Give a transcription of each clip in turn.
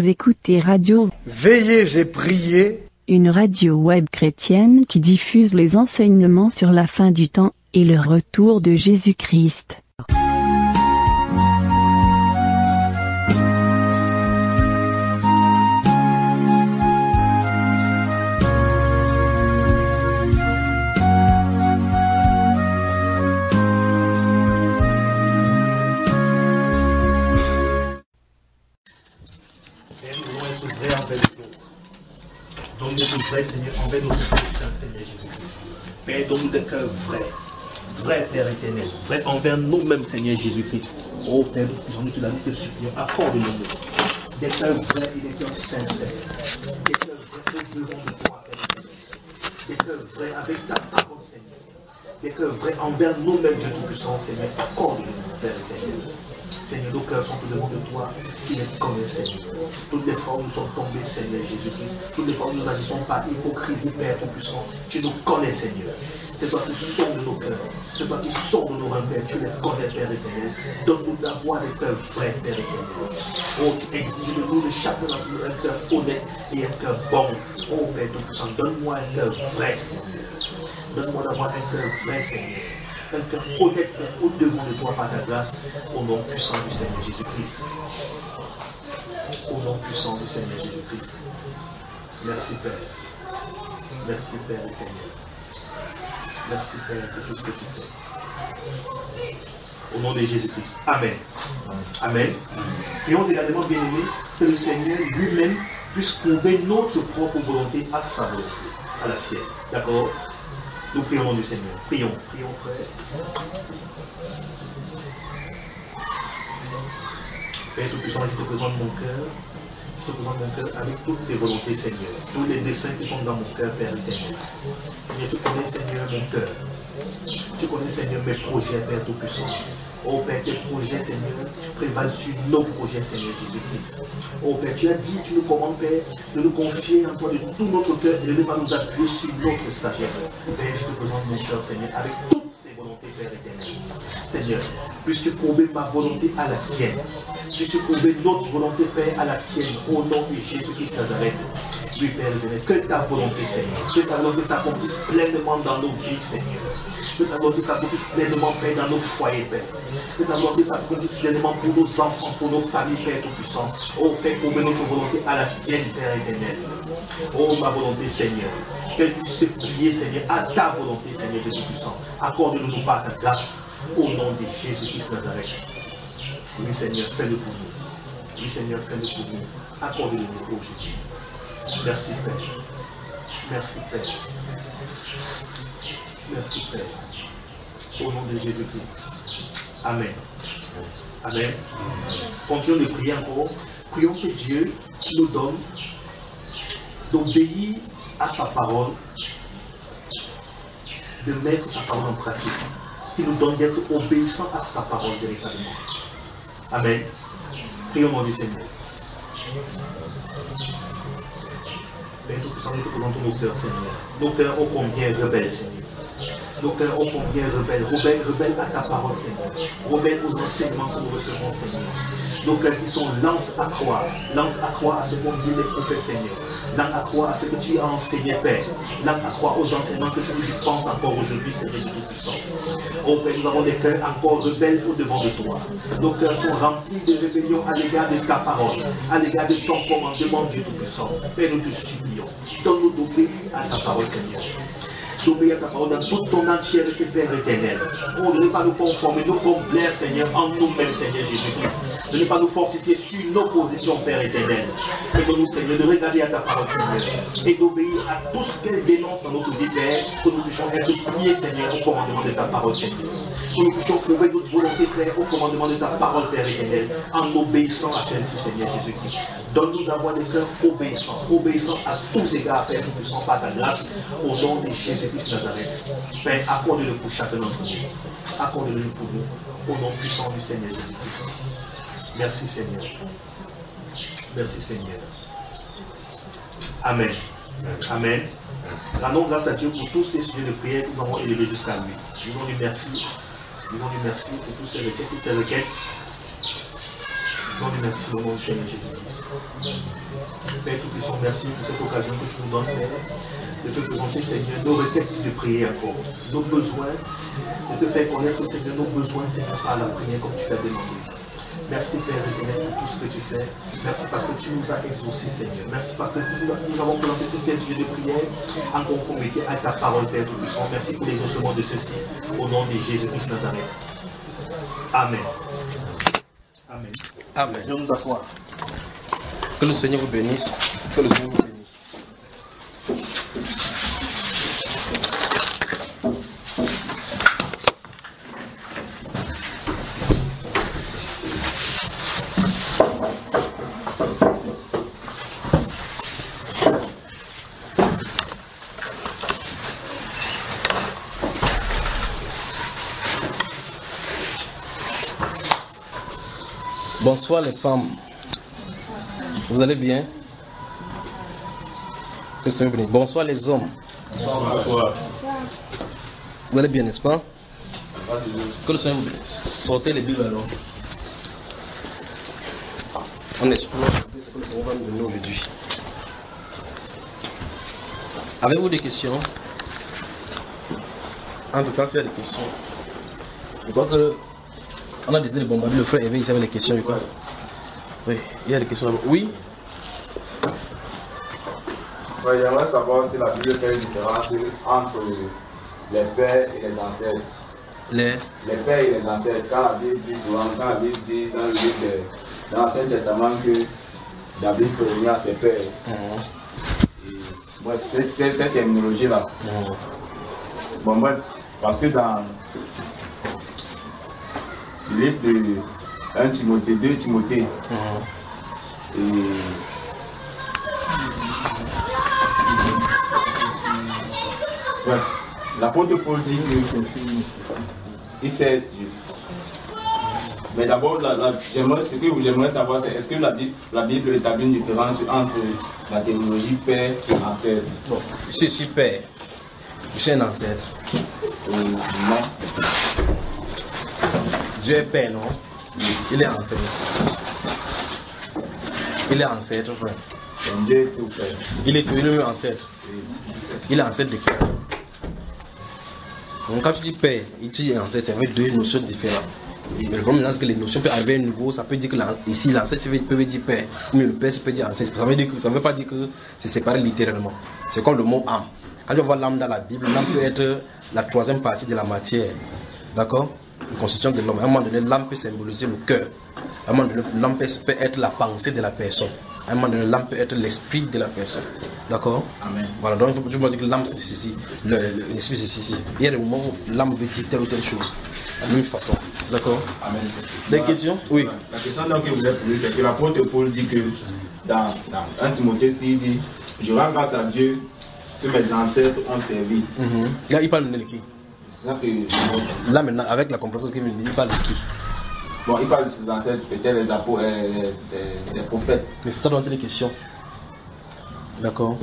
Vous écoutez Radio Veillez et priez, une radio web chrétienne qui diffuse les enseignements sur la fin du temps et le retour de Jésus-Christ. Seigneur, envers notre Seigneur Jésus-Christ. Père, donne-nous des cœurs vrais, Père éternel, vrais envers nous-mêmes, Seigneur Jésus-Christ. Oh Père, nous te l'avons te supplions, accorde-nous des cœurs vrais et des cœurs sincères, des cœurs vrais au-devant de toi, Père éternel, des cœurs vrais avec ta parole, Seigneur, des cœurs vrais envers nous-mêmes, Dieu Tout-Puissant, Seigneur, accorde-nous, Père éternel. Seigneur, nos cœurs sont au devant de toi, qui les connaît, Seigneur. Toutes les fois où nous sommes tombés, Seigneur Jésus-Christ, toutes les fois où nous agissons par hypocrisie, Père Tout-Puissant, tu nous connais, Seigneur. C'est toi qui sondes nos cœurs, c'est toi qui sondes nos reins, Père, tu les connais, Père éternel. Donne-nous d'avoir des cœurs vrais, Père éternel. Oh, tu exiges de nous de chacun un cœur honnête et un cœur bon. Oh, Père Tout-Puissant, donne-moi un cœur vrai, Seigneur. Donne-moi d'avoir un cœur vrai, Seigneur. Un cœur honnête, Père, au-devant de toi par ta grâce, au nom puissant du Seigneur Jésus-Christ. Au nom puissant du Seigneur Jésus-Christ. Merci, Père. Merci, Père éternel. Merci, Père, pour tout ce que tu fais. Au nom de Jésus-Christ. Amen. Amen. Prions également, bien-aimés, que le Seigneur lui-même puisse combler notre propre volonté à sa volonté, à la sienne. D'accord? Nous prions au nom du Seigneur. Prions, frère. Père Tout-Puissant, je te présente mon cœur. Je te présente mon cœur avec toutes ses volontés, Seigneur. Tous les desseins qui sont dans mon cœur, Père éternel. Seigneur, tu connais, Seigneur, mon cœur. Tu connais, Seigneur, mes projets, Père Tout-Puissant. Oh Père, tes projets, Seigneur, prévalent sur nos projets, Seigneur Jésus-Christ. Oh Père, tu as dit, tu nous commandes, Père, de nous confier en toi de tout notre cœur et de ne pas nous appuyer sur notre sagesse. Père, je te présente mon cœur, Seigneur, avec toutes ses volontés, Père éternel. Seigneur, puisses-tu combler ma volonté à la tienne. Puisses-tu combler notre volonté, Père, à la tienne, au nom de Jésus-Christ Nazareth. Oui, Père éternel, que ta volonté, Seigneur, que ta volonté s'accomplisse pleinement dans nos vies, Seigneur. Que ta volonté s'accomplisse pleinement, Père, dans nos foyers, Père. Que ta volonté s'accomplisse pleinement pour nos enfants, pour nos familles, Père Tout-Puissant. Oh, fais combler notre volonté à la tienne, Père éternel. Oh, ma volonté, Seigneur. Qu'elle puisse se plier, Seigneur, à ta volonté, Seigneur Dieu Tout-Puissant. Accorde-nous par ta grâce, au nom de Jésus-Christ Nazareth. Oui, Seigneur, fais-le pour nous. Oui, Seigneur, fais-le pour nous. Accorde-le nous, oh Jésus. Merci, Père. Merci, Père. Merci, Père. Au nom de Jésus-Christ. Amen. Amen. Continuons de prier encore. Prions que Dieu nous donne d'obéir à sa parole, de mettre sa parole en pratique, qui nous donne d'être obéissants à sa parole véritablement. Amen. Prions au nom du Seigneur. Père Tout-Puissant, nous te présentons nos cœurs, Seigneur. Nos cœurs ô combien rebelles, Seigneur. Nos cœurs ô combien rebelles à ta parole, Seigneur. Rebelles aux enseignements que nous recevons, Seigneur. Nos cœurs qui sont lents à croire à ce qu'ont dit les prophètes, Seigneur. Lents à croire à ce que tu as enseigné, Père. Lents à croire aux enseignements que tu nous dispenses encore aujourd'hui, Seigneur Tout-Puissant. Oh Père, nous avons des cœurs encore rebelles au-devant de toi. Nos cœurs sont remplis de rébellion à l'égard de ta parole, à l'égard de ton commandement, Dieu Tout-Puissant. Père, nous te supplions. Donne-nous d'obéir à ta parole, Seigneur. D'obéir à ta parole dans toute ton entièreté, Père éternel. Oh, de ne pas nous conformer, nous complaire, Seigneur, en nous-mêmes, Seigneur Jésus-Christ. De ne pas nous fortifier sur nos positions, Père éternel. Mais de nous, Seigneur, de regarder à ta parole, Seigneur, et d'obéir à tout ce qu'elle dénonce dans notre vie, Père, que nous puissions être pliés, Seigneur, au commandement de ta parole, Seigneur. Que nous puissions trouver notre volonté, Père, au commandement de ta parole, Père éternel, en obéissant à celle-ci, Seigneur Jésus-Christ. Donne-nous d'avoir des cœurs obéissants à tous égards, Père, nous puissions par ta grâce, au nom de Jésus-Christ Nazareth. Père, accorde-le pour chacun d'entre nous. Accorde-le pour nous, au nom puissant du Seigneur Jésus-Christ. Merci, Seigneur. Merci, Seigneur. Amen. Amen. Rendons grâce à Dieu pour tous ces sujets de prière que nous avons élevés jusqu'à lui. Disons-lui merci. Disons-lui merci pour toutes ces requêtes. Tout-Puissant, merci au nom du Seigneur Jésus-Christ. Père Tout-Puissant, merci pour cette occasion que tu nous donnes, Père, de te présenter, Seigneur, nos requêtes de prier encore, nos besoins, de te faire connaître, Seigneur, nos besoins, Seigneur, par la prière comme tu l'as demandé. Merci, Père éternel, pour tout ce que tu fais. Merci parce que tu nous as exaucés, Seigneur. Merci parce que nous avons présenté toutes ces sujets de prière en conformité à ta parole, Père Tout-Puissant. Merci pour l'exaucement de ceci, au nom de Jésus-Christ Nazareth. Amen. Amen. Amen. Je nous assois. Que le Seigneur vous bénisse. Que le Seigneur vous bénisse. Bonsoir les femmes. Vous allez bien? Que le Seigneur vous bénisse. Bonsoir les hommes. Bonsoir. Vous allez bien, n'est-ce pas? Que le Seigneur vous bénisse. Sortez les Bibles alors. On explore ce que le Seigneur va nous donner aujourd'hui. Avez-vous des questions? En tout temps, s'il y a des questions. Je crois que on a décidé de bombarder le frère Éveil ici avec les questions, je crois. Oui, il y a des questions là-bas. Oui? Ouais, j'aimerais savoir si la Bible fait une différence entre les pères et les ancêtres. Les pères et les ancêtres, quand la Bible dit souvent, quand la Bible dit dans le livre dans l'Ancien Testament que David peut revenir à ses pères. Ouais, cette terminologie-là. Bon, bref, parce que dans le livre de 1 Timothée, 2 Timothée, ouais, l'apôtre Paul dit qu'il sait Dieu. Mais d'abord, j'aimerais savoir, c'est est-ce que la Bible établit une différence entre la terminologie père et ancêtre? Bon, je suis père. Je suis un ancêtre. Non. Dieu est père, non? Il est ancêtre. Il est ancêtre, frère. Dieu est tout père. Il est tout, il est même ancêtre. Il est ancêtre de quoi? Donc quand tu dis père et tu dis ancêtre, c'est avec deux notions différentes. Mais le problème c'est que les notions peuvent arriver à un niveau, ça peut dire que ici l'ancêtre peut dire père, mais le père ça peut dire ancêtre. Ça ne veut pas dire que c'est séparé littéralement. C'est comme le mot âme. Quand tu vois l'âme dans la Bible, l'âme peut être la troisième partie de la matière. D'accord? La constitution de l'homme. À un moment donné, l'âme peut symboliser le cœur. À un moment donné, l'âme peut être la pensée de la personne. À un moment donné, l'âme peut être l'esprit de la personne. D'accord? Amen. Voilà, donc je me dis que l'âme c'est ceci, l'esprit c'est ceci. Il y a des moments où l'âme veut dire telle ou telle chose. De la même façon. D'accord? Amen. Des questions? Oui. La question que vous avez posée, c'est que l'apôtre Paul dit que dans 1 Timothée 6, il dit: je rends grâce à Dieu que mes ancêtres ont servi. Là, il parle de qui? C'est ça que. Là maintenant, avec la compréhension qu'il dit, il parle de qui? Bon, il parle de ses ancêtres, peut-être les apôtres, les prophètes. Mais c'est ça dont il est question. D'accord.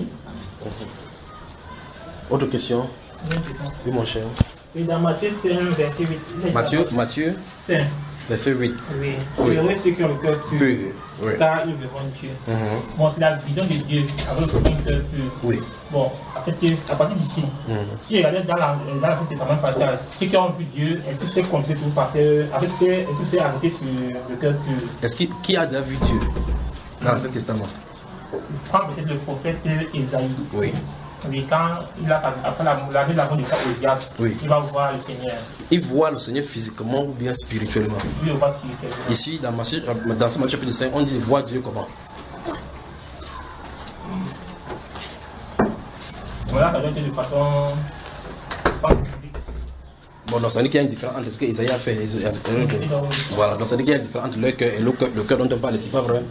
Autre question? Oui, mon cher. Oui, dans Matthieu 5, verset 8. Matthieu 5. Verset 8. Oui. Oui. Heureux ceux qui ont le cœur pur, Oui. car ils verront Dieu. Bon, c'est la vision de Dieu avec le cœur pur. Oui. Bon, en fait, à partir d'ici, si vous regardez dans l'Ancien Testament passage, ceux qui ont vu Dieu, est-ce que c'était construit tout parce que, est-ce que c'était arrêté sur le cœur pur? Est-ce qui a déjà vu Dieu dans l'Ancien Testament? Prends peut-être le prophète Esaïe. Oui. Oui, quand il a après la mort de Osias, Oui. il va voir le Seigneur. Il voit le Seigneur physiquement ou bien spirituellement? Oui, on va spirituellement. Ici, dans ce chapitre 5, on dit voir Dieu comment? Voilà, ça doit être de façon. Bon, donc ça veut dire qu'il y a une différence entre ce que Isaïe a fait. Voilà, donc ça veut dire qu'il y a une différence entre le cœur et le cœur dont on parle, c'est pas vrai?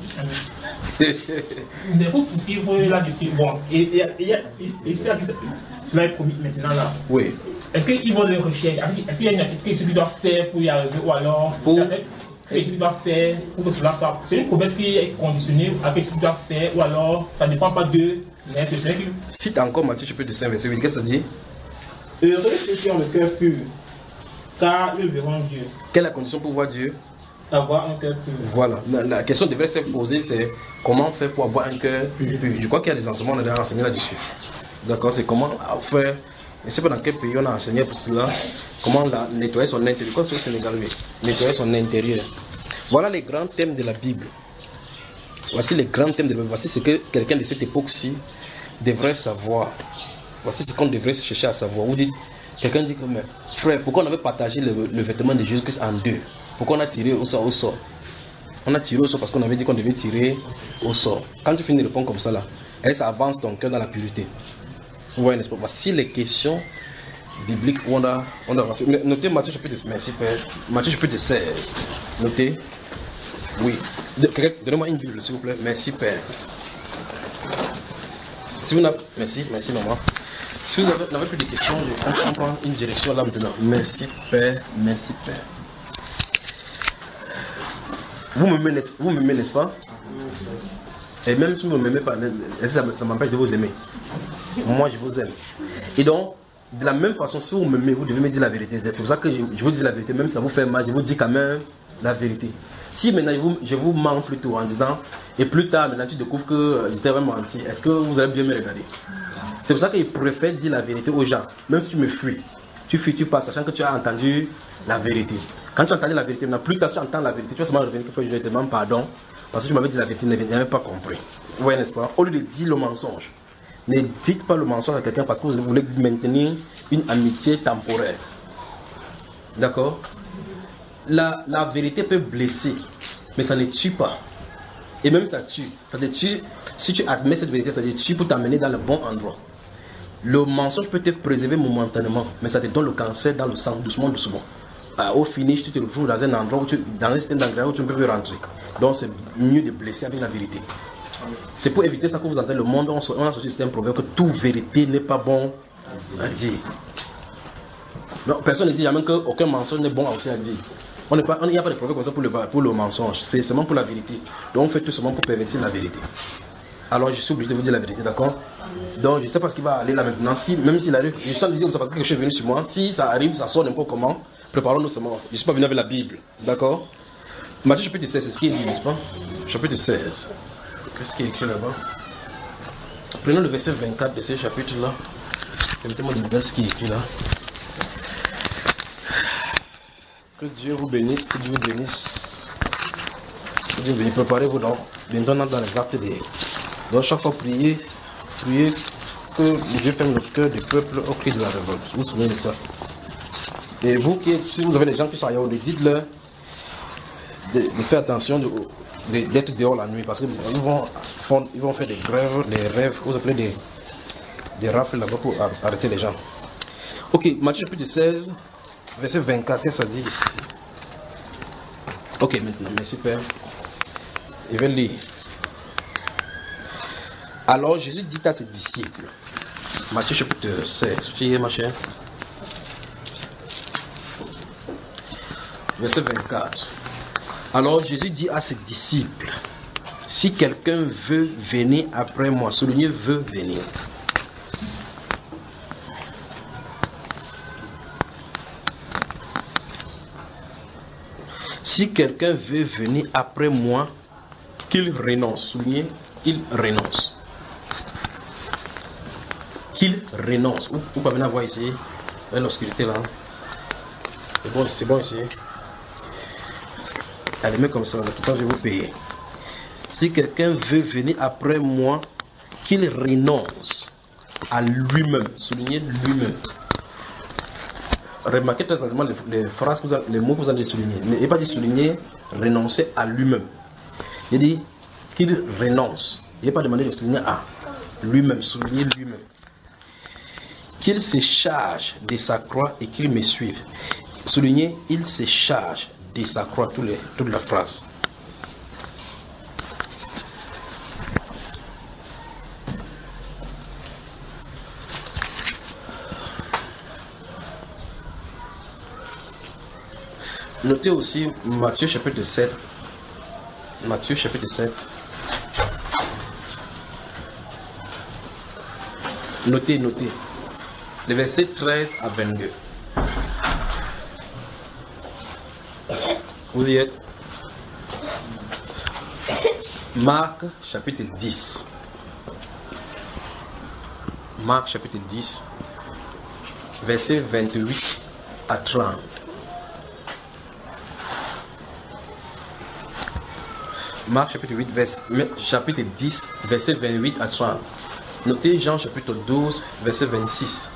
Mais pour poursuivre là-dessus, bon, cela est promis maintenant là. Oui. Est-ce qu'ils vont le rechercher? Est-ce qu'il y a une activité que celui doit faire pour y arriver ou alors qu'est-ce qu'il doit faire pour que cela soit? C'est une promesse qui est conditionnée à ce qu'il doit faire ou alors ça ne dépend pas d'eux. Mais c'est vrai que. Cite encore Matthieu chapitre 5, verset 8, qu'est-ce que ça dit? Heureux ceux qui ont le cœur pur, car ils verront Dieu. Quelle est la condition pour voir Dieu? Avoir un cœur pur. Voilà, la question devrait se poser, c'est comment faire pour avoir un cœur pur. Je crois qu'il y a des enseignements, on a enseigné là-dessus. D'accord, c'est comment faire, je ne sais pas dans quel pays on a enseigné pour cela, comment nettoyer son intérieur, comme c'est au Sénégal, oui, nettoyer son intérieur. Voilà les grands thèmes de la Bible. Voici les grands thèmes de la Bible. Voici ce que quelqu'un de cette époque-ci devrait savoir. Voici ce qu'on devrait chercher à savoir. Vous dites, quelqu'un dit que, mais frère, pourquoi on avait partagé le vêtement de Jésus-Christ en deux? Pourquoi on a tiré au sort? On a tiré au sort parce qu'on avait dit qu'on devait tirer au sort. Quand tu finis de répondre comme ça là, et ça avance ton cœur dans la pureté. Vous voyez, n'est-ce pas? Voici les questions bibliques où on a avancé. Notez Matthieu chapitre 16. Merci Père. Matthieu chapitre 16. Notez. Oui. Donnez-moi une Bible s'il vous plaît. Merci Père. Si vous n'avez... Merci maman. Si vous n'avez plus de questions, on prend une direction là maintenant. Merci Père. Merci Père. Vous m'aimez, n'est-ce pas? Et même si vous ne m'aimez pas, ça m'empêche de vous aimer. Moi, je vous aime. Et donc, de la même façon, si vous m'aimez, vous devez me dire la vérité. C'est pour ça que je vous dis la vérité, même si ça vous fait mal, je vous dis quand même la vérité. Si maintenant je vous mens plutôt en disant, et plus tard, maintenant tu découvres que j'étais vraiment menti, est-ce que vous allez bien me regarder? C'est pour ça que je préfère dire la vérité aux gens, même si tu me fuis. Tu fuis, tu passes, sachant que tu as entendu la vérité. Quand tu as entendu la vérité, maintenant plus tard tu entends la vérité, tu vas seulement revenir qu'il faut que je te demande pardon, parce que tu m'avais dit la vérité, tu n'avais pas compris. Vous voyez, n'est-ce pas? Au lieu de dire le mensonge, ne dites pas le mensonge à quelqu'un parce que vous voulez maintenir une amitié temporaire. D'accord? La vérité peut blesser, mais ça ne tue pas. Et même ça tue. Ça te tue. Si tu admets cette vérité, ça te tue pour t'amener dans le bon endroit. Le mensonge peut te préserver momentanément, mais ça te donne le cancer dans le sang, doucement. Au finish, tu te retrouves dans un endroit dans un système d'engrais où tu ne peux plus rentrer. Donc c'est mieux de blesser avec la vérité. C'est pour éviter ça que vous entendez le monde, on a sorti un système proverbe que toute vérité n'est pas bon à dire. Non, personne ne dit jamais qu'aucun mensonge n'est bon aussi à dire. Il n'y a pas de proverbe comme ça pour le mensonge, c'est seulement pour la vérité. Donc on fait tout seulement pour pervertir la vérité. Alors je suis obligé de vous dire la vérité, d'accord? Donc je ne sais pas ce qui va aller là maintenant. Même s'il arrive, je sens le dire comme ça parce que quelque chose est venu sur moi. Si ça arrive, ça sort n'importe comment, préparons-nous seulement. Je ne suis pas venu avec la Bible, d'accord? Matthieu chapitre 16, c'est ce qui est dit, n'est-ce pas? Chapitre 16. Qu'est-ce qui est écrit là-bas? Prenons le verset 24 de ce chapitre-là. Permettez-moi de regarder ce qui est écrit là. Que Dieu vous bénisse, que Dieu vous bénisse. Que Dieu vous bénisse. Préparez-vous donc. Bientôt dans les actes des... Donc chaque fois priez que Dieu ferme le cœur du peuple au cri de la révolte. Vous vous souvenez de ça? Et vous, si vous avez des gens qui sont ailleurs, dites-leur de faire attention d'être dehors la nuit parce qu'ils vont faire des grèves, des rêves, vous appelez des rafles là-bas pour arrêter les gens. Ok, Matthieu chapitre 16, verset 24, qu'est-ce que ça dit ici? Ok, maintenant, merci Père. Je vais lire. Alors Jésus dit à ses disciples, Matthieu chapitre 16, tu y es ma chère? Verset 24. Alors Jésus dit à ses disciples, si quelqu'un veut venir après moi, soulignez veut venir. Si quelqu'un veut venir après moi, qu'il renonce, soulignez, qu'il renonce. Qu'il renonce. Vous pouvez venir voir ici, l'obscurité là. C'est bon ici. Allez, comme ça, de tout temps je vais vous payer. Si quelqu'un veut venir après moi, qu'il renonce à lui-même. Soulignez lui-même. Remarquez très attentivement les phrases, les mots que vous allez souligner. Mais il n'est pas dit souligner, renoncer à lui-même. Il dit qu'il renonce. Il n'est pas demandé de souligner à lui-même. Souligner lui-même. Qu'il se charge de sa croix et qu'il me suive. Souligner, il se charge de sa croix, toute la phrase. Notez aussi Matthieu chapitre 7. Matthieu chapitre 7. Notez. Les versets 13 à 22. Vous y êtes? Marc chapitre 10. Marc chapitre 10, verset 28 à 30. Marc chapitre 10, verset 28 à 30. Notez Jean chapitre 12, verset 26.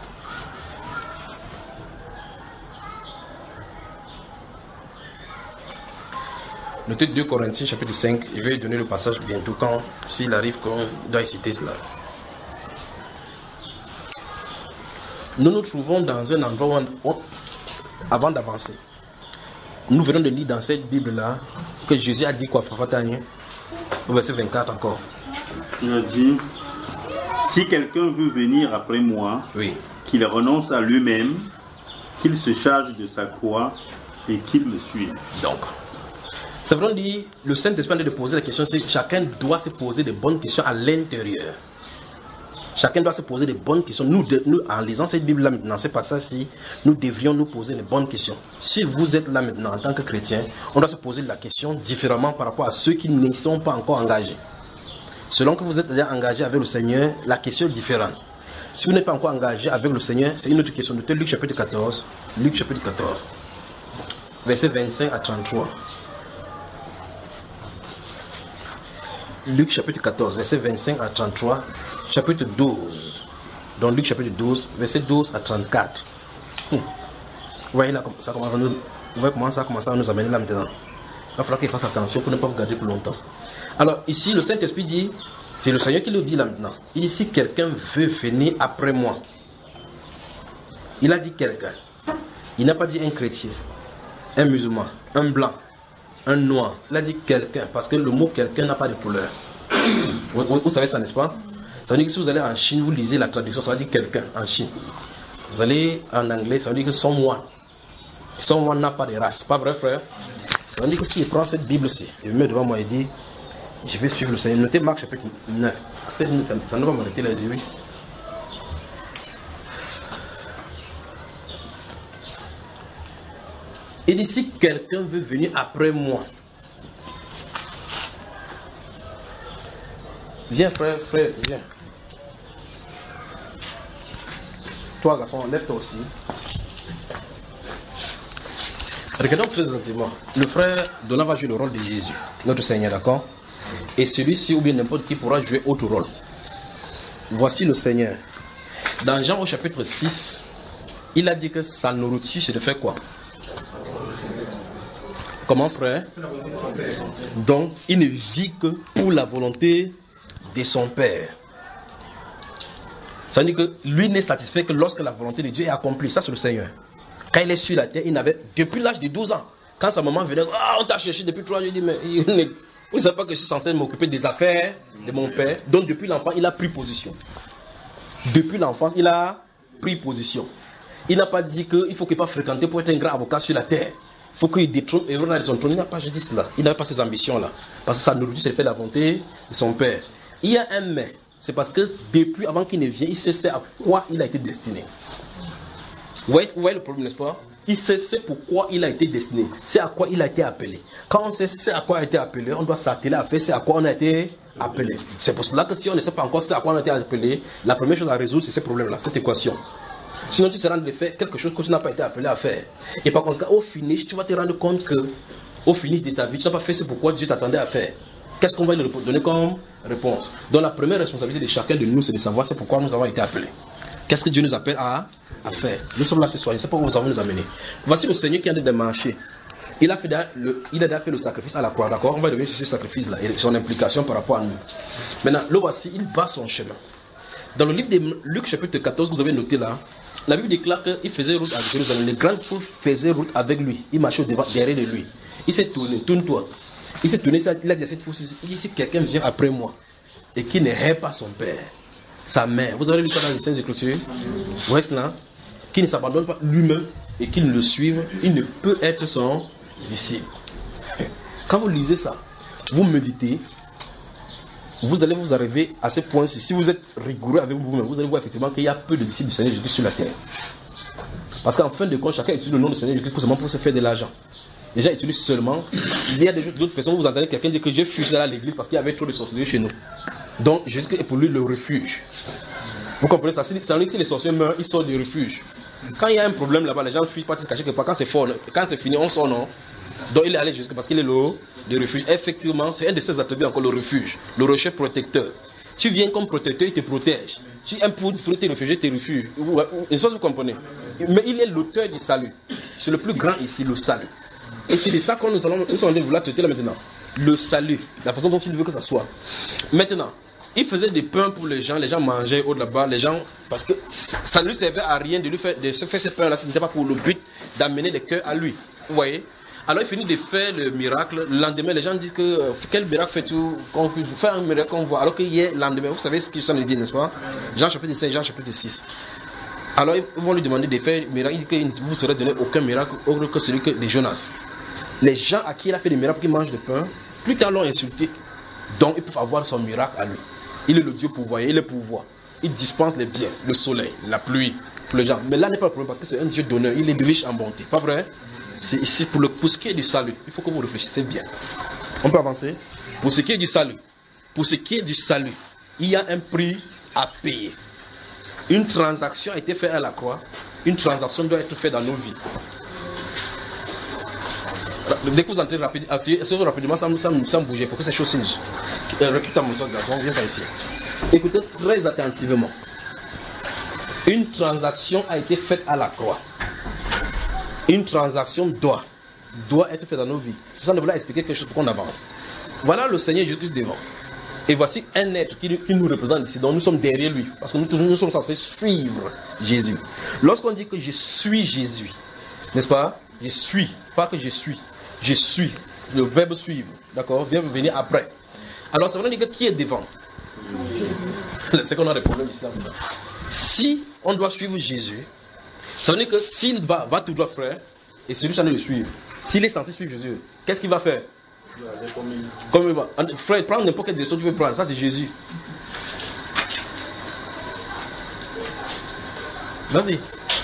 Notez 2 Corinthiens chapitre 5. Je vais donner le passage bientôt quand, s'il arrive qu'on doit y citer cela. Nous nous trouvons dans un endroit où, avant d'avancer, nous venons de lire dans cette Bible-là que Jésus a dit quoi, Frère Tanya, au verset 24 encore. Il a dit, si quelqu'un veut venir après moi, oui, qu'il renonce à lui-même, qu'il se charge de sa croix et qu'il me suive. Donc, c'est vrai, on dit, le Saint-Esprit de poser la question, c'est que chacun doit se poser des bonnes questions à l'intérieur. Chacun doit se poser des bonnes questions. Nous en lisant cette Bible-là, dans ce passage-ci, nous devrions nous poser les bonnes questions. Si vous êtes là maintenant en tant que chrétien, on doit se poser la question différemment par rapport à ceux qui ne sont pas encore engagés. Selon que vous êtes déjà engagé avec le Seigneur, la question est différente. Si vous n'êtes pas encore engagé avec le Seigneur, c'est une autre question. Notez Luc chapitre 14. Luc chapitre 14. Verset 25 à 33. Luc chapitre 14, verset 25 à 33, chapitre 12, dans Luc chapitre 12, verset 12 à 34. Vous voyez là, ça commence à nous amener là maintenant. Il va falloir qu'il fasse attention pour ne pas vous garder plus longtemps. Alors ici, le Saint-Esprit dit, c'est le Seigneur qui le dit là maintenant. Il dit, si quelqu'un veut venir après moi, il a dit quelqu'un. Il n'a pas dit un chrétien, un musulman, un blanc, un noir. Il a dit quelqu'un, parce que le mot quelqu'un n'a pas de couleur. Vous savez ça, n'est-ce pas? Ça veut dire que si vous allez en Chine, vous lisez la traduction, ça veut dire quelqu'un en Chine. Vous allez en anglais, ça veut dire que someone. Someone n'a pas de race. Pas vrai, frère? Ça veut dire que s'il prend cette Bible-ci, il me met devant moi et dit, je vais suivre le Seigneur. Notez Marc chapitre 9. Ça ne va pas m'arrêter là, je dis oui. Et dit, si quelqu'un veut venir après moi, viens frère, viens. Toi garçon, lève-toi aussi. Regardons très attentivement. Le frère Donald va jouer le rôle de Jésus, notre Seigneur, d'accord? Et celui-ci ou bien n'importe qui pourra jouer autre rôle. Voici le Seigneur. Dans Jean au chapitre 6, il a dit que sa nourriture c'est de faire quoi? Comment frère? Donc il ne vit que pour la volonté de son Père. Ça veut dire que lui n'est satisfait que lorsque la volonté de Dieu est accomplie. Ça c'est le Seigneur. Quand il est sur la terre, il n'avait depuis l'âge de 12 ans. Quand sa maman venait, on t'a cherché depuis 3 jours, il dit mais vous ne savez pas que je suis censé m'occuper des affaires de mon père. Donc depuis l'enfant, il a pris position. Depuis l'enfance, il a pris position. Il n'a pas dit qu'il faut qu'il ne pas fréquenter pour être un grand avocat sur la terre. Il faut qu'il détrône et rentre son trône. Il n'a pas dit cela. Il n'avait pas ces ambitions-là. Parce que sa nourriture, c'est fait la volonté de son père. Il y a un mais. C'est parce que depuis, avant qu'il ne vienne, il sait à quoi il a été destiné. Vous voyez le problème, n'est-ce pas? Il sait pourquoi il a été destiné. C'est à quoi il a été appelé. Quand on sait c'est à quoi il a été appelé, on doit s'atteler à faire c'est à quoi on a été appelé. C'est pour cela que si on ne sait pas encore c'est à quoi on a été appelé, la première chose à résoudre, c'est ce problème-là, cette équation. Sinon, tu seras en train de faire quelque chose que tu n'as pas été appelé à faire. Et par conséquent, au finish, tu vas te rendre compte que, au finish de ta vie, tu n'as pas fait ce pourquoi Dieu t'attendait à faire. Qu'est-ce qu'on va lui donner comme réponse? Donc, la première responsabilité de chacun de nous, c'est de savoir c'est pourquoi nous avons été appelés. Qu'est-ce que Dieu nous appelle à faire? Nous sommes là ce soir, je ne sais pas où nous avons nous amener. Voici le Seigneur qui a démarché. Il a déjà fait le sacrifice à la croix, d'accord? On va revenir sur ce sacrifice-là et son implication par rapport à nous. Maintenant, le voici, il va son chemin. Dans le livre de Luc, chapitre 14, vous avez noté là, la Bible déclare qu'il faisait route à Jérusalem. Les grandes foules faisaient route avec lui. Il marchait derrière de lui. Il s'est tourné, tourne-toi. Il s'est tourné, il a dit à cette foule, il dit, si quelqu'un vient après moi et qui ne hait pas son père, sa mère, vous avez lu ça dans les Saintes Écritures, vous voyez cela, qui ne s'abandonne pas lui-même et qu'il le suive, il ne peut être son disciple. Quand vous lisez ça, vous méditez, vous allez vous arriver à ce point-ci. Si vous êtes rigoureux avec vous-même, vous allez voir effectivement qu'il y a peu de disciples du Seigneur Jésus sur la terre. Parce qu'en fin de compte, chacun utilise le nom du Seigneur Jésus pour se faire de l'argent. Les gens utilisent seulement. Il y a d'autres personnes, vous entendez quelqu'un dire que j'ai fui à l'église parce qu'il y avait trop de sorcellerie chez nous. Donc Jésus est pour lui le refuge. Vous comprenez ça? Si les sorciers meurent, ils sortent du refuge. Quand il y a un problème là-bas, les gens fuient, partent se cacher quelque part. Quand c'est fort, quand c'est fini, on sort, non? Donc il est allé jusqu'à parce qu'il est le refuge. Effectivement, c'est un de ses attributs encore, le refuge. Le rocher protecteur. Tu viens comme protecteur, il te protège. Tu aimes pour te réfugier, te refuges. Une chose, vous comprenez? Mais il est l'auteur du salut. C'est le plus grand ici, le salut. Et c'est de ça qu'on nous sommes en train de vouloir traiter là maintenant. Le salut, la façon dont il veut que ça soit. Maintenant, il faisait des pains pour les gens mangeaient au là-bas, les gens, parce que ça ne lui servait à rien de se faire ces pains-là, ce n'était pas pour le but d'amener les cœurs à lui. Vous voyez? Alors il finit de faire le miracle. Le lendemain, les gens disent que quel miracle fais-tu? Qu'on fait un miracle qu'on voit. Alors qu'il y a le lendemain, vous savez ce que ça nous dit, n'est-ce pas? Jean chapitre 5, Jean chapitre 6. Alors ils vont lui demander de faire un miracle. Il dit qu'il ne vous serait donné aucun miracle autre que celui de Jonas. Les gens à qui il a fait des miracles qui mangent le pain, plus tard l'ont insulté. Donc ils peuvent avoir son miracle à lui. Il est le Dieu pourvoyeur, il est pourvoyeur. Il dispense les biens, le soleil, la pluie pour les gens. Mais là n'est pas le problème parce que c'est un Dieu d'honneur. Il est riche en bonté. Pas vrai? C'est ici pour ce qui est du salut. Il faut que vous réfléchissiez bien. On peut avancer? Pour ce qui est du salut, il y a un prix à payer. Une transaction a été faite à la croix. Une transaction doit être faite dans nos vies. Dès que vous entrez rapidement, sans bouger, pour que ces choses signent. Recule ta monceau de garçon, viens par ici. Écoutez très attentivement. Une transaction a été faite à la croix. Une transaction doit être faite dans nos vies. Ça ne veut pas expliquer quelque chose pour qu'on avance. Voilà le Seigneur Jésus devant. Et voici un être qui nous représente ici. Donc nous sommes derrière lui. Parce que nous sommes censés suivre Jésus. Lorsqu'on dit que je suis Jésus, n'est-ce pas? Je suis, pas que je suis. Je suis. Le verbe suivre. D'accord? Vient venir après. Alors ça veut dire que qui est devant? C'est qu'on a des problèmes ici. Si on doit suivre Jésus, ça veut dire que s'il va tout droit frère, et celui qui le suivre, s'il est censé suivre Jésus, qu'est-ce qu'il va faire? Comme il va. Frère, prends n'importe quelle direction que tu veux prendre, ça c'est Jésus. Vas-y.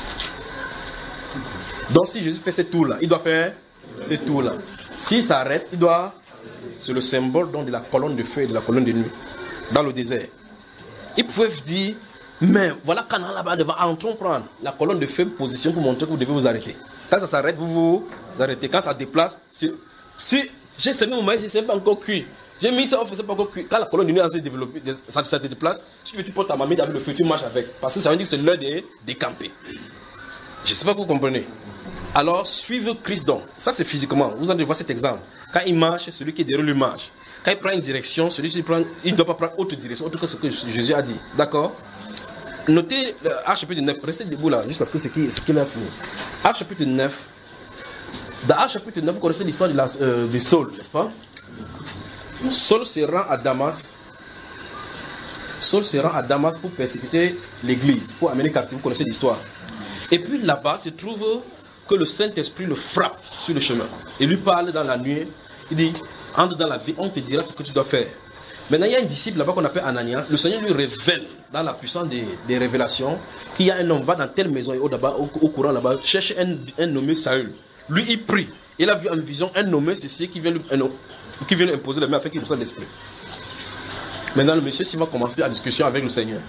Donc si Jésus fait ce tour-là, il doit faire ce tour-là. S'il s'arrête, il doit... C'est le symbole donc, de la colonne de feu et de la colonne de nuit, dans le désert. Ils pouvaient dire, mais voilà Canaan là-bas devant, entrons prendre la colonne de feu, position pour montrer que vous devez vous arrêter. Quand ça s'arrête, vous vous arrêtez. Quand ça déplace, si j'ai semé mon maïs, c'est pas encore cuit. J'ai mis ça, c'est pas encore cuit. Quand la colonne de nuit a été développée, ça se déplace, si tu portes ta mamie avec le feu, tu marches avec. Parce que ça veut dire que c'est l'heure de décamper. Je ne sais pas que vous comprenez. Alors, suivre Christ donc. Ça, c'est physiquement. Vous allez voir cet exemple. Quand il marche, celui qui est derrière lui marche. Quand il prend une direction, celui qui prend, il ne doit pas prendre autre direction, autre que ce que Jésus a dit. D'accord? Notez Acte chapitre 9. Restez debout là, jusqu'à ce qu'il a fini. Acte chapitre 9. Dans Acte chapitre 9, vous connaissez l'histoire de Saul, n'est-ce pas? Saul se rend à Damas. Saul se rend à Damas pour persécuter l'église, pour amener captif. Vous connaissez l'histoire. Et puis là-bas se trouve que le Saint-Esprit le frappe sur le chemin. Il lui parle dans la nuit. Il dit, entre dans la vie, on te dira ce que tu dois faire. Maintenant, il y a un disciple là-bas qu'on appelle Ananias. Le Seigneur lui révèle, dans la puissance des révélations, qu'il y a un homme, va dans telle maison, et au courant là-bas, cherche un nommé Saül. Lui, il prie. Il a vu en vision un nommé ceci qui vient lui imposer les mains afin qu'il reçoive l'esprit. Maintenant, le monsieur, s'il va commencer la discussion avec le Seigneur.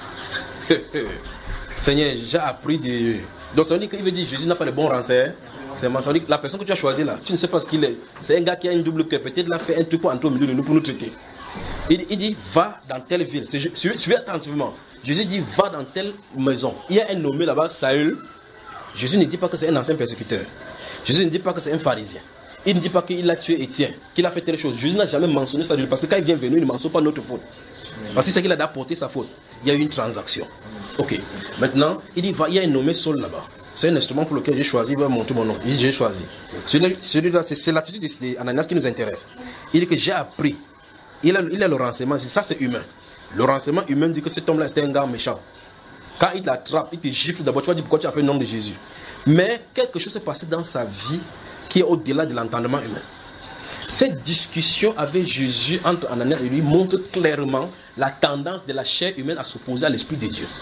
Seigneur, j'ai appris de... Donc ça veut dire qu'il veut dire Jésus n'a pas de bons renseignements. Ça veut dire que la personne que tu as choisie là, tu ne sais pas ce qu'il est. C'est un gars qui a une double cœur. Peut-être qu'il a fait un truc pour entrer au milieu de nous pour nous traiter. Il dit, va dans telle ville. Suivez attentivement. Jésus dit, va dans telle maison. Il y a un nommé là-bas, Saül. Jésus ne dit pas que c'est un ancien persécuteur. Jésus ne dit pas que c'est un pharisien. Il ne dit pas qu'il a tué Étienne, qu'il a fait telle chose. Jésus n'a jamais mentionné ça de lui. Parce que quand il vient venir, il ne mentionne pas notre faute. Parce que c'est qu'il a d'apporter sa faute. Il y a eu une transaction. Ok. Maintenant, il dit, il y a un nommé Saul là-bas. C'est un instrument pour lequel j'ai choisi, il va montrer mon nom. Il dit, j'ai choisi. Celui-là, c'est l'attitude d'Ananias qui nous intéresse. Il dit que j'ai appris. Il a le renseignement. Ça, c'est humain. Le renseignement humain dit que cet homme-là, c'est un gars méchant. Quand il l'attrape, il te gifle d'abord. Tu vas dire pourquoi tu as fait le nom de Jésus. Mais quelque chose s'est passé dans sa vie qui est au-delà de l'entendement humain. Cette discussion avec Jésus entre Ananias et lui montre clairement la tendance de la chair humaine à s'opposer à l'Esprit de Dieu.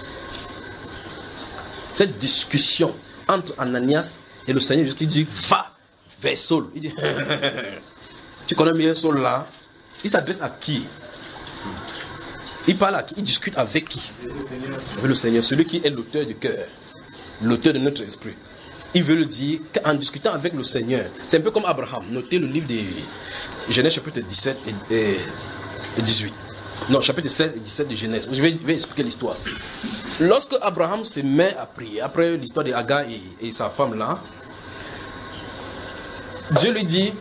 Cette discussion entre Ananias et le Seigneur Jésus qui dit, vers Saul. Il dit, tu connais bien Saul là? Il s'adresse à qui? Il parle à qui? Il discute avec qui? Avec le Seigneur, celui qui est l'auteur du cœur, l'auteur de notre esprit. Il veut le dire qu'en discutant avec le Seigneur, c'est un peu comme Abraham. Notez le livre de Genèse chapitre 17 et 18. Non, chapitre 16 et 17 de Genèse. Je vais expliquer l'histoire. Lorsque Abraham se met à prier, après l'histoire de Agar et sa femme là, Dieu lui dit,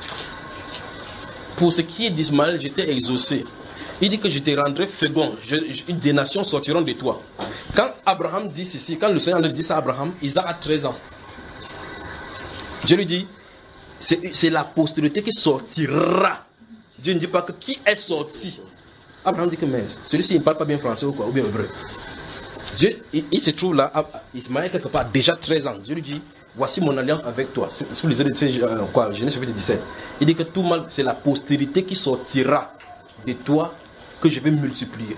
pour ce qui est d'Ismaël, je t'ai exaucé. Il dit que je te rendrai fécond, des nations sortiront de toi. Quand Abraham dit ceci, quand le Seigneur dit ça à Abraham, Isaac a 13 ans. Dieu lui dit, c'est la postérité qui sortira. Dieu ne dit pas que qui est sorti. Abraham dit que mais celui-ci il ne parle pas bien français ou quoi, ou bien hébreu. Dieu, il se trouve là, Ismaël quelque part, déjà 13 ans. Dieu lui dit, voici mon alliance avec toi. Si vous lisez Genèse chapitre 17, il dit que tout mal, c'est la postérité qui sortira de toi que je vais multiplier.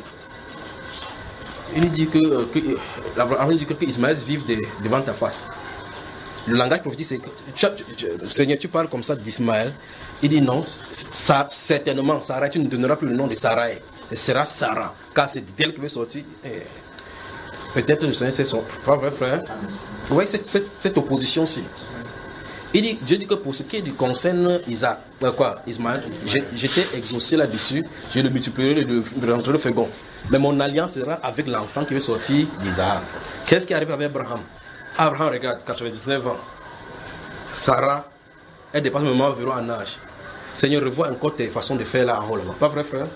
Il dit que Ismaël vive devant ta face. Le langage prophétique, c'est que Seigneur, tu parles comme ça d'Ismaël. Il dit non, certainement, Sarah, tu ne donneras plus le nom de Sarah. Ce sera Sarah, car c'est d'elle qui va sortir. Peut-être le Seigneur, c'est son pas vrai frère. Vous voyez cette opposition-ci. Dieu dit que pour ce qui concerne Ismaël, j'étais exaucé là-dessus, je le multiplierai, je rentrerai le fécond. Mais mon alliance sera avec l'enfant qui va sortir d'Isaac. Qu'est-ce qui arrive avec Abraham? Abraham regarde, 99 ans. Sarah, elle dépasse le moment environ en âge. Seigneur, revois encore tes façons de faire là en haut là-bas. Pas vrai, frère?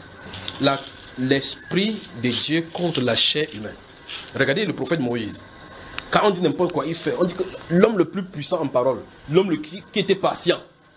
L'esprit de Dieu contre la chair humaine. Regardez le prophète Moïse. Quand on dit n'importe quoi, il fait. On dit que l'homme le plus puissant en parole, l'homme qui était patient.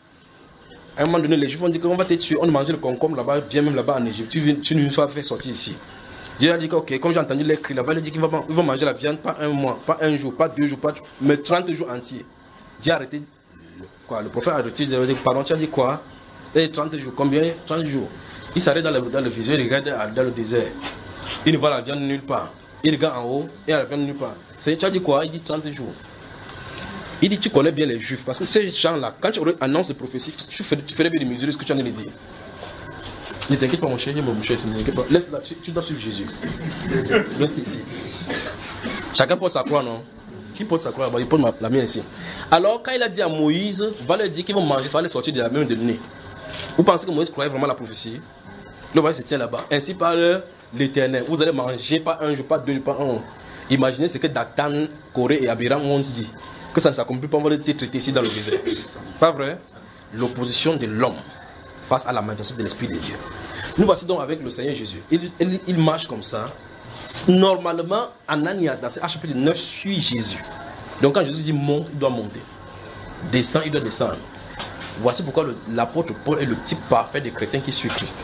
À un moment donné, les Juifs ont dit qu'on va te tuer. On mangeait le concombre là-bas, bien même là-bas en Égypte. Tu nous vas faire sortir ici. Dieu a dit que, ok, comme j'ai entendu les cris là-bas, il a dit qu'ils vont manger la viande, pas un mois, pas un jour, pas 2 jours, mais 30 jours entiers. Dieu a arrêté. Le prophète a arrêté. Il a dit, pardon, tu as dit quoi? Et 30 jours, combien? 30 jours. Il s'arrête dans le visuel, il regarde dans le désert. Il ne voit la viande nulle part. Il regarde en haut, et la viande nulle part. Tu as dit quoi? Il dit 30 jours. Il dit, tu connais bien les Juifs, parce que ces gens-là, quand tu annonces les prophéties, tu ferais bien de mesurer ce que tu en as dit. Ne t'inquiète pas mon cher, laisse là, tu dois suivre Jésus. Reste ici. Chacun porte sa croix, non? Qui porte sa croix? Il porte la mienne ici. Alors, quand il a dit à Moïse, va leur dire qu'ils vont manger, ça va les sortir de la même de nez. Vous pensez que Moïse croyait vraiment la prophétie? Le voyage se tient là-bas. Ainsi parle l'Éternel. Vous allez manger pas un jour, pas 2 jours, pas un. Imaginez ce que Dathan, Corée et Abiram ont dit. Que ça ne s'accomplit pas, on va les traiter ici dans le désert. Pas vrai? L'opposition de l'homme face à la manifestation de l'Esprit de Dieu. Nous voici donc avec le Seigneur Jésus. Il marche comme ça. Normalement, Ananias, dans ce chapitre 9, suit Jésus. Donc quand Jésus dit monte, il doit monter. Descend, il doit descendre. Voici pourquoi l'apôtre Paul est le type parfait des chrétiens qui suit Christ.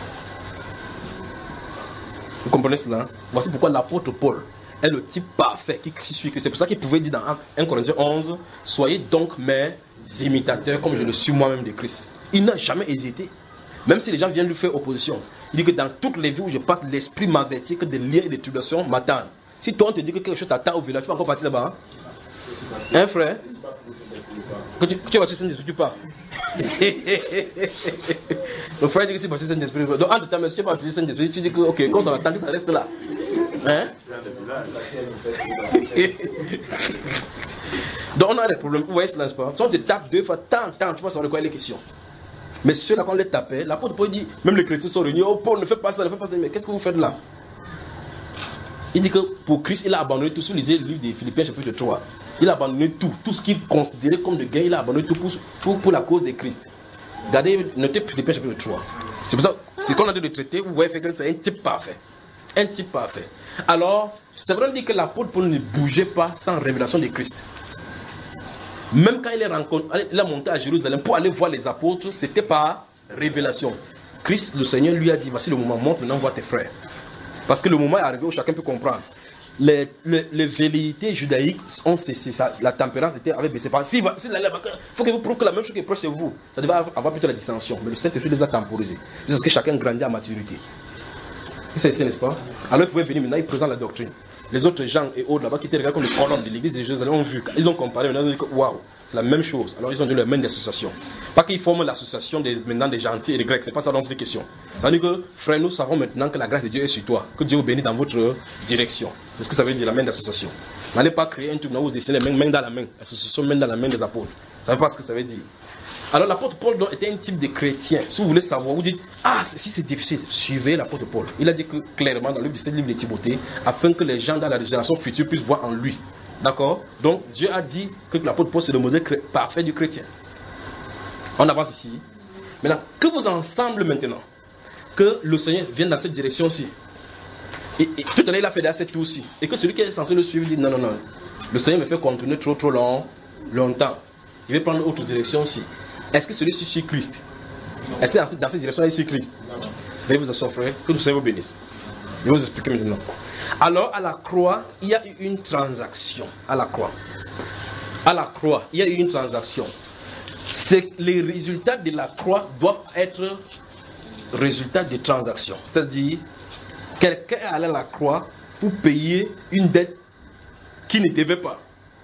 Vous comprenez cela? Voici pourquoi l'apôtre Paul est le type parfait qui suit Christ. C'est pour ça qu'il pouvait dire dans 1 Corinthiens 11, soyez donc mes imitateurs comme je le suis moi-même de Christ. Il n'a jamais hésité. Même si les gens viennent lui faire opposition. Il dit que dans toutes les vies où je passe, l'esprit m'avertit que des liens et des tribulations m'attendent. Si toi on te dit que quelque chose t'attend au village, tu vas encore partir là-bas. Hein frère? Que tu vas baptiser Saint-Esprit, tu pars. Le frère dit que si tu baptises Saint-Esprit, donc entre temps, si tu vas baptiser Saint-Esprit, tu dis que ok, comme ça attend que ça reste là. Hein? Donc on a des problèmes, vous voyez cela, n'est-ce pas? Si on te tape 2 fois, tant, tu vas savoir de quoi il est question. Mais ceux-là, quand on les tapait, l'apôtre Paul dit, même les chrétiens sont réunis, oh Paul, ne fais pas ça, mais qu'est-ce que vous faites là? Il dit que pour Christ, il a abandonné tout. Si vous lisez le livre des Philippiens, chapitre 3, il a abandonné tout. Tout ce qu'il considérait comme de gain, il a abandonné tout pour la cause de Christ. Regardez, notez Philippiens, chapitre 3. C'est pour ça, ce qu'on a dit de traiter, vous voyez que c'est un type parfait. Un type parfait. Alors, c'est vrai de dire que l'apôtre Paul ne bougeait pas sans révélation de Christ. Même quand il a monté à Jérusalem pour aller voir les apôtres, c'était par révélation. Christ, le Seigneur, lui a dit, voici le moment, monte maintenant voir tes frères. Parce que le moment est arrivé où chacun peut comprendre. Les velléités judaïques ont cessé, la tempérance était avec baissé. Il faut que vous prouviez que la même chose qui est proche de vous. Ça devait avoir plutôt la dissension. Mais le Saint-Esprit les a temporisés. Jusqu'à ce que chacun grandit à maturité. C'est ça, n'est-ce pas? Alors il pouvait venir maintenant, il présente la doctrine. Les autres gens et autres là-bas qui étaient regardés comme les colonnes de l'église de Jérusalem ont vu. Ils ont comparé, maintenant ils ont dit que waouh, C'est la même chose. Alors ils ont donné leur main d'association. Pas qu'ils forment l'association maintenant des gentils et des grecs. C'est pas ça dont il est question. C'est-à-dire que, frère, nous savons maintenant que la grâce de Dieu est sur toi. Que Dieu vous bénit dans votre direction. C'est ce que ça veut dire, la main d'association. N'allez pas créer un truc où vous dessinez les mains dans la main. L'association main dans la main des apôtres. Ça ne veut pas ce que ça veut dire. Alors l'apôtre Paul était un type de chrétien. Si vous voulez savoir, vous dites, si c'est difficile, suivez l'apôtre Paul. Il a dit que clairement dans le livre de Timothée, afin que les gens dans la génération future puissent voir en lui. D'accord? Donc Dieu a dit que l'apôtre Paul c'est le modèle parfait du chrétien. On avance ici. Maintenant, que vous ensemble maintenant, que le Seigneur vienne dans cette direction-ci. Et tout à l'heure il a fait dans cette tour-ci. Et que celui qui est censé le suivre dit non. Le Seigneur me fait continuer trop longtemps. Il veut prendre une autre direction-ci. Est-ce que celui-ci suit Christ? Est-ce que dans cette direction, il suit Christ? Veuillez vous asseoir, frère, que le Seigneur vous bénisse. Je vais vous expliquer maintenant. Alors, à la croix, il y a eu une transaction. À la croix, il y a eu une transaction. C'est les résultats de la croix doivent être résultats de transactions. C'est-à-dire, quelqu'un est allé à la croix pour payer une dette qu'il ne devait pas.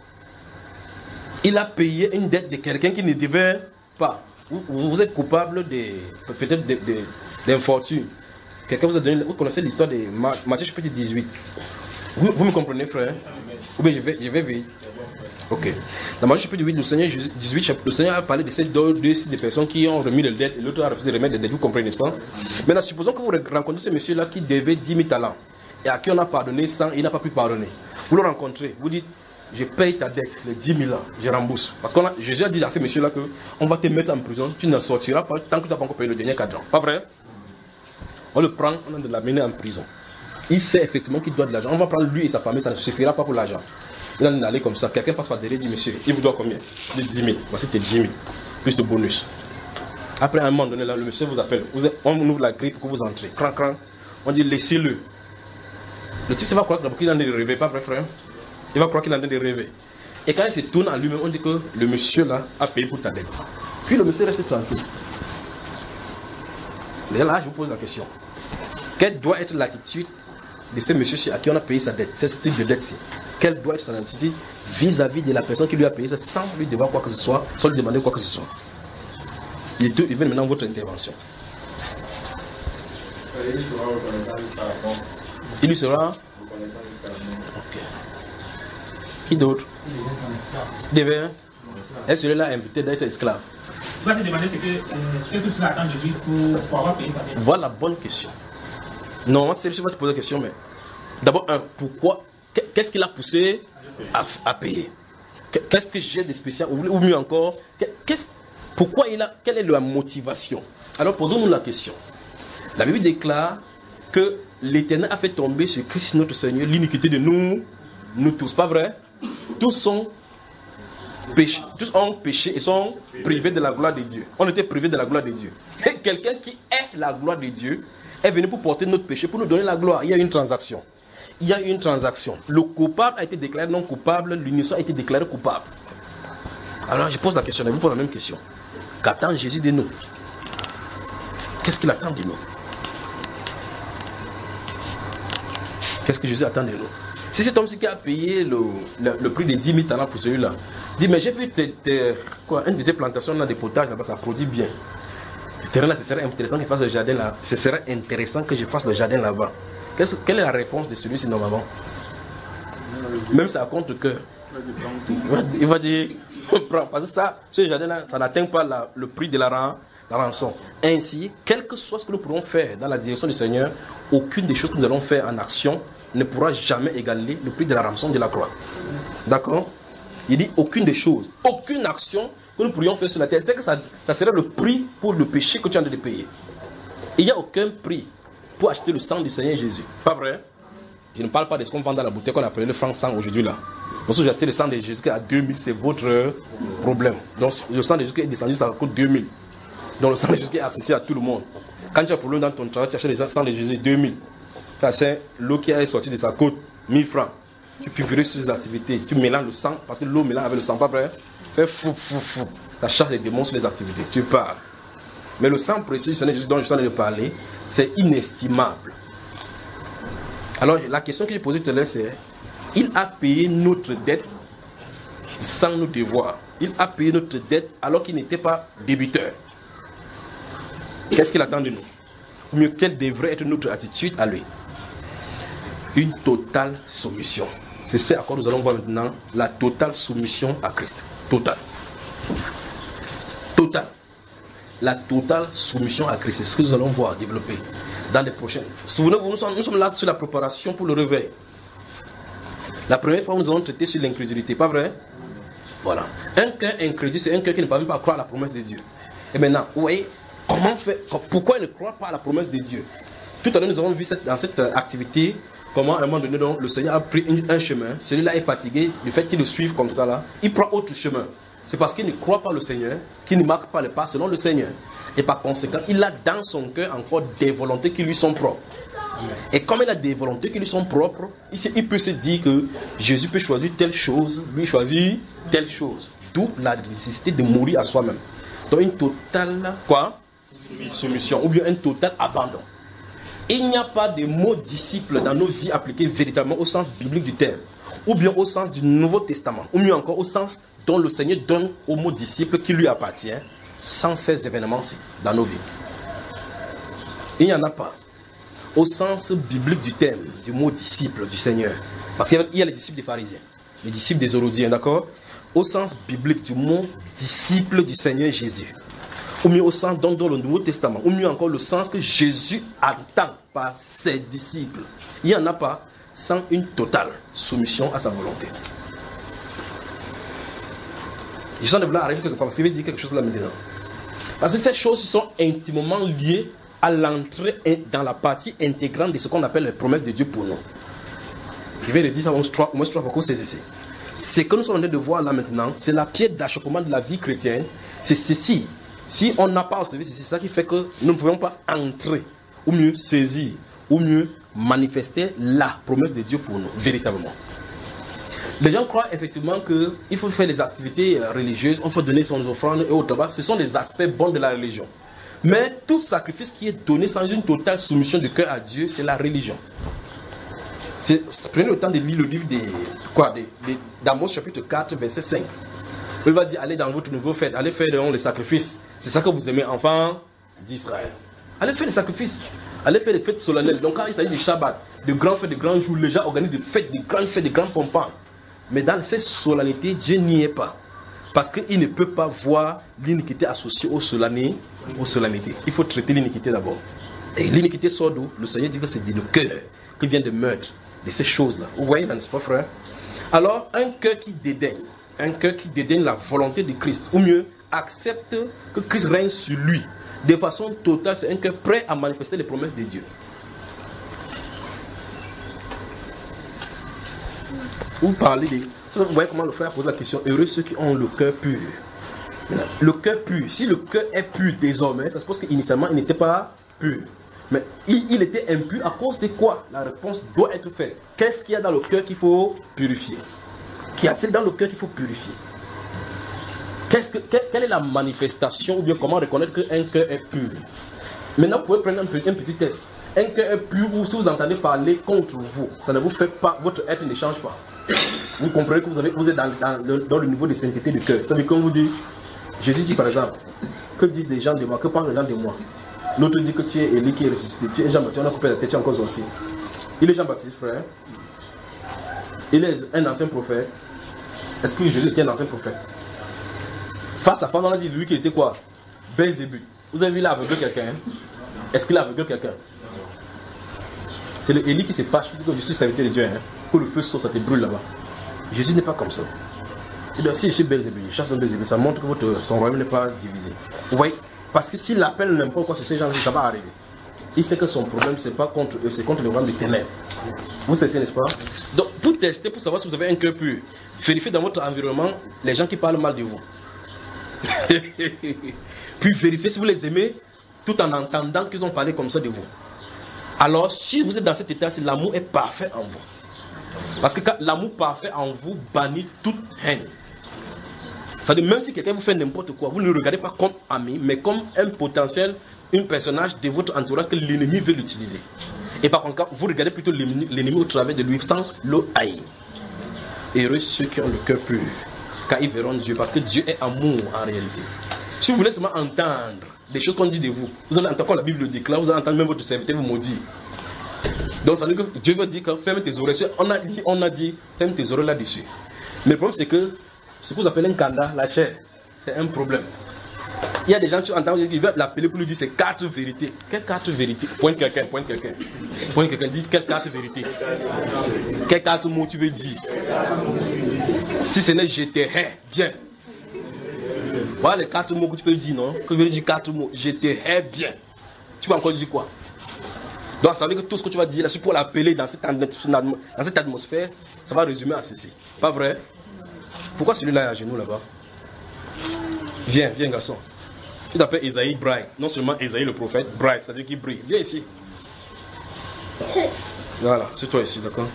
Il a payé une dette de quelqu'un qui ne devait pas. Vous êtes coupable peut-être d'infortune. Quelqu'un vous a donné. Vous connaissez l'histoire de Matthieu chapitre 18. Vous me comprenez, frère? Ou bien je vais vite. Ok. Dans Matthieu chapitre 8, le Seigneur 18, le Seigneur a parlé de ces deux personnes qui ont remis les dettes et l'autre a refusé de remettre les dettes. Vous comprenez, n'est-ce pas? Maintenant, supposons que vous rencontrez ce monsieur-là qui devait 10 000 talents et à qui on a pardonné 100 et il n'a pas pu pardonner. Vous le rencontrez, vous dites, je paye ta dette, les 10 000 là, je rembourse. Parce que Jésus a dit à ce monsieur-là qu'on va te mettre en prison, tu n'en sortiras pas tant que tu n'as pas encore payé le dernier cadran. Pas vrai? On le prend, on a de l'amener en prison. Il sait effectivement qu'il doit de l'argent. On va prendre lui et sa famille, ça ne suffira pas pour l'argent. Il en est allé comme ça. Quelqu'un passe par derrière et dit, monsieur, il vous doit combien? Il dit 10 000. Voici tes 10 000. Plus de bonus. Après, à un moment donné, là, le monsieur vous appelle. On ouvre la grille pour que vous entrez. Cran, cran. On dit, laissez-le. Le type, va croire qu'il est en train de rêver, pas vrai, frère? Il va croire qu'il est en train de rêver. Et quand il se tourne en lui-même, on dit que le monsieur là a payé pour ta dette. Puis le monsieur reste tranquille. Et là, je vous pose la question. Quelle doit être l'attitude de ce monsieur à qui on a payé sa dette, ce style de dette-ci? Quelle doit être son attitude vis-à-vis de la personne qui lui a payé ça sans lui devoir quoi que ce soit, sans lui demander quoi que ce soit? Il vient maintenant votre intervention. Il lui sera reconnaissant jusqu'à la mort. Il lui sera reconnaissant jusqu'à la mort. Ok. Qui d'autre? Devait. Est-ce que celui-là a invité d'être esclave? Je vais te demander qu'est-ce que cela attend de lui pour avoir payé sa dette? Voilà la bonne question. Non, je vais te poser la question, mais d'abord, pourquoi? Qu'est-ce qui l'a poussé à payer? Qu'est-ce que j'ai de spécial? Ou mieux encore, quelle est la motivation? Alors posons-nous la question. La Bible déclare que l'Éternel a fait tomber sur Christ notre Seigneur l'iniquité de nous tous, pas vrai? Tous ont péché et sont privés de la gloire de Dieu. On était privés de la gloire de Dieu. Et quelqu'un qui est la gloire de Dieu est venu pour porter notre péché, pour nous donner la gloire. Il y a une transaction. Le coupable a été déclaré non coupable, l'innocent a été déclaré coupable. Alors je pose la question, je vous pose la même question. Qu'attend Jésus de nous? Qu'est-ce qu'il attend de nous? Qu'est-ce que Jésus attend de nous? Si cet homme-ci qui a payé le prix de 10 000 talents pour celui-là, dit, mais j'ai vu une de tes plantations là, des potages là-bas, ça produit bien. Le terrain là, ce serait intéressant que je fasse le jardin là. Ce serait intéressant que je fasse le jardin là-bas. Quelle est la réponse de celui-ci normalement? Même ça compte que. Il va dire, parce que ce jardin-là, ça n'atteint pas le prix de la rançon. Ainsi, quel que soit ce que nous pourrons faire dans la direction du Seigneur, aucune des choses que nous allons faire en action ne pourra jamais égaler le prix de la rançon de la croix. D'accord? Il dit aucune des choses, aucune action que nous pourrions faire sur la terre, c'est que ça serait le prix pour le péché que tu as de payer. Il n'y a aucun prix pour acheter le sang du Seigneur Jésus. Pas vrai? Je ne parle pas de ce qu'on vend dans la bouteille qu'on appelle le franc sang aujourd'hui là. Donc si j'ai acheté le sang de Jésus à 2000, c'est votre problème. Donc le sang de Jésus est descendu, ça coûte 2000. Donc le sang de Jésus est accessible à tout le monde. Quand tu as un problème dans ton travail, tu achètes le sang de Jésus 2000. Tu achètes l'eau qui est sortie de sa côte, 1000 francs. Tu pulvérises sur les activités, tu mélanges le sang, parce que l'eau mélange avec le sang, pas vrai? Fais fou. Ça chasse les démons sur les activités, tu parles. Mais le sang précieux du Seigneur Jésus dont je suis en train de parler, c'est inestimable. Alors la question que j'ai posée tout à l'heure, c'est, il a payé notre dette sans nos devoirs. Il a payé notre dette alors qu'il n'était pas débiteur. Qu'est-ce qu'il attend de nous? Ou mieux, quelle devrait être notre attitude à lui? Une totale soumission. C'est ce à quoi nous allons voir maintenant, la totale soumission à Christ. Totale. Totale. La totale soumission à Christ. C'est ce que nous allons voir développer dans les prochaines. Souvenez-vous, nous sommes là sur la préparation pour le réveil. La première fois, nous allons traiter sur l'incrédulité, pas vrai? Voilà. Un cœur incrédule, c'est un cœur qui ne peut même pas croire à la promesse de Dieu. Et maintenant, vous voyez, pourquoi il ne croit pas à la promesse de Dieu? Tout à l'heure, nous avons vu dans cette activité, comment à un moment donné, donc, le Seigneur a pris un chemin. Celui-là est fatigué, du fait qu'il le suive comme ça, là, il prend autre chemin. C'est parce qu'il ne croit pas le Seigneur, qu'il ne marque pas le pas selon le Seigneur. Et par conséquent, il a dans son cœur encore des volontés qui lui sont propres. Et comme il a des volontés qui lui sont propres, il peut se dire que Jésus peut choisir telle chose, lui choisir telle chose. D'où la nécessité de mourir à soi-même. Donc une totale quoi? Soumission, ou bien un total abandon. Il n'y a pas de mot disciple dans nos vies appliqué véritablement au sens biblique du terme, ou bien au sens du Nouveau Testament, ou mieux encore au sens dont le Seigneur donne au mot disciple qui lui appartient, sans ces événements-ci dans nos vies. Il n'y en a pas. Au sens biblique du terme, du mot disciple du Seigneur. Parce qu'il y a les disciples des pharisiens, les disciples des Hérodiens, d'accord? Au sens biblique du mot disciple du Seigneur Jésus. Ou mieux au sens dans le Nouveau Testament. Ou mieux encore le sens que Jésus attend par ses disciples. Il n'y en a pas sans une totale soumission à sa volonté. Je sens de vouloir arriver quelque part parce qu'il veut dire quelque chose là maintenant. Parce que ces choses sont intimement liées à l'entrée dans la partie intégrante de ce qu'on appelle les promesses de Dieu pour nous. Je vais le dire ça au moins trois fois que vous saisissez. Ce que nous sommes en train de voir là maintenant, c'est la pierre d'achoppement de la vie chrétienne. C'est ceci. Si on n'a pas observé ceci, c'est ça qui fait que nous ne pouvons pas entrer, ou mieux saisir, ou mieux manifester la promesse de Dieu pour nous, véritablement. Les gens croient effectivement qu'il faut faire des activités religieuses, on faut donner son offrande et autres. Ce sont des aspects bons de la religion. Mais tout sacrifice qui est donné sans une totale soumission du cœur à Dieu, c'est la religion. Prenez le temps de lire le livre d'Amos chapitre 4, verset 5. Il va dire, allez dans votre nouveau fête, allez faire les sacrifices. C'est ça que vous aimez, enfants d'Israël. Allez faire les sacrifices. Allez faire les fêtes solennelles. Donc quand il s'agit du Shabbat, de grands fêtes, de grands jours, les gens organisent des fêtes, de grands pompons. Mais dans ces solennités, Dieu n'y est pas. Parce qu'il ne peut pas voir l'iniquité associée aux solennités. Il faut traiter l'iniquité d'abord. Et l'iniquité sort d'où? Le Seigneur dit que c'est le cœur qui vient de meurtre de ces choses-là. Vous voyez, n'est-ce pas, frère? Alors, un cœur qui dédaigne la volonté de Christ, ou mieux, accepte que Christ règne sur lui de façon totale, c'est un cœur prêt à manifester les promesses de Dieu. Vous voyez comment le frère pose la question, heureux ceux qui ont le cœur pur. Le cœur pur, si le cœur est pur désormais, ça suppose qu'initialement il n'était pas pur. Mais il était impur à cause de quoi? La réponse doit être faite. Qu'est-ce qu'il y a dans le cœur qu'il faut purifier? Qu'y a-t-il dans le cœur qu'il faut purifier? Quelle est la manifestation ou bien comment reconnaître qu'un cœur est pur? Maintenant, vous pouvez prendre un petit test. Un cœur est pur ou si vous entendez parler contre vous, ça ne vous fait pas, votre être ne change pas. Vous comprenez que vous êtes dans le niveau de sainteté du cœur. Ça veut dire qu'on vous dit, Jésus dit par exemple, que disent les gens de moi, que pensent les gens de moi? L'autre dit que tu es Élie qui est ressuscité, tu es Jean-Baptiste, on a coupé la tête, tu es encore sorti. Il est Jean-Baptiste, frère. Il est un ancien prophète. Est-ce que Jésus était un ancien prophète? Face à face, on a dit lui qui était quoi? Belzébuth. Vous avez vu là aveugle quelqu'un? Est-ce qu'il a aveugle quelqu'un? C'est le Élie qui se fâche, qui dit que je suis serviteur de Dieu, que le feu saute, ça te brûle là-bas. Jésus n'est pas comme ça. Et bien, si je suis Belzébuth, je chasse dans Belzébuth, ça montre que son royaume n'est pas divisé. Vous voyez? Parce que s'il appelle n'importe quoi, c'est ces gens-là, ça va arriver. Il sait que son problème, c'est pas contre eux, c'est contre le royaume des ténèbres. Vous savez, n'est-ce pas? Donc, pour tester, pour savoir si vous avez un cœur pur, vérifiez dans votre environnement les gens qui parlent mal de vous. Puis vérifiez si vous les aimez, tout en entendant qu'ils ont parlé comme ça de vous. Alors, si vous êtes dans cet état, c'est l'amour est parfait en vous. Parce que l'amour parfait en vous bannit toute haine. C'est-à-dire, même si quelqu'un vous fait n'importe quoi, vous ne le regardez pas comme ami, mais comme un potentiel, un personnage de votre entourage que l'ennemi veut l'utiliser. Et par contre, vous regardez plutôt l'ennemi au travers de lui sans le haïr. Heureux ceux qui ont le cœur pur. quand ils verront Dieu, parce que Dieu est amour en réalité. Si vous voulez seulement entendre des choses qu'on dit de vous, vous allez entendre quand la Bible le déclare, vous allez entendre même votre serviteur vous maudire. Donc ça veut dire que Dieu veut dire que ferme tes oreilles. On a dit ferme tes oreilles là-dessus. Mais le problème c'est que ce que vous appelez un kanda, la chair, c'est un problème. Il y a des gens qui entendent, ils veulent l'appeler pour lui dire c'est 4 vérités. Quelles 4 vérités? Pointe quelqu'un. Dit quelles 4 vérités? Quels 4 mots tu veux dire? Si ce n'est je te hais, bien. Voilà les 4 mots que tu peux dire, non? Que tu veux dire 4 mots, je te hais bien. Tu vas encore dire quoi? Donc ça veut dire que tout ce que tu vas dire là, c'est pour l'appeler dans cette atmosphère, ça va résumer à ceci. Pas vrai? Pourquoi celui-là est à genoux là-bas? Viens garçon. Tu t'appelles Esaïe Bright. Non seulement Esaïe le prophète, Bright, ça veut dire qu'il brille. Viens ici. Voilà, c'est toi ici, d'accord?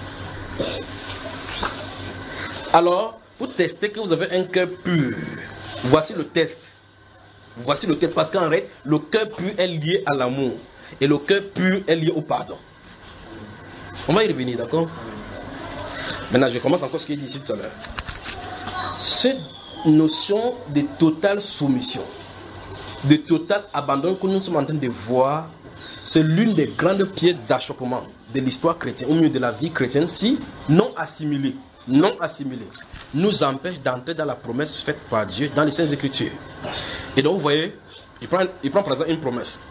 Alors, pour tester que vous avez un cœur pur, voici le test. Parce qu'en réalité, le cœur pur est lié à l'amour. Et le cœur pur est lié au pardon. On va y revenir, d'accord? Maintenant, je commence encore ce qu'il dit ici tout à l'heure. Cette notion de totale soumission, de total abandon que nous sommes en train de voir, c'est l'une des grandes pièces d'achoppement de l'histoire chrétienne, au milieu de la vie chrétienne, si non assimilée, nous empêche d'entrer dans la promesse faite par Dieu dans les Saintes Écritures. Et donc, vous voyez, il prend par exemple une promesse.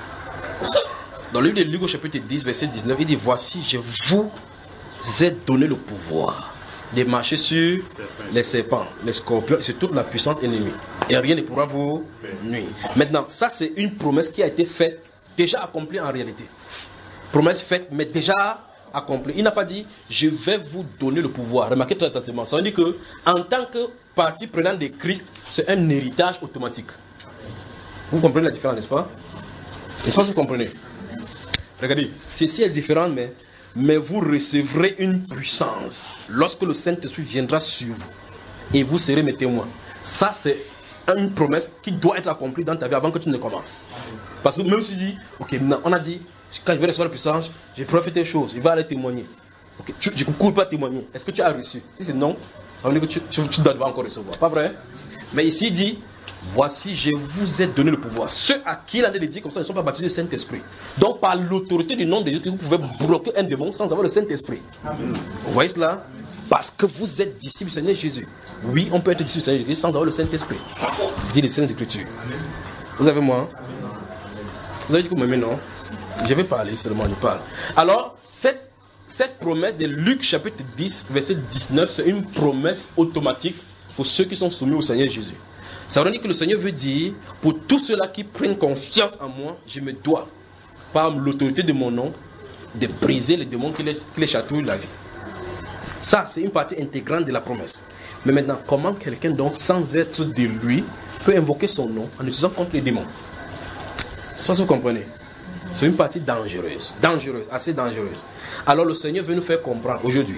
Dans le livre de Luc au chapitre 10, verset 19, il dit, voici, je vous ai donné le pouvoir de marcher sur les serpents, les scorpions, sur toute la puissance ennemie. Et rien ne pourra vous nuire. Maintenant, ça c'est une promesse qui a été faite, déjà accomplie en réalité. Promesse faite, mais déjà accomplie. Il n'a pas dit, je vais vous donner le pouvoir. Remarquez très attentivement. Ça veut dire que, en tant que partie prenante de Christ, c'est un héritage automatique. Vous comprenez la différence, n'est-ce pas? Est-ce que vous comprenez? Regardez, ceci est différent, mais vous recevrez une puissance lorsque le Saint-Esprit viendra sur vous et vous serez mes témoins. Ça, c'est une promesse qui doit être accomplie dans ta vie avant que tu ne commences. Parce que même si tu dis, ok, maintenant, on a dit, quand je vais recevoir la puissance, je pourrais faire telle chose, je vais aller témoigner. Okay, je ne cours pas témoigner. Est-ce que tu as reçu? Si c'est non, ça veut dire que tu dois encore recevoir. Pas vrai? Mais ici, il dit, voici, je vous ai donné le pouvoir. Ceux à qui il a dit comme ça ne sont pas baptisés du Saint-Esprit. Donc, par l'autorité du nom de Jésus, vous pouvez bloquer un démon sans avoir le Saint-Esprit. Vous voyez cela? Parce que vous êtes disciples du Seigneur Jésus. Oui, on peut être disciple du Seigneur Jésus sans avoir le Saint-Esprit. Dit les Saintes Écritures. Vous avez moi? Vous avez dit que vous m'aimez, non? Je vais parler seulement, je parle. Alors, cette promesse de Luc chapitre 10, verset 19, c'est une promesse automatique pour ceux qui sont soumis au Seigneur Jésus. Ça veut dire que le Seigneur veut dire, pour tous ceux-là qui prennent confiance en moi, je me dois, par l'autorité de mon nom, de briser les démons qui les chatouillent la vie. Ça, c'est une partie intégrante de la promesse. Mais maintenant, comment quelqu'un, donc, sans être de lui, peut invoquer son nom en utilisant contre les démons? Ça, vous comprenez? C'est une partie dangereuse, assez dangereuse. Alors le Seigneur veut nous faire comprendre aujourd'hui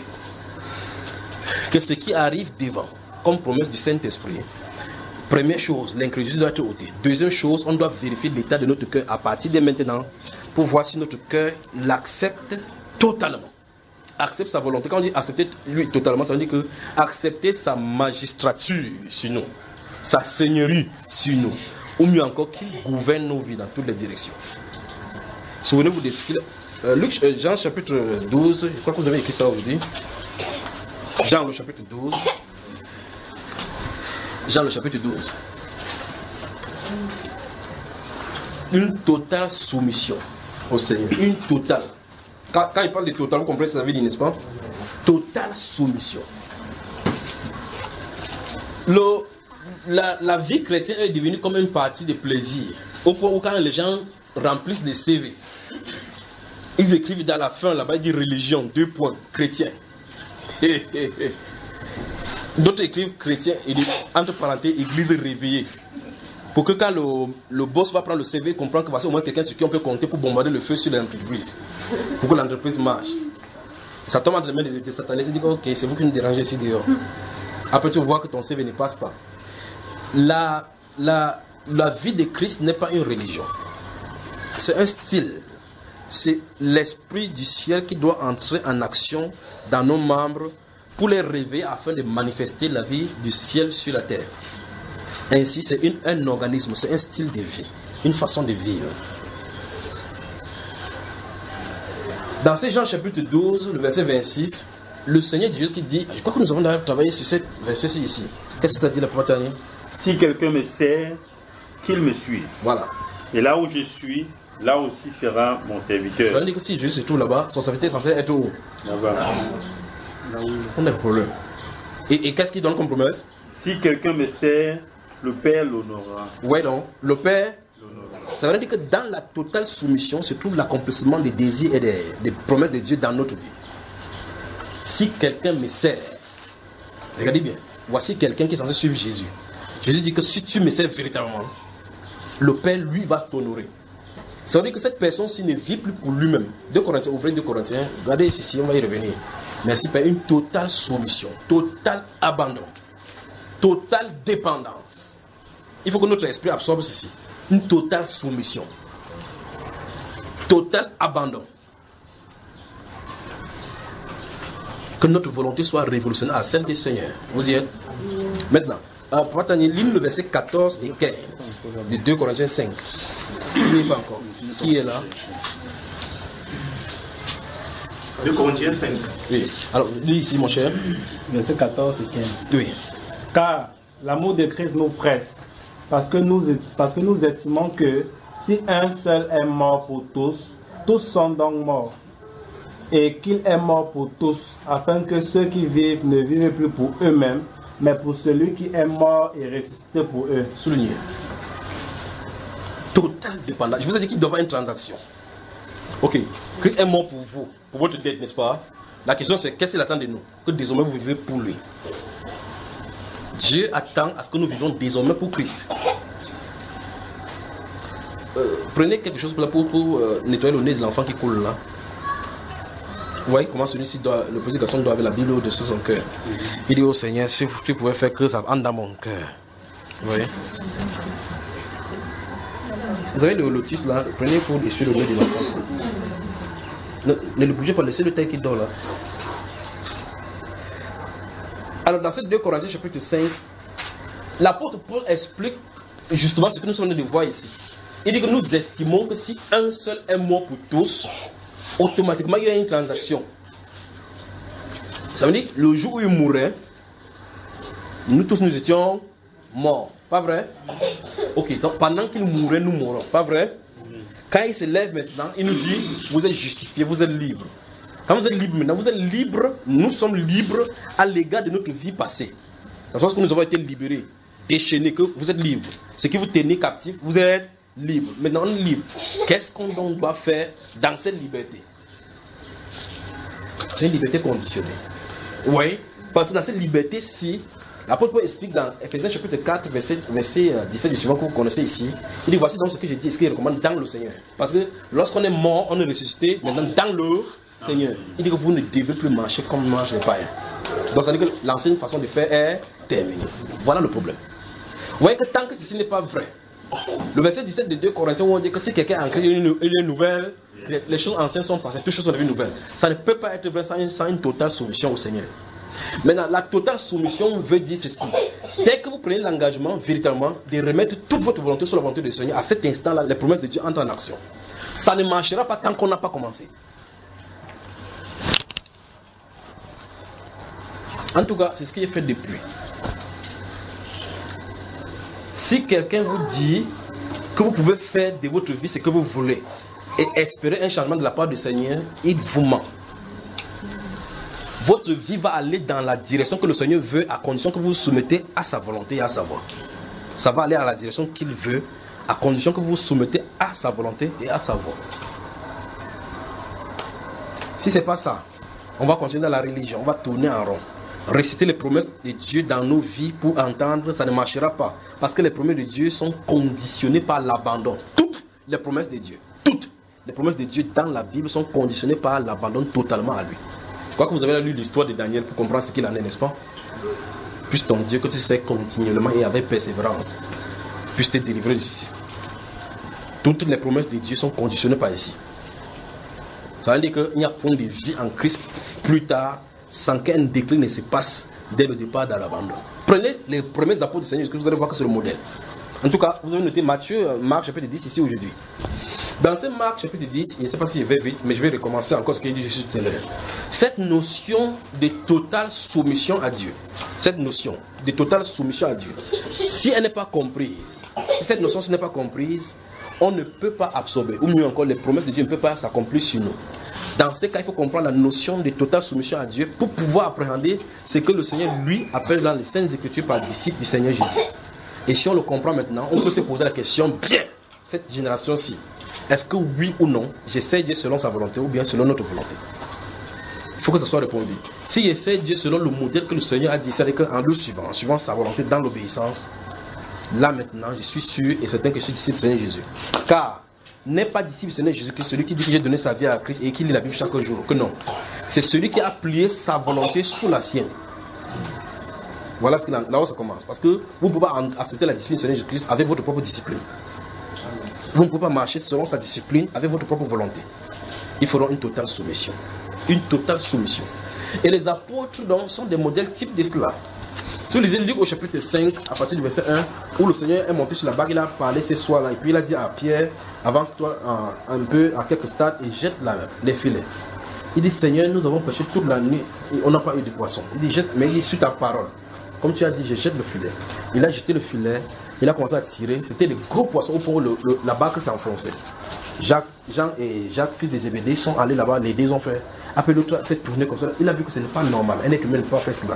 que ce qui arrive devant, comme promesse du Saint-Esprit, première chose, l'incrédulité doit être ôtée. Deuxième chose, on doit vérifier l'état de notre cœur à partir de maintenant pour voir si notre cœur l'accepte totalement. Accepte sa volonté. Quand on dit accepter lui totalement, ça veut dire que accepter sa magistrature sur nous, sa seigneurie sur nous, ou mieux encore qu'il gouverne nos vies dans toutes les directions. Souvenez-vous de ce qu'il Jean chapitre 12, je crois que vous avez écrit ça aujourd'hui. Jean le chapitre 12. Jean le chapitre 12. Une totale soumission au Seigneur. Une totale. Quand il parle de totale, vous comprenez ce que ça veut dire, n'est-ce pas? Totale soumission. La vie chrétienne est devenue comme une partie de plaisir. Au point où quand les gens remplissent des CV, ils écrivent dans la fin là-bas, ils disent religion, 2 points, chrétien. D'autres écrivent chrétien et entre parenthèses, église réveillée. Pour que quand le boss va prendre le CV, il comprend que c'est au moins quelqu'un sur qui on peut compter pour bombarder le feu sur l'entreprise. Pour que l'entreprise marche. Ça tombe entre les mains des satanistes, ils disent ok, c'est vous qui nous dérangez ici dehors. Après tu vois que ton CV ne passe pas. La vie de Christ n'est pas une religion. C'est un style. C'est l'esprit du ciel qui doit entrer en action dans nos membres pour les réveiller afin de manifester la vie du ciel sur la terre. Ainsi, c'est un organisme, c'est un style de vie, une façon de vivre. Dans ces Jean chapitre 12, le verset 26, le Seigneur Jésus qui dit, je crois que nous avons d'ailleurs travaillé sur ce verset ici. Qu'est-ce que ça dit la première année? Si quelqu'un me sert, qu'il me suive. Voilà. Et là où je suis, là aussi sera mon serviteur. Ça veut dire que si Jésus se trouve là-bas, son serviteur est censé être où? Là-bas. On a le problème. Et qu'est-ce qu'il donne comme promesse? Si quelqu'un me sert, le Père l'honorera. Ouais, donc, le Père, ça veut dire que dans la totale soumission se trouve l'accomplissement des désirs et des promesses de Dieu dans notre vie. Si quelqu'un me sert, regardez bien, voici quelqu'un qui est censé suivre Jésus. Jésus dit que si tu me sers véritablement, le Père, lui, va t'honorer. Ça veut dire que cette personne-ci ne vit plus pour lui-même. 2 Corinthiens, ouvrez 2 Corinthiens, regardez ici, on va y revenir. Merci Père, une totale soumission, total abandon, totale dépendance. Il faut que notre esprit absorbe ceci. Une totale soumission, total abandon. Que notre volonté soit révolutionnaire à celle du Seigneur. Vous y êtes? Maintenant, Papa Tani, lis le verset 14 et 15 de 2 Corinthiens 5. Qui n'est pas encore? Qui est là? 2 Corinthiens 5. Oui. Alors, lis ici, mon cher. Verset 14 et 15. Oui. Car l'amour de Christ nous presse, parce que nous estimons que si un seul est mort pour tous, tous sont donc morts. Et qu'il est mort pour tous, afin que ceux qui vivent ne vivent plus pour eux-mêmes, mais pour celui qui est mort et ressuscité pour eux. Souligné. Total dépendance. Je vous ai dit qu'il doit y avoir une transaction. Ok, Christ est mort pour vous, pour votre dette, n'est-ce pas? La question c'est, qu'est-ce qu'il attend de nous? Que désormais vous vivez pour lui. Dieu attend à ce que nous vivions désormais pour Christ. Prenez quelque chose pour nettoyer le nez de l'enfant qui coule là. Vous voyez comment celui-ci doit, le petit garçon doit avoir la Bible au-dessus de son cœur. Il dit au Seigneur, si tu pouvais faire que ça entre dans mon cœur. Vous voyez? Vous avez le lotus là, prenez pour essuyer le nez de l'enfant. Ne le bougez pas, laissez le taille qui dort là. Alors dans ces 2 Corinthiens chapitre 5, l'apôtre Paul explique justement ce que nous sommes en train de voir ici. Il dit que nous estimons que si un seul est mort pour tous, automatiquement il y a une transaction. Ça veut dire le jour où il mourait, nous tous nous étions morts. Pas vrai? Ok, donc pendant qu'il mourait, nous mourons. Pas vrai? Quand il se lève maintenant, il nous dit, vous êtes justifiés, vous êtes libres. Quand vous êtes libres maintenant, vous êtes libres, nous sommes libres à l'égard de notre vie passée. Lorsque nous avons été libérés, déchaînés, que vous êtes libres. Ce qui vous tenait captif, vous êtes libres. Maintenant, on est libre. Qu'est-ce qu'on doit faire dans cette liberté? C'est une liberté conditionnée. Oui, parce que dans cette liberté-ci, l'apôtre Paul explique dans Ephésiens chapitre 4, verset 17 du suivant que vous connaissez ici. Il dit, voici donc ce que j'ai dit, ce qu'il recommande dans le Seigneur. Parce que lorsqu'on est mort, on est ressuscité, maintenant dans le Seigneur. Il dit que vous ne devez plus marcher comme mangent les païens. Donc ça veut dire que l'ancienne façon de faire est terminée. Voilà le problème. Vous voyez que tant que ceci n'est pas vrai, le verset 17 de 2 Corinthiens où on dit que si quelqu'un a créé une nouvelle, les choses anciennes sont passées, toutes choses sont devenues nouvelles. Ça ne peut pas être vrai sans une totale soumission au Seigneur. Maintenant, la totale soumission veut dire ceci. Dès que vous prenez l'engagement véritablement de remettre toute votre volonté sur la volonté du Seigneur, à cet instant-là, les promesses de Dieu entrent en action. Ça ne marchera pas tant qu'on n'a pas commencé. En tout cas, c'est ce qui est fait depuis. Si quelqu'un vous dit que vous pouvez faire de votre vie ce que vous voulez et espérer un changement de la part du Seigneur, il vous ment. Votre vie va aller dans la direction que le Seigneur veut à condition que vous vous soumettez à sa volonté et à sa voix. Ça va aller à la direction qu'il veut à condition que vous vous soumettez à sa volonté et à sa voix. Si ce n'est pas ça, on va continuer dans la religion, on va tourner en rond. Réciter les promesses de Dieu dans nos vies pour entendre, ça ne marchera pas. Parce que les promesses de Dieu sont conditionnées par l'abandon. Toutes les promesses de Dieu, toutes les promesses de Dieu dans la Bible sont conditionnées par l'abandon totalement à lui. Je crois que vous avez lu l'histoire de Daniel pour comprendre ce qu'il en est, n'est-ce pas? Puisse ton Dieu que tu sais continuellement et avec persévérance, puisse te délivrer d'ici. Toutes les promesses de Dieu sont conditionnées par ici. Ça veut dire qu'il n'y a point de vie en Christ plus tard sans qu'un déclin ne se passe dès le départ dans l'abandon. Prenez les premiers apôtres du Seigneur, vous allez voir que c'est le modèle. En tout cas, vous avez noté Marc chapitre 10 ici aujourd'hui. Dans ce Marc chapitre 10, je ne sais pas si je vais vite, mais je vais recommencer encore ce qu'il dit Jésus tout à l'heure. Cette notion de totale soumission à Dieu, cette notion de totale soumission à Dieu, si elle n'est pas comprise, si cette notion n'est pas comprise, on ne peut pas absorber, ou mieux encore, les promesses de Dieu ne peuvent pas s'accomplir sur nous. Dans ce cas, il faut comprendre la notion de totale soumission à Dieu pour pouvoir appréhender ce que le Seigneur, lui, appelle dans les Saintes Écritures par disciple du Seigneur Jésus. Et si on le comprend maintenant, on peut se poser la question, bien, cette génération-ci, est-ce que oui ou non, j'essaie Dieu selon sa volonté ou bien selon notre volonté? Il faut que ça soit répondu. Si j'essaie Dieu selon le modèle que le Seigneur a dit, c'est-à-dire qu'en le suivant, en suivant sa volonté dans l'obéissance, là maintenant, je suis sûr et certain que je suis disciple du Seigneur Jésus. Car n'est pas disciple du Seigneur Jésus que celui qui dit que j'ai donné sa vie à Christ et qui lit la Bible chaque jour. Que non. C'est celui qui a plié sa volonté sous la sienne. Voilà là où ça commence. Parce que vous ne pouvez pas accepter la discipline du Seigneur Jésus-Christ avec votre propre discipline. Vous ne pouvez pas marcher selon sa discipline avec votre propre volonté. Il faudra une totale soumission. Une totale soumission. Et les apôtres donc sont des modèles types de cela. Si vous lisez Luc au chapitre 5, à partir du verset 1, où le Seigneur est monté sur la barque, il a parlé ce soir-là, et puis il a dit à Pierre, avance-toi un peu à quelques stades et jette les filets. Il dit, Seigneur, nous avons pêché toute la nuit et on n'a pas eu de poisson. Il dit, jette, mais il dit, sur ta parole. Comme tu as dit, je jette le filet. Il a jeté le filet, il a commencé à tirer. C'était des gros poissons au point où la barque s'est enfoncée. Jean et Jacques, fils de Zébédée, sont allés là-bas, les deux ont fait. Après l'autre s'est tourné comme ça. Il a vu que ce n'est pas normal. Un être humain ne peut pas faire cela.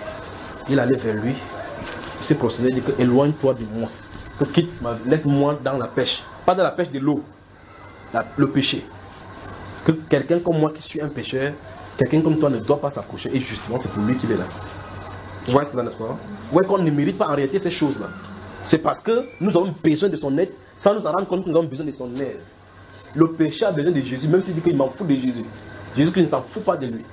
Il allait vers lui, il s'est prosterné, il dit que éloigne-toi de moi. Que quitte, laisse-moi dans la pêche. Pas dans la pêche de l'eau, le péché. Que quelqu'un comme moi qui suis un pécheur, quelqu'un comme toi ne doit pas s'approcher. Et justement, c'est pour lui qu'il est là. Vous voyez cela, n'est-ce pas? Vous voyez qu'on ne mérite pas en réalité ces choses-là. C'est parce que nous avons besoin de son aide, sans nous en rendre compte que nous avons besoin de son aide. Le péché a besoin de Jésus, même s'il dit qu'il m'en fout de Jésus. Jésus ne s'en fout pas de lui.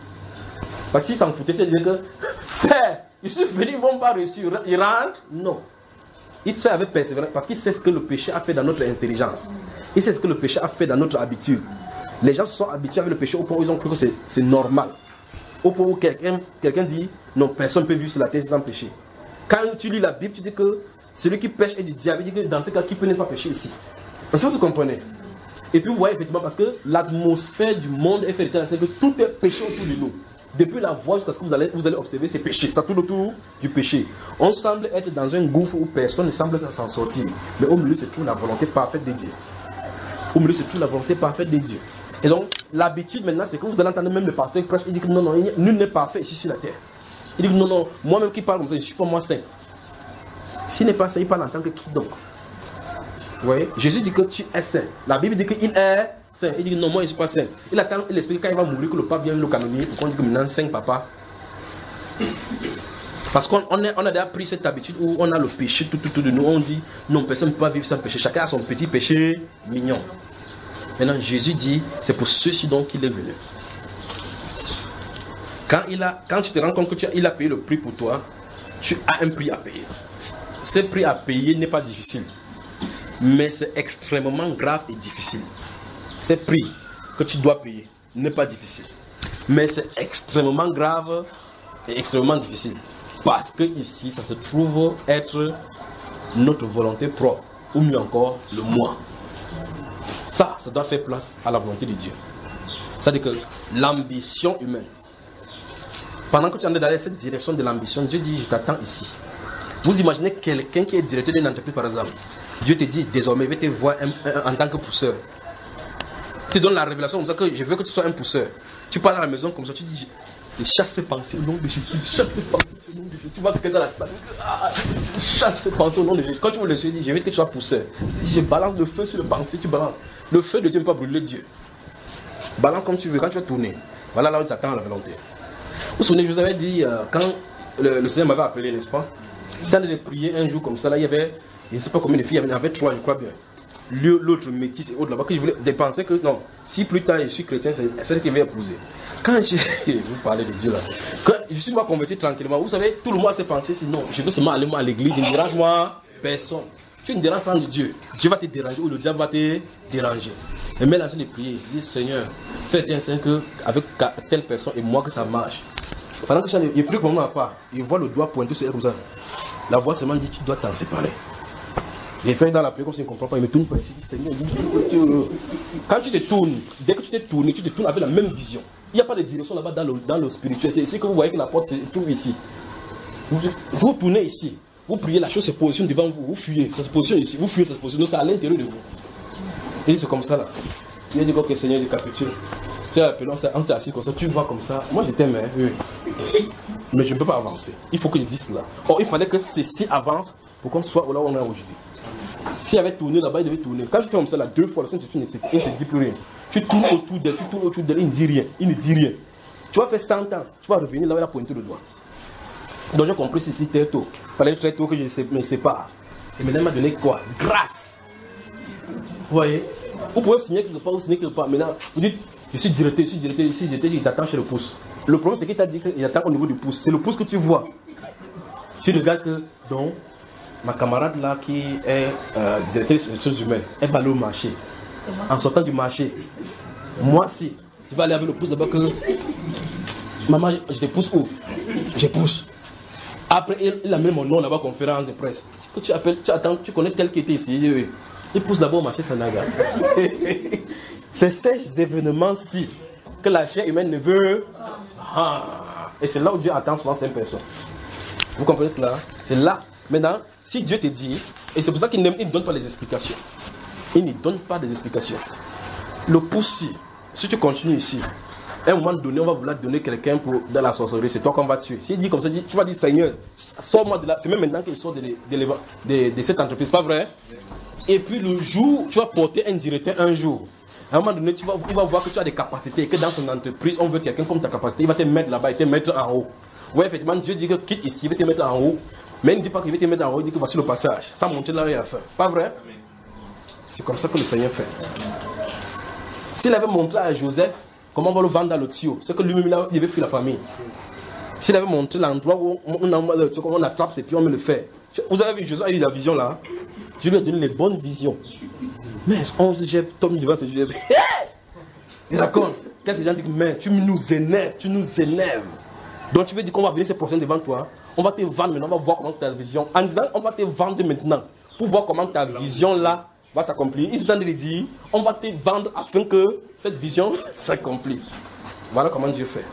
Parce qu'il s'en foutait, c'est dire que Père, ils sont venus, ils ne vont pas réussir. Ils rentrent? Non. Il fait avec persévérance parce qu'il sait ce que le péché a fait dans notre intelligence. Il sait ce que le péché a fait dans notre habitude. Les gens se sont habitués avec le péché au point où ils ont cru que c'est normal. Au point où quelqu'un dit non, personne ne peut vivre sur la terre sans péché. Quand tu lis la Bible, tu dis que celui qui pêche est du diable. Il dit que dans ce cas, qui peut ne pas pécher ici? Est-ce que vous comprenez? Et puis vous voyez effectivement parce que l'atmosphère du monde est faite de que tout est péché autour de nous. Depuis la voix jusqu'à ce que vous allez observer, c'est péché. Ça tourne autour du péché. On semble être dans un gouffre où personne ne semble s'en sortir. Mais au milieu se trouve la volonté parfaite de Dieu. Au milieu se trouve la volonté parfaite de Dieu. Et donc, l'habitude maintenant, c'est que vous allez entendre même le pasteur qui prêche, il dit que non, nul n'est parfait ici sur la terre. Il dit que non, moi-même qui parle comme ça, je ne suis pas moi saint. S'il n'est pas saint, il parle en tant que qui donc? Vous voyez? Jésus dit que tu es saint. La Bible dit qu'il est saint. Il dit que non, moi je ne suis pas saint. Il attend, il explique quand il va mourir que le pape vient le canoniser pour qu'on dise que maintenant saint papa. Parce qu'on a déjà pris cette habitude où on a le péché tout de nous. On dit non, personne ne peut pas vivre sans péché. Chacun a son petit péché mignon. Maintenant, Jésus dit c'est pour ceux-ci donc qu'il est venu. Quand tu te rends compte qu'il a payé le prix pour toi, tu as un prix à payer. Ce prix à payer n'est pas difficile. Mais c'est extrêmement grave et difficile. Ce prix que tu dois payer n'est pas difficile. Mais c'est extrêmement grave et extrêmement difficile. Parce que ici, ça se trouve être notre volonté propre. Ou mieux encore, le moi. Ça doit faire place à la volonté de Dieu. C'est-à-dire que l'ambition humaine. Pendant que tu es en train d'aller dans cette direction de l'ambition, Dieu dit, je t'attends ici. Vous imaginez quelqu'un qui est directeur d'une entreprise par exemple. Dieu te dit, désormais, je vais te voir en tant que pousseur. Tu te donnes la révélation comme ça que je veux que tu sois un pousseur. Tu pars dans la maison comme ça, tu dis, je chasse ces pensées au nom de Jésus, chasse ces pensées au nom de Jésus. Tu vas que dans la salle, chasse ces pensées au nom de Jésus. Quand tu veux le Seigneur, dit, je veux que tu sois pousseur. Je balance le feu sur le pensée, tu balances. Le feu de Dieu ne peut pas brûler Dieu. Balance comme tu veux, quand tu vas tourner. Voilà là où tu attends la volonté. Vous vous souvenez, je vous avais dit, quand le Seigneur m'avait appelé, n'est-ce pas? Dans de prier un jour comme ça, là, il y avait, je ne sais pas combien de filles, il y en avait 3, je crois bien. L'autre métis et autres là-bas, que je voulais dépenser que non, si plus tard je suis chrétien, c'est celle qui va épouser. Quand vous parlez de Dieu là, quand je suis pas converti tranquillement, vous savez, tout le monde s'est pensé, c'est non, je veux seulement aller à l'église, il ne dérange moi personne. Tu ne déranges pas de Dieu. Dieu va te déranger ou le diable va te déranger. Et mets l'ancien de prier. Dis Seigneur, fais ainsi qu'avec telle personne et moi que ça marche. Pendant que je prie comme on n'a pas, il voit le doigt pointer sur elle comme ça. La voix seulement dit tu dois t'en séparer. Il fait dans la prière comme s'il ne comprend pas. Il me tourne pas ici. Seigneur, quand tu te tournes, dès que tu te tournes avec la même vision. Il n'y a pas de direction là-bas dans le spirituel. C'est ici que vous voyez que la porte se trouve ici. Vous tournez ici. Vous priez, la chose se positionne devant vous. Vous fuyez, ça se positionne ici. Vous fuyez, ça se positionne. C'est à l'intérieur de vous. Et c'est comme ça là. Il a dit que Seigneur, il capitule. Tu as appelé, on s'est assis comme ça. Tu vois comme ça. Moi je t'aime, oui. Mais je ne peux pas avancer. Il faut que je dise cela. Or, il fallait que ceci avance pour qu'on soit là où on est aujourd'hui. S'il avait tourné là-bas, il devait tourner. Quand je fais comme ça, là, 2 fois, le Saint-Esprit ne te dit plus rien. Tu tournes autour d'elle, il ne dit rien. Il ne dit rien. Tu vas faire 100 ans, tu vas revenir là où il a pointé le doigt. Donc j'ai compris ceci très tôt. Il fallait très tôt que je me sépare. Et maintenant, il m'a donné quoi? Grâce. Vous voyez? Vous pouvez signer quelque part ou signer quelque part. Maintenant, vous dites, je suis directeur, il t'attend chez le pouce. Le problème, c'est qu'il t'a dit qu'il attend au niveau du pouce. C'est le pouce que tu vois. Tu regardes que, donc, ma camarade là qui est directrice des ressources humaines, elle va aller au marché. En sortant du marché, moi si, je vais aller avec le pouce d'abord que maman, je te pousse où? Je pousse. Après, il a mis mon nom là-bas, conférence de presse. Que tu appelles, tu attends, tu connais tel qui était ici. Il pousse là-bas au marché Sanaga. C'est ces événements-ci que la chair humaine ne veut. Et c'est là où Dieu attend souvent cette personne. Vous comprenez cela? C'est là. Maintenant, si Dieu te dit, et c'est pour ça qu'il ne donne pas les explications. Il ne donne pas des explications. Le pouce, si tu continues ici, à un moment donné, on va vouloir donner quelqu'un dans la sorcellerie, c'est toi qu'on va tuer. S'il dit comme ça, tu vas dire Seigneur, sors-moi de là. C'est même maintenant qu'il sort de cette entreprise, pas vrai? Et puis le jour, tu vas porter un directeur un jour. À un moment donné, il va voir que tu as des capacités et que dans son entreprise, on veut quelqu'un comme ta capacité. Il va te mettre là-bas et te mettre en haut. Oui, effectivement, Dieu dit que quitte ici, il va te mettre en haut. Mais il ne dit pas qu'il va te mettre en haut, il dit que voici le passage. Sans monter là où il a fait. Pas vrai? C'est comme ça que le Seigneur fait. S'il avait montré à Joseph comment on va le vendre dans le tuyau, c'est que lui-même il devait fuir la famille. S'il avait montré l'endroit où on attrape ses pieds, on met le fer. Vous avez vu, Joseph a eu la vision là. Dieu lui a donné les bonnes visions. Mais 11 j'ai tombé devant ses yeux. Il raconte. Qu'est-ce que les gens disent? Mais tu nous énerves. Donc tu veux dire qu'on va venir se prochaine devant toi. On va te vendre maintenant, on va voir comment c'est ta vision. En disant, on va te vendre maintenant. Pour voir comment ta vision là va s'accomplir. Il s'est en train de dire, on va te vendre afin que cette vision s'accomplisse. Voilà comment Dieu fait.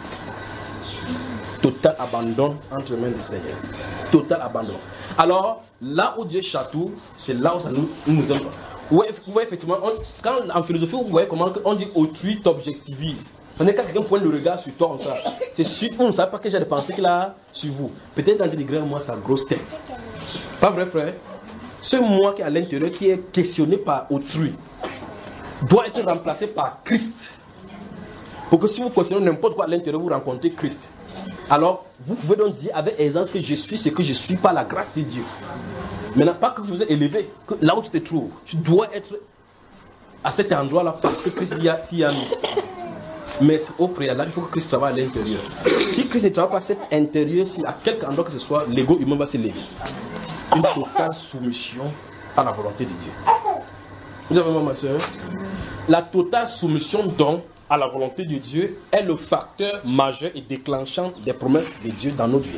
Total abandon entre les mains du Seigneur. Total abandon. Alors, là où Dieu château, c'est là où ça nous aime. Ouais, effectivement, quand en philosophie, vous voyez comment on dit autrui t'objectivise. On est quand quelqu'un pointe le regard sur toi comme ça. C'est sûr, on ne sait pas que j'ai des pensées qu'il a sur vous. Peut-être dans des grèves, moi, sa grosse tête. Pas vrai, frère? Ce moi qui est à l'intérieur, qui est questionné par autrui, doit être remplacé par Christ. Pour que si vous questionnez n'importe quoi à l'intérieur, vous rencontrez Christ. Alors, vous pouvez donc dire avec aisance que je suis ce que je suis par la grâce de Dieu. Maintenant, pas que vous êtes élevé, que là où tu te trouves, tu dois être à cet endroit-là parce que Christ t'y a mis. Mais au préalable, il faut que Christ travaille à l'intérieur. Si Christ ne travaille pas à cet intérieur, si à quelque endroit que ce soit, l'ego humain va se lever. Une totale soumission à la volonté de Dieu. Vous avez vu, ma soeur? La totale soumission donc à la volonté de Dieu est le facteur majeur et déclenchant des promesses de Dieu dans notre vie.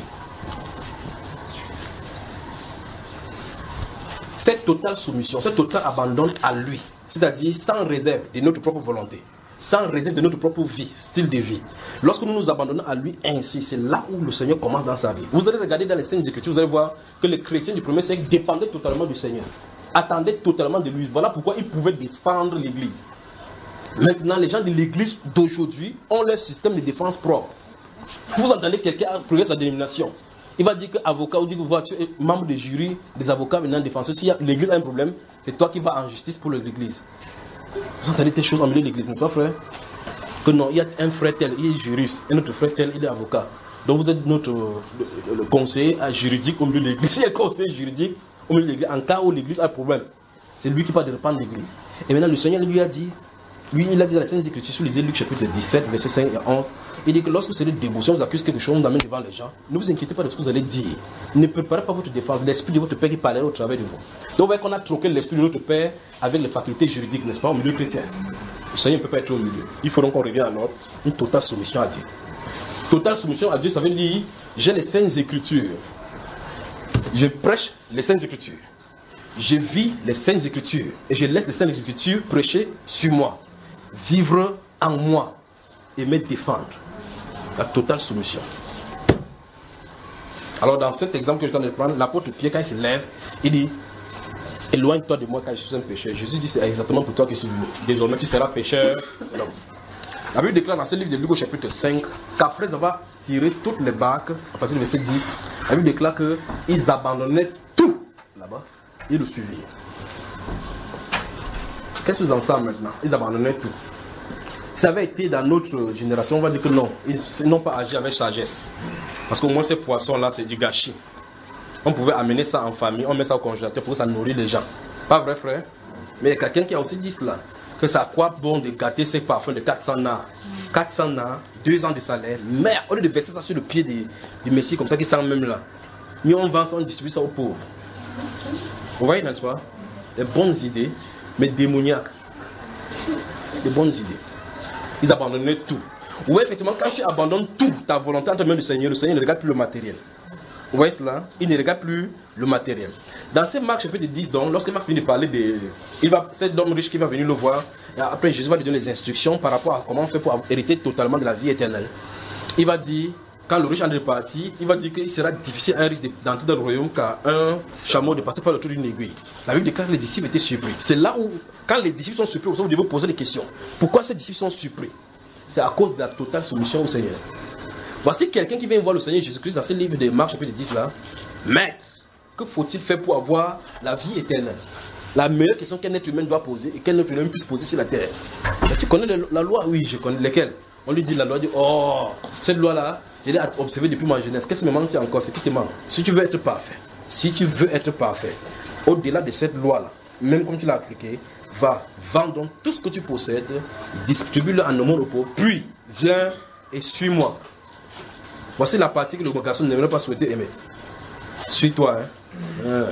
Cette totale soumission, cette totale abandon à lui, c'est-à-dire sans réserve de notre propre volonté, sans réserve de notre propre vie, style de vie. Lorsque nous nous abandonnons à lui ainsi, c'est là où le Seigneur commence dans sa vie. Vous allez regarder dans les Saintes Écritures, vous allez voir que les chrétiens du premier siècle dépendaient totalement du Seigneur, attendaient totalement de lui. Voilà pourquoi ils pouvaient défendre l'Église. Maintenant, les gens de l'Église d'aujourd'hui ont leur système de défense propre. Vous entendez quelqu'un progresser sa dénomination. Il va dire qu'avocat, ou dire que tu es membre de jury, des avocats maintenant défenseurs. Si l'Église a un problème, c'est toi qui vas en justice pour l'Église. Vous entendez des choses en milieu de l'Église, n'est-ce pas, frère? Que non, il y a un frère tel, il est juriste, et notre frère tel, il est avocat. Donc vous êtes le conseiller juridique au milieu de l'Église. Il y a le conseiller juridique au milieu de l'Église. En cas où l'Église a un problème, c'est lui qui va de répandre l'Église. Et maintenant, le Seigneur lui a dit, Lui, il a dit dans les Saintes Écritures, sous les Luc chapitre 17, versets 5 et 11, il dit que lorsque c'est une dévotion, vous accusez quelque chose, vous amène devant les gens, ne vous inquiétez pas de ce que vous allez dire. Ne préparez pas votre défense, l'esprit de votre Père qui parlera au travers de vous. Donc vous voyez qu'on a troqué l'esprit de notre Père avec les facultés juridiques, n'est-ce pas, au milieu chrétien. Le Seigneur ne peut pas être au milieu. Il faut donc qu'on revienne à l'ordre, une totale soumission à Dieu. Totale soumission à Dieu, ça veut dire, j'ai les Saintes Écritures. Je prêche les Saintes Écritures. Je vis les Saintes Écritures. Et je laisse les Saintes Écritures prêcher sur moi. Vivre en moi. Et me défendre. La totale soumission. Alors dans cet exemple que je viens de prendre, l'apôtre Pierre, quand il se lève, il dit, éloigne-toi de moi car je suis un pécheur. Jésus dit, c'est exactement pour toi que je suis venu. Désormais tu seras pécheur. Non. La Bible déclare dans ce livre de Luc au chapitre 5 qu'après avoir tiré toutes les barques, à partir du verset 10, la Bible déclare qu'ils abandonnaient tout là-bas, ils le suivirent. Qu'est-ce que vous en savez maintenant? Ils abandonnaient tout. Si ça avait été dans notre génération, on va dire que non, ils n'ont pas agi avec sagesse. Parce qu'au moins ces poissons-là, c'est du gâchis. On pouvait amener ça en famille, on met ça au congélateur pour que ça nourrit les gens. Pas vrai, frère? Mais il y a quelqu'un qui a aussi dit cela. Que ça a quoi bon de gâter ces parfums de 400 nars. 400 nars, 2 ans de salaire. Mais au lieu de verser ça sur le pied du Messie comme ça qui sent même là, mais on vend ça, on distribue ça aux pauvres. Vous voyez, n'est-ce pas? Des bonnes idées, mais démoniaques. Des bonnes idées. Ils abandonnaient tout. Oui, effectivement, quand tu abandonnes tout, ta volonté entre les mains du Seigneur, le Seigneur ne regarde plus le matériel. Vous voyez cela? Il ne regarde plus le matériel. Dans ces Marc chapitre 10, donc, lorsque Marc finit de parler cet homme riche qui va venir le voir, et après Jésus va lui donner les instructions par rapport à comment on fait pour hériter totalement de la vie éternelle. Il va dire, quand le riche en est parti, il va dire qu'il sera difficile à un riche d'entrer dans le royaume qu'à un chameau de passer par le trou d'une aiguille. La Bible déclare que les disciples étaient surpris. C'est là où, quand les disciples sont surpris, vous devez poser des questions. Pourquoi ces disciples sont surpris? C'est à cause de la totale soumission au Seigneur. Voici quelqu'un qui vient voir le Seigneur Jésus-Christ dans ce livre de Marc chapitre 10 là. Maître, que faut-il faire pour avoir la vie éternelle? La meilleure question qu'un être humain doit poser et qu'un être humain puisse poser sur la terre. Et tu connais la loi? Oui, je connais. Lesquelles? On lui dit la loi, dit oh, cette loi-là, je l'ai observée depuis ma jeunesse. Qu'est-ce qui me manque encore? C'est qui te manque? Si tu veux être parfait, au-delà de cette loi-là, même comme tu l'as appliquée, va, vends donc tout ce que tu possèdes, distribue-le en aumône aux pauvres, puis viens et suis-moi. Voici la partie que le garçon n'aimerait pas souhaiter aimer. Suis-toi. Hein?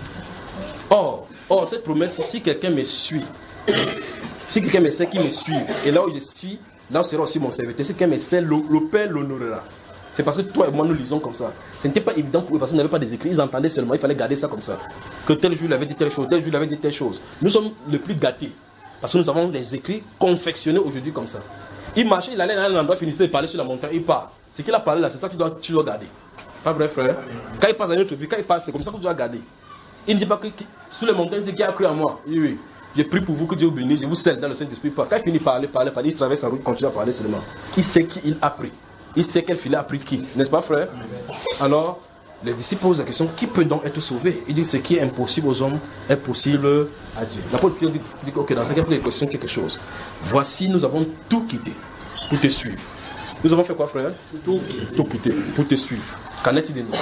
Or, cette promesse, si quelqu'un me suit, si quelqu'un me sait qui me suit, et là où je suis, là où sera aussi mon serviteur. Si quelqu'un me sait, le Père l'honorera. C'est parce que toi et moi nous lisons comme ça. Ce n'était pas évident pour eux parce qu'ils n'avaient pas des écrits, ils entendaient seulement, il fallait garder ça comme ça. Que tel jour il avait dit telle chose, tel jour il avait dit telle chose. Nous sommes les plus gâtés parce que nous avons des écrits confectionnés aujourd'hui comme ça. Il marchait, il allait dans un endroit, finissait de parler sur la montagne, il part. Ce qu'il a parlé là, c'est ça que tu dois garder. Pas vrai, frère? Quand il passe dans notre vie, quand il passe, c'est comme ça que tu dois garder. Il ne dit pas que sur les montagnes, c'est qui a cru en moi. Oui, oui. J'ai prié pour vous que Dieu vous bénisse, je vous scelle dans le Saint-Esprit. Quand il finit par parler, il traverse la route, il continue à parler seulement. Il sait qui il a pris. Il sait quel filet a pris qui. N'est-ce pas, frère? Alors, les disciples posent la question, qui peut donc être sauvé? Il dit, ce qui est impossible aux hommes est possible à Dieu. L'apôtre Pierre dit, ok, dans cette question, quelque chose. Voici, nous avons tout quitté pour te suivre. Nous avons fait quoi, frère? Tout quitté pour te suivre. Qu'en est-il de nous?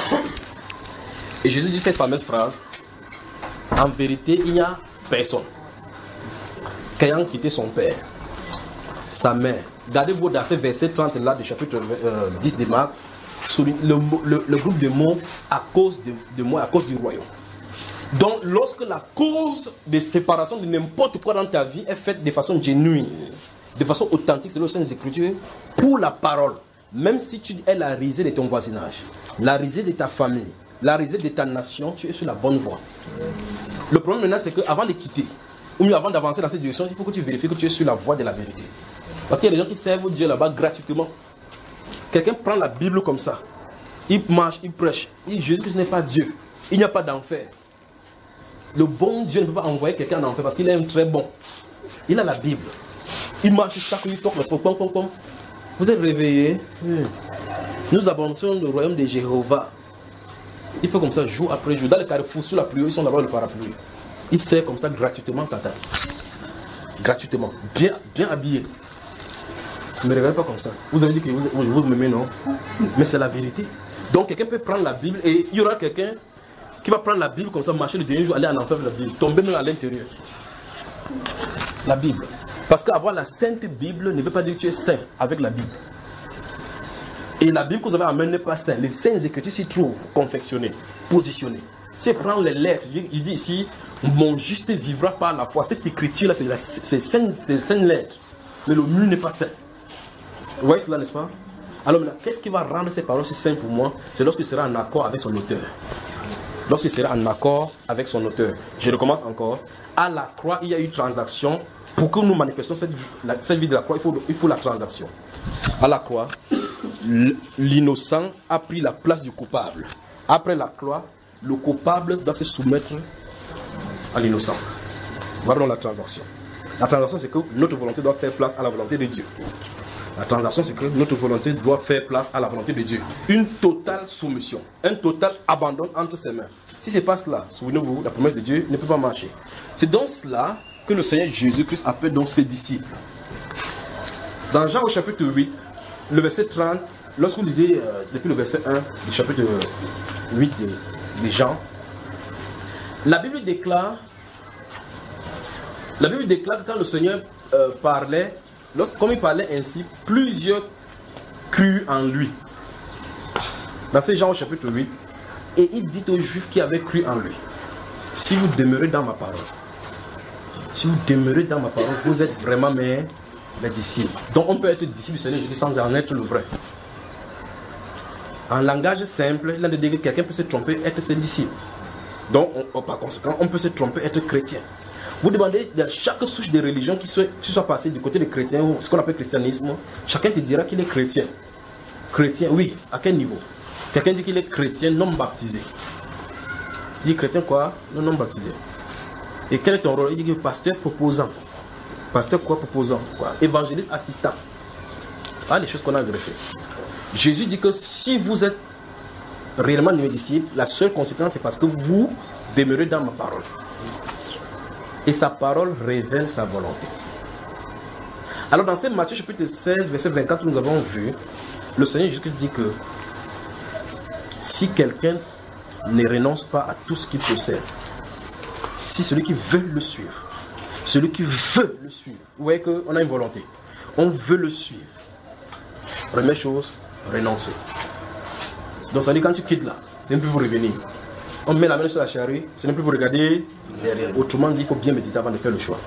Et Jésus dit cette fameuse phrase, en vérité, il n'y a personne qu'ayant quitté son père, sa mère. Regardez-vous dans ce verset 30 là du chapitre 10 de Marc, sur le groupe de mots à cause de moi, à cause du royaume. Donc lorsque la cause de séparation de n'importe quoi dans ta vie est faite de façon genuine, de façon authentique, selon les Saintes Écritures, pour la parole, même si tu es la risée de ton voisinage, la risée de ta famille, la risée de ta nation, tu es sur la bonne voie. Le problème maintenant, c'est qu'avant de quitter, ou mieux avant d'avancer dans cette direction, il faut que tu vérifies que tu es sur la voie de la vérité. Parce qu'il y a des gens qui servent Dieu là-bas gratuitement. Quelqu'un prend la Bible comme ça, il marche, il prêche, il dit Jésus-Christ n'est pas Dieu, il n'y a pas d'enfer. Le bon Dieu ne peut pas envoyer quelqu'un en enfer parce qu'il est un très bon. Il a la Bible. Il marche chaque nuit, toque le pom. Vous êtes réveillés. Nous abandonnons le royaume de Jéhovah. Il fait comme ça jour après jour. Dans le carrefour, sous la pluie, ils sont là-bas le parapluie. Il sert comme ça gratuitement Satan. Gratuitement. Bien habillé. Ne me réveillez pas comme ça. Vous avez dit que vous m'aimez, non? Mais c'est la vérité. Donc quelqu'un peut prendre la Bible et il y aura quelqu'un qui va prendre la Bible comme ça, marcher le dernier jour, aller en enfer de la Bible, tomber même à l'intérieur. La Bible. Parce qu'avoir la Sainte Bible ne veut pas dire que tu es saint avec la Bible. Et la Bible que vous avez amenée n'est pas sainte. Les saintes écritures s'y trouvent confectionnées, positionnées. Si prend les lettres, il dit ici, mon juste vivra par la foi. Cette écriture-là, c'est sainte lettre. Mais le mur n'est pas saint. Vous voyez cela, n'est-ce pas? Alors maintenant, qu'est-ce qui va rendre ces paroles si saintes pour moi? C'est lorsqu'il sera en accord avec son auteur. Lorsqu'il sera en accord avec son auteur. Je recommence encore. À la croix, il y a eu transaction. Pour que nous manifestions cette vie de la croix, il faut la transaction. À la croix, l'innocent a pris la place du coupable. Après la croix, le coupable doit se soumettre à l'innocent. Voilà donc la transaction. La transaction, c'est que notre volonté doit faire place à la volonté de Dieu. La transaction, c'est que notre volonté doit faire place à la volonté de Dieu. Une totale soumission, un total abandon entre ses mains. Si ce n'est pas cela, souvenez-vous, la promesse de Dieu ne peut pas marcher. C'est donc cela que le Seigneur Jésus-Christ appelle donc ses disciples. Dans Jean au chapitre 8, le verset 30, lorsque vous lisez depuis le verset 1 du chapitre 8 de Jean, la Bible déclare que quand le Seigneur parlait, comme il parlait ainsi, plusieurs crurent en lui. Dans ce Jean au chapitre 8, et il dit aux Juifs qui avaient cru en lui, si vous demeurez dans ma parole, si vous demeurez dans ma parole, vous êtes vraiment mes disciples. Donc on peut être disciple du Seigneur Jésus sans en être le vrai. En langage simple, il a dit que quelqu'un peut se tromper, être ses disciples. Donc par conséquent, on peut se tromper, être chrétien. Vous demandez dans chaque souche de religion qui soit passée du côté des chrétiens, ou ce qu'on appelle christianisme, chacun te dira qu'il est chrétien. Chrétien, oui, à quel niveau? Quelqu'un dit qu'il est chrétien non baptisé. Il dit chrétien quoi? Non baptisé. Et quel est ton rôle? Il dit que pasteur proposant. Pasteur quoi proposant? Quoi? Évangéliste assistant. Ah, les choses qu'on a greffées. Jésus dit que si vous êtes réellement mes disciples, la seule conséquence c'est parce que vous demeurez dans ma parole. Et sa parole révèle sa volonté. Alors dans ce Matthieu chapitre 16, verset 24, nous avons vu, le Seigneur Jésus dit que si quelqu'un ne renonce pas à tout ce qu'il possède, si celui qui veut le suivre, vous voyez qu'on a une volonté, on veut le suivre. Première chose, renoncer. Donc ça dit quand tu quittes là, c'est un peu pour revenir. On met la main sur la charrue, ce n'est plus pour regarder derrière. Autrement dit, il faut bien méditer avant de faire le choix.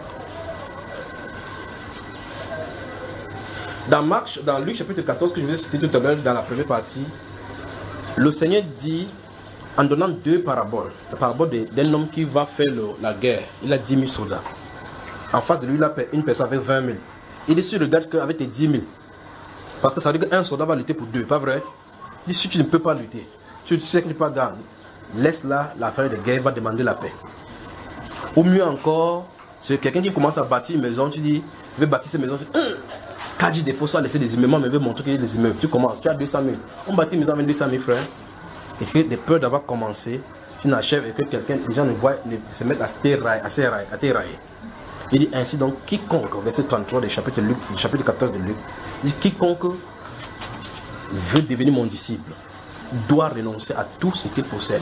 Dans Luc chapitre 14, que je vous ai cité tout à l'heure dans la première partie, le Seigneur dit, en donnant deux paraboles, la parabole d'un homme qui va faire la guerre, il a 10 000 soldats. En face de lui, il a une personne avec 20 000. Il dit, si tu regardes qu'avec tes 10 000, parce que ça veut dire qu'un soldat va lutter pour deux, pas vrai? Il dit, si tu ne peux pas lutter, tu sais que tu ne peux pas gagner, laisse là, l'affaire de guerre va demander la paix. Ou mieux encore, c'est quelqu'un qui commence à bâtir une maison, tu dis, je vais bâtir cette maison, quand j'ai des faux, soit laisser des immeubles, mais veut montrer qu'il y a des immeubles. Tu commences, tu as 200 000. On bâtit une maison avec 200 000 frères. Est-ce que des peurs d'avoir commencé, tu n'achèves et que quelqu'un, les gens ne voient, se mettent à t'érailler. Il dit ainsi donc, quiconque, verset 33 du chapitre 14 de Luc, il dit quiconque veut devenir mon disciple doit renoncer à tout ce qu'il possède.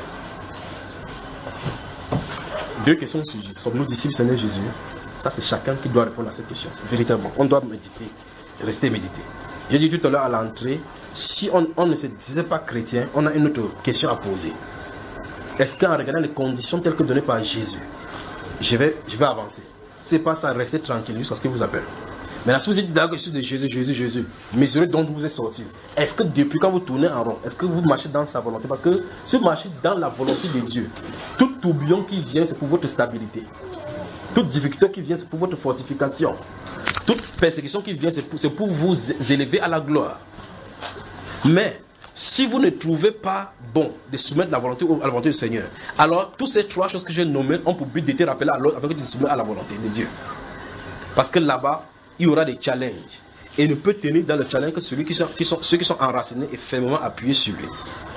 Deux questions sur Jésus. Sommes-nous disciples du Seigneur Jésus? Ça, c'est chacun qui doit répondre à cette question. Véritablement, on doit méditer, rester méditer. J'ai dit tout à l'heure à l'entrée, si on ne se disait pas chrétien, on a une autre question à poser. Est-ce qu'en regardant les conditions telles que données par Jésus, je vais avancer? C'est pas ça, restez tranquille jusqu'à ce qu'il vous appelle. Maintenant, si vous êtes d'accord que je suis de Jésus, mesurez d'où vous êtes sorti. Est-ce que depuis quand vous tournez en rond, est-ce que vous marchez dans sa volonté? Parce que si vous marchez dans la volonté de Dieu, tout tourbillon qui vient, c'est pour votre stabilité. Toute difficulté qui vient, c'est pour votre fortification. Toute persécution qui vient, c'est pour vous élever à la gloire. Mais si vous ne trouvez pas bon de soumettre la volonté à la volonté du Seigneur, alors toutes ces trois choses que j'ai nommées ont pour but de te rappeler à l'autre afin que tu te soumets à la volonté de Dieu. Parce que là-bas, il y aura des challenges. Et ne peut tenir dans le challenge que ceux qui sont enracinés et fermement appuyés sur lui.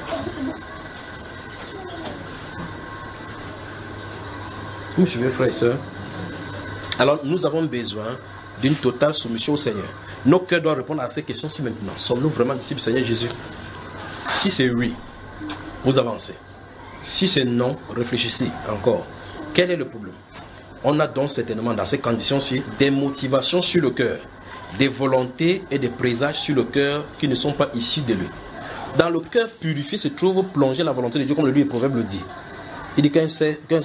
Vous me suivez, frères et sœurs? Alors, nous avons besoin d'une totale soumission au Seigneur. Nos cœurs doivent répondre à ces questions-ci maintenant. Sommes-nous vraiment disciples du Seigneur Jésus? Si c'est oui, vous avancez. Si c'est non, réfléchissez encore. Quel est le problème? on a donc certainement dans ces conditions-ci des motivations sur le cœur, des volontés et des présages sur le cœur qui ne sont pas issus de lui. Dans le cœur purifié se trouve plongée la volonté de Dieu, comme le livre Proverbe le dit. Il dit toutes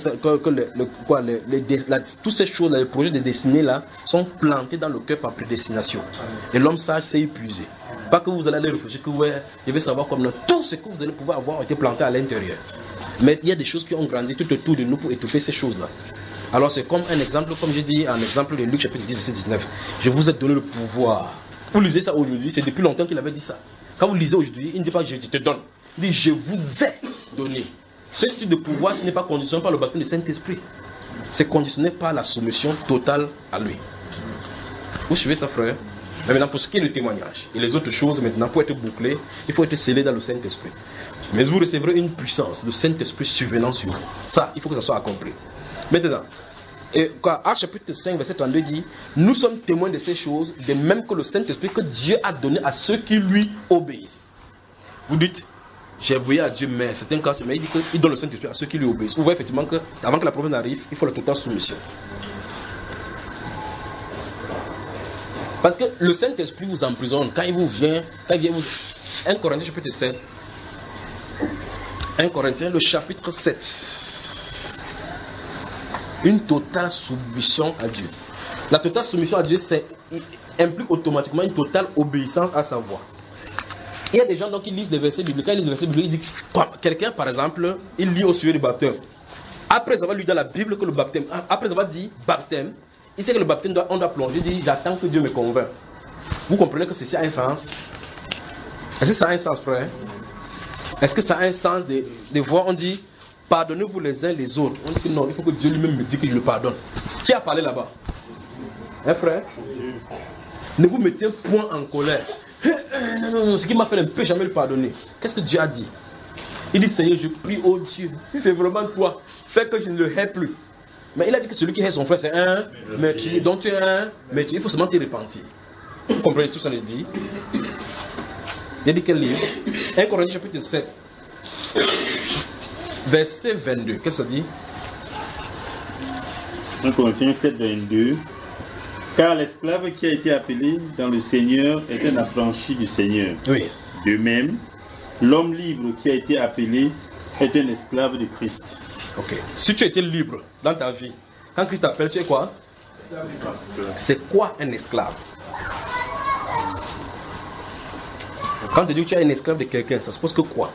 ces choses, les projets de destinée là, sont plantés dans le cœur par prédestination. Et l'homme sage s'est épuisé. Pas que vous allez aller réfléchir que ouais, je vais savoir comme tout ce que vous allez pouvoir avoir été planté à l'intérieur. Mais il y a des choses qui ont grandi tout autour de nous pour étouffer ces choses-là. Alors c'est comme un exemple, comme j'ai dit, un exemple de Luc chapitre 10, verset 19. Je vous ai donné le pouvoir. Vous lisez ça aujourd'hui, c'est depuis longtemps qu'il avait dit ça. Quand vous lisez aujourd'hui, il ne dit pas je te donne. Il dit je vous ai donné. Ce style de pouvoir, ce n'est pas conditionné par le baptême du Saint-Esprit. C'est conditionné par la soumission totale à lui. Vous suivez ça, frère? Mais maintenant, pour ce qui est du témoignage et les autres choses, maintenant, pour être bouclé, il faut être scellé dans le Saint-Esprit. Mais vous recevrez une puissance, le Saint-Esprit survenant sur vous. Ça, il faut que ça soit accompli. Maintenant, Actes chapitre 5, verset 32 dit, nous sommes témoins de ces choses, de même que le Saint-Esprit que Dieu a donné à ceux qui lui obéissent. Vous dites, j'ai voué à Dieu, mais c'est un cas, mais il dit qu'il donne le Saint-Esprit à ceux qui lui obéissent. Vous voyez effectivement qu'avant que la promesse n'arrive, il faut la totale soumission. Parce que le Saint-Esprit vous emprisonne quand il vous vient, vous... 1 Corinthiens chapitre 7. 1 Corinthiens le chapitre 7. Une totale soumission à Dieu. La totale soumission à Dieu implique automatiquement une totale obéissance à sa voix. Il y a des gens donc qui lisent des versets bibliques. Quand ils lisent des versets bibliques, ils disent quelqu'un par exemple, il lit au sujet du baptême. Après avoir lu dans la Bible que le baptême, après avoir dit baptême, il sait que le baptême on doit plonger. Il dit j'attends que Dieu me convainc. Vous comprenez que ceci a un sens? Est-ce que ça a un sens, frère? Est-ce que ça a un sens de voir, on dit pardonnez-vous les uns les autres? On dit que non, il faut que Dieu lui-même me dise que je le pardonne. Qui a parlé là-bas? Hein, frère? Ne vous mettez point en colère. Non, ce qui m'a fait ne peut jamais le pardonner. Qu'est-ce que Dieu a dit? Il dit Seigneur, je prie au Dieu, si c'est vraiment toi, fais que je ne le hais plus. Mais il a dit que celui qui hait son frère, c'est un meurtrier. Donc tu es un meurtrier, il faut seulement te repentir. Vous comprenez ce que ça veut dire? Il a dit quel livre? 1 Corinthiens chapitre 7, verset 22. Qu'est-ce que ça dit? 1 Corinthiens 7, 22. Car l'esclave qui a été appelé dans le Seigneur est un affranchi du Seigneur. Oui. De même, l'homme libre qui a été appelé est un esclave de Christ. Ok. Si tu étais libre dans ta vie, quand Christ t'appelle, tu es quoi? C'est quoi un esclave? Quand tu dis que tu es un esclave de quelqu'un, ça suppose que quoi?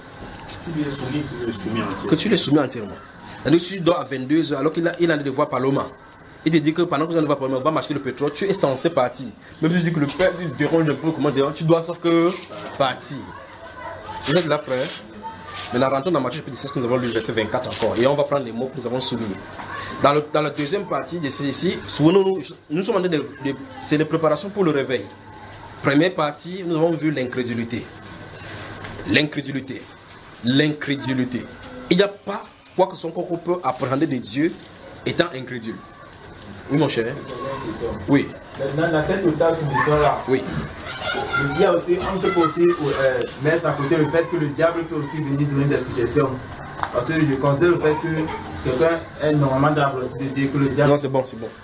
Que tu l'es soumis entièrement. C'est-à-dire que si tu dors à 22h alors qu'il a un devoir parlement, il te dit que pendant que vous allez voir parlement, on va m'acheter le pétrole, tu es censé partir. Même si tu dis que le père il dérange un peu, comment dire, tu dois sauf que partir. Vous êtes là, frère? Maintenant, rentrons dans Matthieu chapitre 16 que nous avons lu, verset 24 encore. Et on va prendre les mots que nous avons soulignés. Dans la deuxième partie de ceci, souvenons-nous, nous sommes en train c'est les préparations pour le réveil. Première partie, nous avons vu l'incrédulité. L'incrédulité. L'incrédulité. Il n'y a pas quoi que ce soit qu'on peut appréhender de Dieu étant incrédule. Oui, mon cher. Oui. Maintenant, dans cette totale soumission-là, oui. Il y a aussi, on peut aussi mettre à côté le fait que le diable peut aussi venir donner des suggestions. Parce que je considère le fait que quelqu'un est normalement dans la volonté de Dieu, que le diable... Non, c'est bon, c'est bon.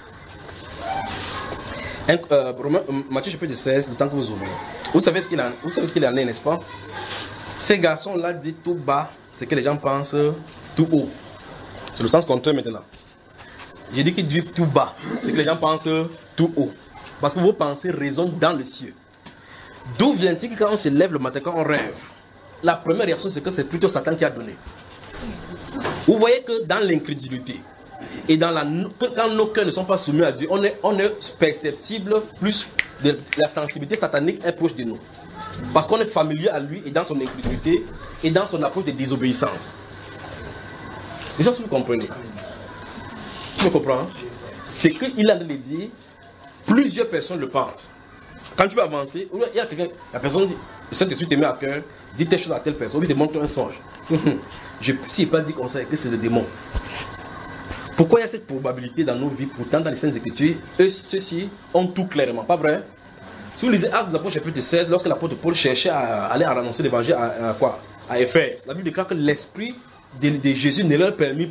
Matthieu chapitre 16, le temps que vous ouvrez. Vous savez ce qu'il en est, n'est-ce pas? Ces garçons-là disent tout bas ce que les gens pensent tout haut. C'est le sens contraire maintenant. J'ai dit qu'ils disent tout bas ce que les gens pensent tout haut. Parce que vos pensées résonnent dans les cieux. D'où vient-il que quand on se lève le matin, quand on rêve, la première réaction c'est que c'est plutôt Satan qui a donné. Vous voyez que dans l'incrédulité et quand nos cœurs ne sont pas soumis à Dieu, on est perceptible plus de la sensibilité satanique est proche de nous. Parce qu'on est familier à lui et dans son incrédulité et dans son approche de désobéissance. Déjà, si vous comprenez, tu me comprends? C'est qu'il a de le dire, plusieurs personnes le pensent. Quand tu veux avancer, il y a quelqu'un, la personne dit, le Saint-Esprit te met à cœur, dis telle chose à telle personne, il te montre un songe. S'il n'est pas dit comme ça, que c'est le démon. Pourquoi il y a cette probabilité dans nos vies? Pourtant, dans les Saintes Écritures, ceux-ci ont tout clairement, pas vrai? Si vous lisez Actes des Apôtres chapitre 16, lorsque l'apôtre Paul cherchait à aller annoncer l'évangile à Éphèse, la Bible déclare que l'esprit de Jésus ne leur permit pas.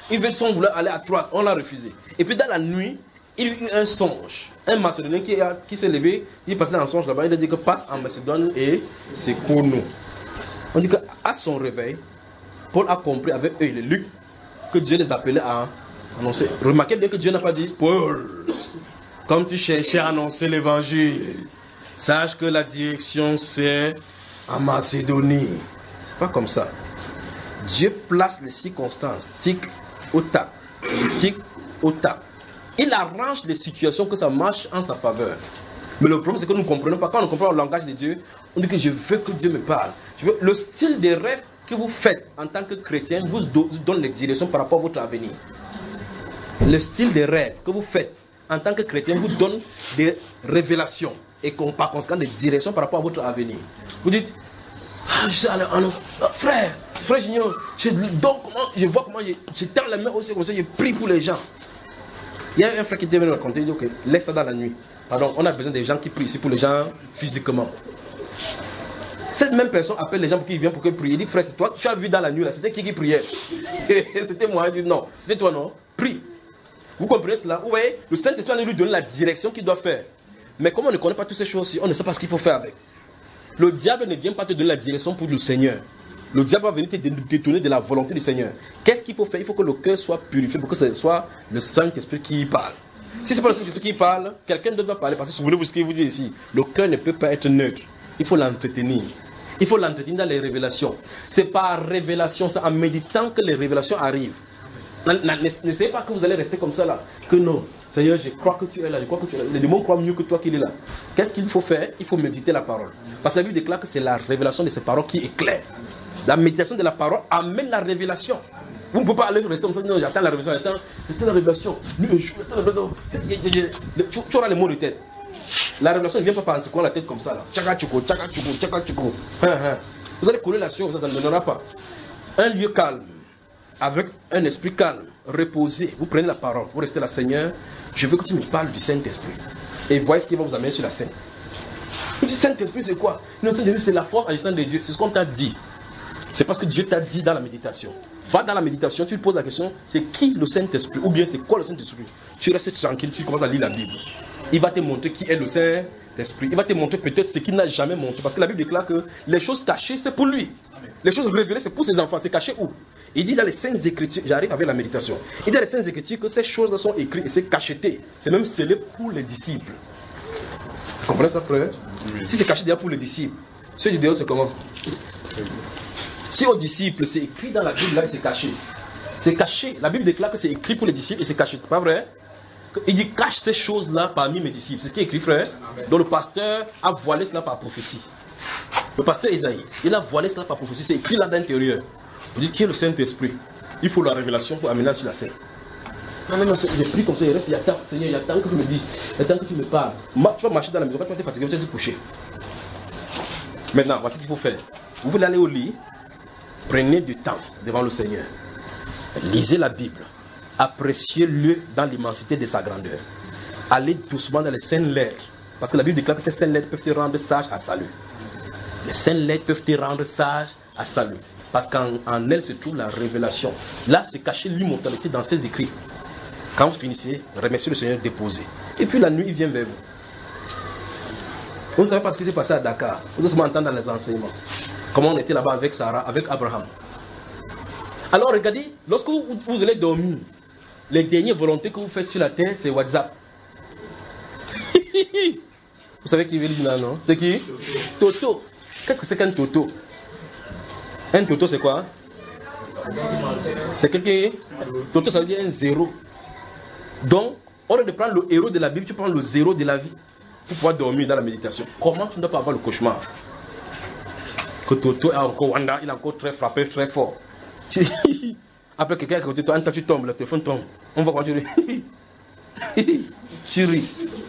Il veut son vouloir aller à Troie, on l'a refusé. Et puis dans la nuit, il eut un songe. Un Macédonien qui s'est levé, il passait un songe là-bas, il a dit que passe en Macédoine et secours-nous. On dit qu'à son réveil, Paul a compris avec eux, les Luc, que Dieu les appelait à annoncer. Remarquez bien que Dieu n'a pas dit, Paul, comme tu cherchais à annoncer l'évangile, sache que la direction c'est en Macédonie. C'est pas comme ça. Dieu place les circonstances, tic au tac, tic au tac. Il arrange les situations que ça marche en sa faveur. Mais le problème c'est que nous ne comprenons pas. Quand on comprend le langage de Dieu, on dit que je veux que Dieu me parle. Le style des rêves que vous faites en tant que chrétien vous donne les directions par rapport à votre avenir. Le style des rêves que vous faites en tant que chrétien vous donne des révélations et par conséquent des directions par rapport à votre avenir. Vous dites, frère Junior, je vois comment je tends la main aussi comme ça, je prie pour les gens. Il y a un frère qui était venu me raconter, il dit ok, laisse ça dans la nuit. Pardon, on a besoin des gens qui prient ici pour les gens physiquement. Cette même personne appelle les gens qui viennent pour qu'ils prient. Il dit frère, c'est toi, tu as vu dans la nuit là, c'était qui priait? C'était moi. Il dit non, c'était toi non, prie. Vous comprenez cela? Vous voyez, le Saint-Esprit lui donne la direction qu'il doit faire. Mais comme on ne connaît pas toutes ces choses-ci, on ne sait pas ce qu'il faut faire avec. Le diable ne vient pas te donner la direction pour le Seigneur. Le diable va venir te détourner de la volonté du Seigneur. Qu'est-ce qu'il faut faire? Il faut que le cœur soit purifié pour que ce soit le Saint-Esprit qui parle. Si ce n'est pas le Saint-Esprit qui parle, quelqu'un d'autre va parler. Parce que souvenez-vous ce qu'il vous dit ici. Le cœur ne peut pas être neutre. Il faut l'entretenir. Il faut l'entretenir dans les révélations. Ce n'est pas par révélation, c'est en méditant que les révélations arrivent. N'essayez pas que vous allez rester comme ça là. Que non, Seigneur, je crois que tu es là, je crois que tu es là. Les démons croient mieux que toi qu'il est là. Qu'est-ce qu'il faut faire? Il faut méditer la parole. Parce que la Bible déclare que c'est la révélation de ces paroles qui éclaire. La méditation de la parole amène la révélation. Vous ne pouvez pas aller rester comme ça, non, j'attends la révélation, j'attends la révélation. Tu auras les mots de tête. La révélation ne vient pas par se la tête comme ça là. Tchaka tchouko, tchaka tchouko, tchaka tchouko. Vous allez couler la sueur, ça ne donnera pas. Un lieu calme, avec un esprit calme, reposé. Vous prenez la parole, vous restez là, Seigneur, je veux que tu me parles du Saint-Esprit. Et voyez ce qui va vous amener sur la scène. Le Saint-Esprit c'est quoi? Le Saint-Esprit c'est la force agissante de Dieu, c'est ce qu'on t'a dit. C'est parce que Dieu t'a dit dans la méditation. Va dans la méditation, tu te poses la question, c'est qui le Saint-Esprit? Ou bien c'est quoi le Saint-Esprit? Tu restes tranquille, tu commences à lire la Bible. Il va te montrer qui est le Saint-Esprit. Il va te montrer peut-être ce qu'il n'a jamais montré. Parce que la Bible déclare que les choses cachées, c'est pour lui. Les choses révélées, c'est pour ses enfants. C'est caché où? Il dit dans les Saintes Écritures, j'arrive avec la méditation. Il dit dans les Saintes Écritures que ces choses-là sont écrites et c'est cacheté. C'est même scellé pour les disciples. Vous comprenez ça, frère? Oui. Si c'est caché déjà pour les disciples, ceux du dehors, c'est comment? Si aux disciples, c'est écrit dans la Bible, là, c'est caché. C'est caché. La Bible déclare que c'est écrit pour les disciples et c'est caché. C'est pas vrai? Il dit cache ces choses-là parmi mes disciples. C'est ce qui est écrit, frère. Donc le pasteur a voilé cela par prophétie. Le pasteur Isaïe, il a voilé cela par prophétie. C'est écrit là d'intérieur. Il dit qui est le Saint-Esprit? Il faut la révélation pour amener sur la scène. Non, j'ai pris comme ça, il reste, il attend, Seigneur, il attend que tu me dises, il attend que tu me parles. Tu vas marcher dans la maison, quand tu vas être fatigué, tu vas te coucher. Maintenant, voici ce qu'il faut faire. Vous voulez aller au lit, prenez du temps devant le Seigneur. Lisez la Bible. Appréciez-le dans l'immensité de sa grandeur. Allez doucement dans les saintes lettres. Parce que la Bible déclare que ces saintes lettres peuvent te rendre sage à salut. Les saintes lettres peuvent te rendre sage à salut. Parce qu'en elles se trouve la révélation. Là, c'est caché l'immortalité dans ses écrits. Quand vous finissez, remerciez le Seigneur, déposez. Et puis la nuit, il vient vers vous. Vous ne savez pas ce qui s'est passé à Dakar. Vous allez entendre dans les enseignements. Comment on était là-bas avec Sarah, avec Abraham. Alors regardez, lorsque vous allez dormir, les dernières volontés que vous faites sur la terre, c'est WhatsApp. Vous savez qui veut dire là, non? C'est qui? Toto. Qu'est-ce que c'est qu'un Toto? Un Toto, c'est quoi? C'est quelqu'un. Toto, ça veut dire un zéro. Donc, au lieu de prendre le héros de la Bible, tu prends le zéro de la vie pour pouvoir dormir dans la méditation. Comment tu ne dois pas avoir le cauchemar? Que Toto est encore Wanda, il est encore très frappé, très fort. Après quelqu'un à côté de toi, un temps tu tombes, le téléphone tombe. On va voir tu ris. Tu ris.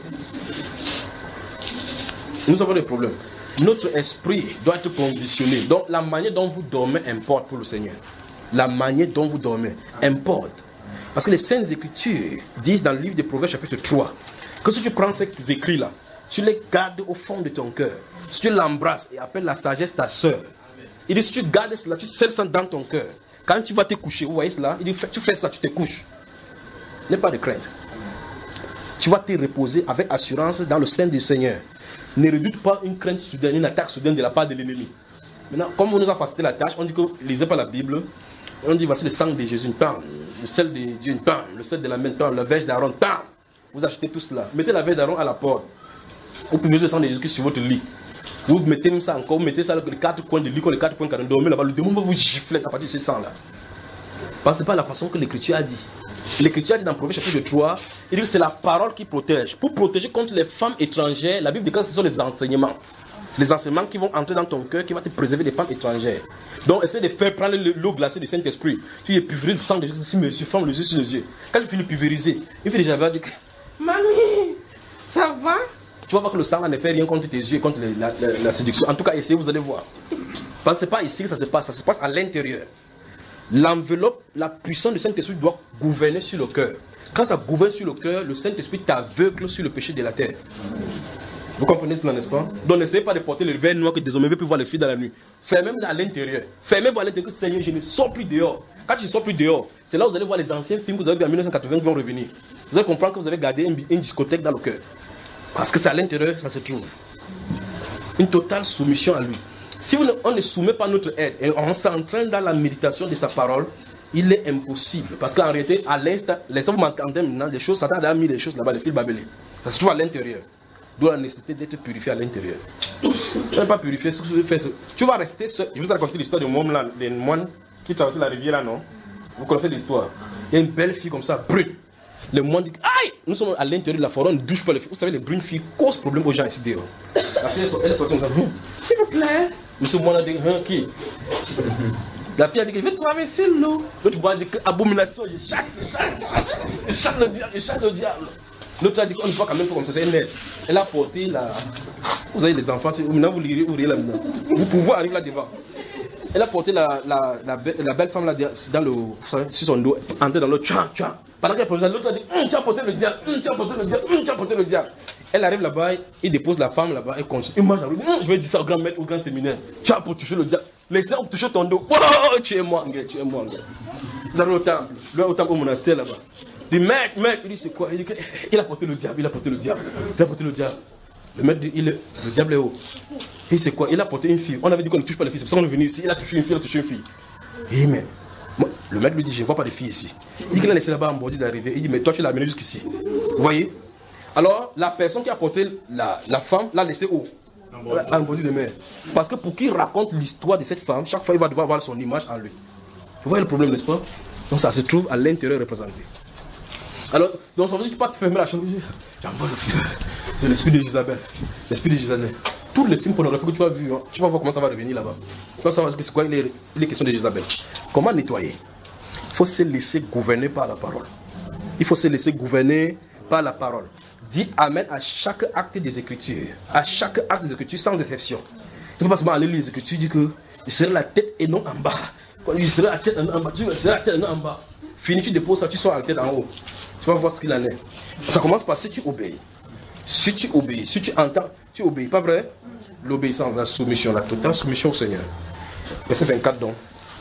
Nous avons des problèmes. Notre esprit doit être conditionné. Donc la manière dont vous dormez importe pour le Seigneur. La manière dont vous dormez importe. Parce que les Saintes Écritures disent dans le livre des Proverbes chapitre 3 que si tu prends ces écrits-là, tu les gardes au fond de ton cœur. Si tu l'embrasses et appelles la sagesse ta soeur, il dit si tu gardes cela, tu scelles ça dans ton cœur. Quand tu vas te coucher, vous voyez cela, il dit tu fais ça, tu te couches. N'aie pas de crainte. Tu vas te reposer avec assurance dans le sein du Seigneur. Ne redoute pas une crainte soudaine, une attaque soudaine de la part de l'ennemi. Maintenant, comme on nous a facilité la tâche, on dit que lisez pas la Bible. On dit voici le sang de Jésus, une pain. Le sel de Dieu, une pain. Le sel de la main, une pain. Le verge d'Aaron, pain. Vous achetez tout cela. Mettez la verge d'Aaron à la porte. Vous pouvez mettre le sang de Jésus sur votre lit. Vous mettez même ça encore, vous mettez ça dans les 4 coins de lit, les 4 coins quand on dormait là-bas. Le démon va vous gifler à partir de ce sang-là. Parce que ce n'est pas la façon que l'Écriture a dit. L'Écriture a dit dans Proverbe chapitre 3, il dit que c'est la parole qui protège. Pour protéger contre les femmes étrangères, la Bible déclare que ce sont les enseignements. Les enseignements qui vont entrer dans ton cœur, qui vont te préserver des femmes étrangères. Donc, essaie de faire prendre l'eau glacée du Saint-Esprit. Tu es pulvérisé le sang de Jésus, si monsieur ferme les yeux sur les yeux. Quand tu finis de pulvériser, il fait déjà dire Mamie, ça va? Tu vas voir que le sang ne fait rien contre tes yeux, contre la séduction. En tout cas, essayez, vous allez voir. Parce que ce n'est pas ici que ça se passe à l'intérieur. L'enveloppe, la puissance du Saint-Esprit doit gouverner sur le cœur. Quand ça gouverne sur le cœur, le Saint-Esprit t'aveugle sur le péché de la terre. Vous comprenez cela, n'est-ce pas? Donc n'essayez pas de porter le verre noir que désormais vous pouvez voir les filles dans la nuit. Fermez-vous à l'intérieur. Fermez-vous à l'intérieur. Seigneur, je ne sors plus dehors. Quand tu ne sors plus dehors, c'est là où vous allez voir les anciens films que vous avez vus en 1980 qui vont revenir. Vous allez comprendre que vous avez gardé une discothèque dans le cœur. Parce que c'est à l'intérieur que ça se trouve. Une totale soumission à lui. Si on ne soumet pas notre aide et on s'entraîne dans la méditation de sa parole, il est impossible. Parce qu'en réalité, à l'instant, vous m'entendez maintenant, des choses, Satan a mis des choses là-bas, les fils babelés. Ça se trouve à l'intérieur. D'où la nécessité d'être purifié à l'intérieur. Tu ne vas pas purifier ce que tu fais. Tu vas rester seul. Je vous ai raconté l'histoire de moine qui traversait la rivière là, non? Vous connaissez l'histoire. Il y a une belle fille comme ça, brune. Le moine dit aïe! Nous sommes à l'intérieur de la forêt, on ne douche pas les filles. Vous savez, les brunes filles causent problème aux gens ici dehors. La fille, elle est sortie comme ça. S'il vous plaît. Monsieur moine a dit qui? La fille a dit que je vais traverser l'eau. L'autre moine a dit que abomination, je chasse le diable. L'autre a dit qu'on ne peut quand même faire comme ça, c'est une aide. Elle a porté la. Vous avez les enfants, maintenant vous lirez là maintenant. Vous pouvez arriver là devant. Elle a porté la belle femme là dans sur son dos, entrer dans l'eau, pendant qu'elle pose l'autre a dit tu as porté le diable, tu as porté le diable, tu as porté le diable. Elle arrive là-bas, il dépose la femme là-bas, elle continue. Et moi j'arrive, je vais dire ça au grand maître, au grand séminaire. Tu as pour toucher le diable. Les hommes touchent ton dos. Oh, tu es moi, tu es moi. Vous arrivez au temple, au monastère là-bas. Il dit maître, il dit c'est quoi? Il dit il a porté le diable, il a porté le diable, il a porté le diable. Le maître dit le diable est haut. Et c'est quoi? Il a porté une fille. On avait dit qu'on ne touche pas les filles, c'est pour ça qu'on est venu ici. Il a touché une fille, il a touché une fille. Et mais le maître lui dit je ne vois pas de filles ici. Il dit qu'il a laissé là-bas en bordure d'arriver. Il dit mais toi tu l'as amené jusqu'ici. Vous voyez? Alors la personne qui a porté la femme l'a laissé où? En bordure de mer. Parce que pour qu'il raconte l'histoire de cette femme, chaque fois il va devoir avoir son image en lui. Vous voyez le problème, n'est-ce pas? Donc ça se trouve à l'intérieur représenté. Alors, donc ça veut dire que tu ne peux pas te fermer la chambre. J'envoie le feu de l'esprit de Jézabel. L'esprit de Jézabel. Tous les films pornographiques que tu as vus, hein, tu vas voir comment ça va revenir là-bas. Tu vas savoir c'est quoi les questions de Jézabel. Comment nettoyer? Il faut se laisser gouverner par la parole. Il faut se laisser gouverner par la parole. Dis Amen à chaque acte des Écritures. À chaque acte des Écritures, sans exception. Il ne faut pas seulement aller lire les Écritures, dire que je serai la tête et non en bas. Je serai la tête et non en bas. Tu serai la tête et non en bas. Fini, tu déposes ça, tu sors la tête en haut. Tu vas voir ce qu'il en est. Ça commence par si tu obéis. Si tu obéis, si tu entends, tu obéis. Pas vrai? L'obéissance, la soumission, la totale soumission au Seigneur. Verset 24 donc.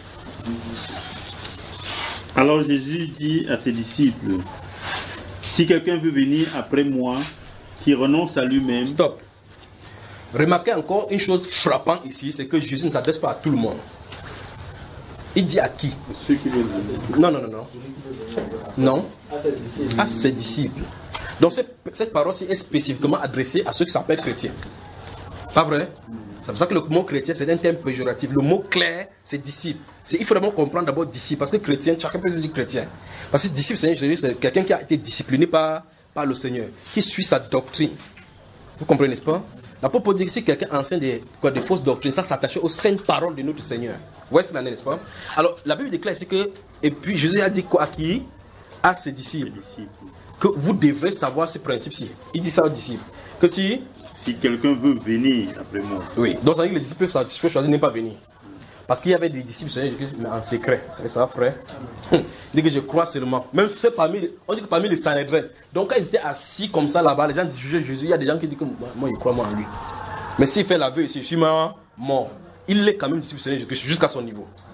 Alors Jésus dit à ses disciples, si quelqu'un veut venir après moi, qui renonce à lui-même. Stop. Remarquez encore une chose frappante ici, c'est que Jésus ne s'adresse pas à tout le monde. Il dit à qui? Ceux qui veulent venir. Non. À ses disciples. Donc cette parole est spécifiquement adressée à ceux qui s'appellent chrétiens. Pas vrai? C'est pour ça que le mot chrétien c'est un terme péjoratif. Le mot clair c'est disciple. Il faut vraiment comprendre d'abord disciple. Parce que chrétien, chacun peut dire chrétien. Parce que disciple c'est quelqu'un qui a été discipliné par le Seigneur, qui suit sa doctrine. Vous comprenez, n'est-ce pas? L'apôtre Paul dit que si quelqu'un enseigne des fausses doctrines, ça s'attache aux saintes paroles de notre Seigneur. Vous voyez ce qu'il en est, n'est-ce pas? Alors la Bible déclare ici que, et puis Jésus a dit quoi à qui? À ses disciples. Que vous devrez savoir ce principe-ci. Il dit ça aux disciples. Que si quelqu'un veut venir après moi. Oui, donc ça veut dire que les disciples peuvent choisir de ne pas venir. Parce qu'il y avait des disciples Seigneur Jésus, mais en secret. C'est ça, frère? Il dit que je crois seulement. Même on dit que parmi les Sanhédrins. Donc quand ils étaient assis comme ça là-bas, les gens jugeaient Jésus. Il y a des gens qui disent que moi, je crois moi en lui. Mais s'il fait l'aveu ici, je suis mort. Il est quand même disciple Seigneur Jésus jusqu'à son niveau.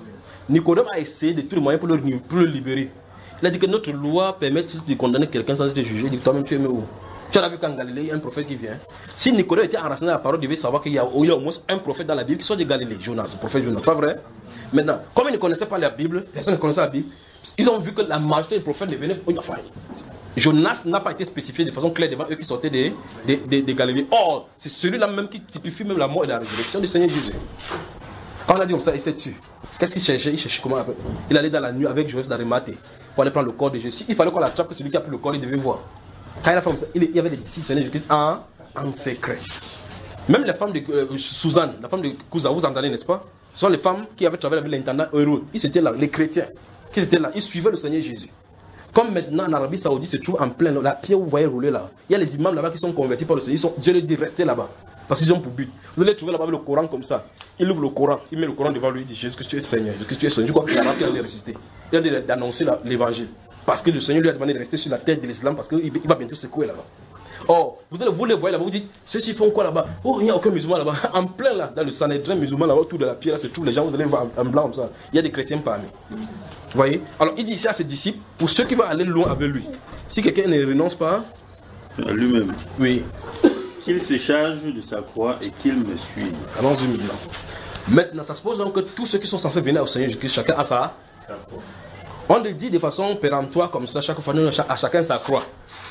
Nicodème a essayé de tous les moyens pour le libérer. Il a dit que notre loi permet de condamner quelqu'un sans être jugé. Il dit toi-même tu es où? Tu as vu qu'en Galilée, il y a un prophète qui vient. Si Nicodème était enraciné dans la parole, il devait savoir qu'il y a au moins un prophète dans la Bible qui soit de Galilée. Jonas, le prophète Jonas, pas vrai? Maintenant, comme ils ne connaissaient pas la Bible, personne ne connaissait la Bible, ils ont vu que la majorité des prophètes ne venaient pas. Enfin, Jonas n'a pas été spécifié de façon claire devant eux qui sortaient de Galilée. Or, c'est celui-là même qui typifie même la mort et la résurrection du Seigneur Jésus. Quand on a dit comme ça, il s'est tué. Qu'est-ce qu'il cherchait? Il cherchait comment? Il allait dans la nuit avec Joseph d'Arimathée pour aller prendre le corps de Jésus. Il fallait qu'on l'attrape, que celui qui a pris le corps, il devait voir. Quand il a fait comme ça, il y avait des disciples du Seigneur Jésus-Christ en secret. Même les femmes de Suzanne, la femme de Cousin, vous entendez, n'est-ce pas? Ce sont les femmes qui avaient travaillé avec l'intendant Hérode. Ils étaient là, les chrétiens, qui étaient là, ils suivaient le Seigneur Jésus. Comme maintenant en Arabie Saoudite se trouve en plein, la pierre où vous voyez rouler là, il y a les imams là-bas qui sont convertis par le Seigneur. Dieu leur dit restez là-bas. Parce qu'ils ont pour but. Vous allez trouver là-bas le Coran comme ça. Il ouvre le Coran, il met le Coran devant lui, il dit Jésus que tu es Seigneur, Jésus que tu es Seigneur. Je crois que l'Arabe qui a résister. Il a dit d'annoncer l'évangile. Parce que le Seigneur lui a demandé de rester sur la tête de l'islam parce qu'il va bientôt secouer là-bas. Or, vous les voyez là-bas, vous dites, ceux-ci font quoi là-bas? Oh, il n'y a aucun musulman là-bas. En plein là, dans le Sanhédrin musulman là-bas, autour de la pierre, là, se trouvent les gens, vous allez voir en blanc comme ça. Il y a des chrétiens parmi. Vous voyez? Alors, il dit ici à ses disciples, pour ceux qui vont aller loin avec lui, si quelqu'un ne renonce pas à lui-même, oui, qu'il se charge de sa croix et qu'il me suive. Allons-y maintenant. Maintenant, ça se pose donc que tous ceux qui sont censés venir au Seigneur Jésus-Christ, chacun a sa croix. On le dit de façon péremptoire comme ça, chaque fois, à chacun sa croix.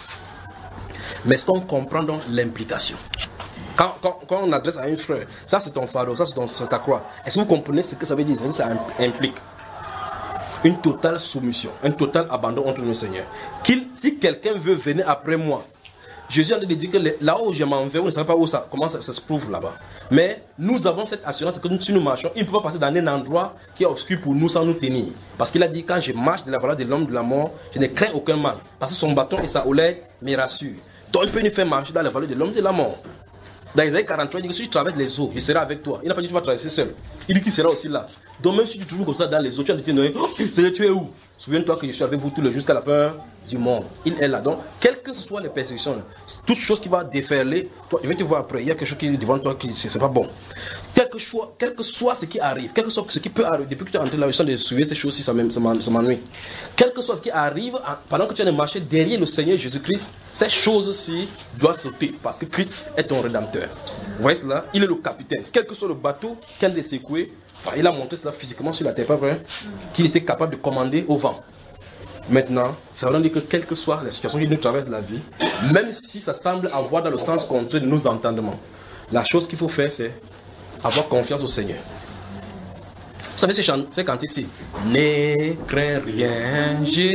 Mais est-ce qu'on comprend donc l'implication? Quand on adresse à un frère, ça c'est ton fardeau, ça c'est ta croix. Est-ce que vous comprenez ce que ça veut dire? Ça implique une totale soumission, un total abandon entre le Seigneur. Si quelqu'un veut venir après moi, Jésus a dit que là où je m'en vais, vous ne savez pas où ça, comment ça se prouve là-bas. Mais nous avons cette assurance que si nous marchons, il ne peut pas passer dans un endroit qui est obscur pour nous sans nous tenir. Parce qu'il a dit, quand je marche de la vallée de l'homme de la mort, je ne crains aucun mal. Parce que son bâton et sa houlette me rassurent. Donc il peut nous faire marcher dans la vallée de l'homme de la mort. Dans Isaïe 43, il dit que si tu traverses les eaux, je serai avec toi. Il n'a pas dit que tu vas traverser seul. Il dit qu'il sera aussi là. Donc même si tu te trouves comme ça dans les eaux, tu as dit, Seigneur, tu es où? Souviens-toi que je suis avec vous tous les jours jusqu'à la fin du monde. Il est là. Donc, quelles que soient les persécutions, toute chose qui va déferler, toi, je vais te voir après, il y a quelque chose qui est devant toi qui c'est pas bon. Quel que soit ce qui arrive, quel que soit ce qui peut arriver, depuis que tu es entré là, je sens de souvenir ces choses-ci, ça m'ennuie. Quel que soit ce qui arrive, pendant que tu es marché derrière le Seigneur Jésus-Christ, ces choses-ci doivent sauter, parce que Christ est ton rédempteur. Vous voyez cela? Il est le capitaine. Quel que soit le bateau, qu'elle les secouer, il a montré cela physiquement sur la terre, pas vrai? Qu'il était capable de commander au vent. Maintenant, ça veut dire que quelle que soit la situation qui nous traverse de la vie, même si ça semble avoir dans le sens contraire de nos entendements, la chose qu'il faut faire, c'est avoir confiance au Seigneur. Vous savez ces cantiques ici. Ne crains rien, je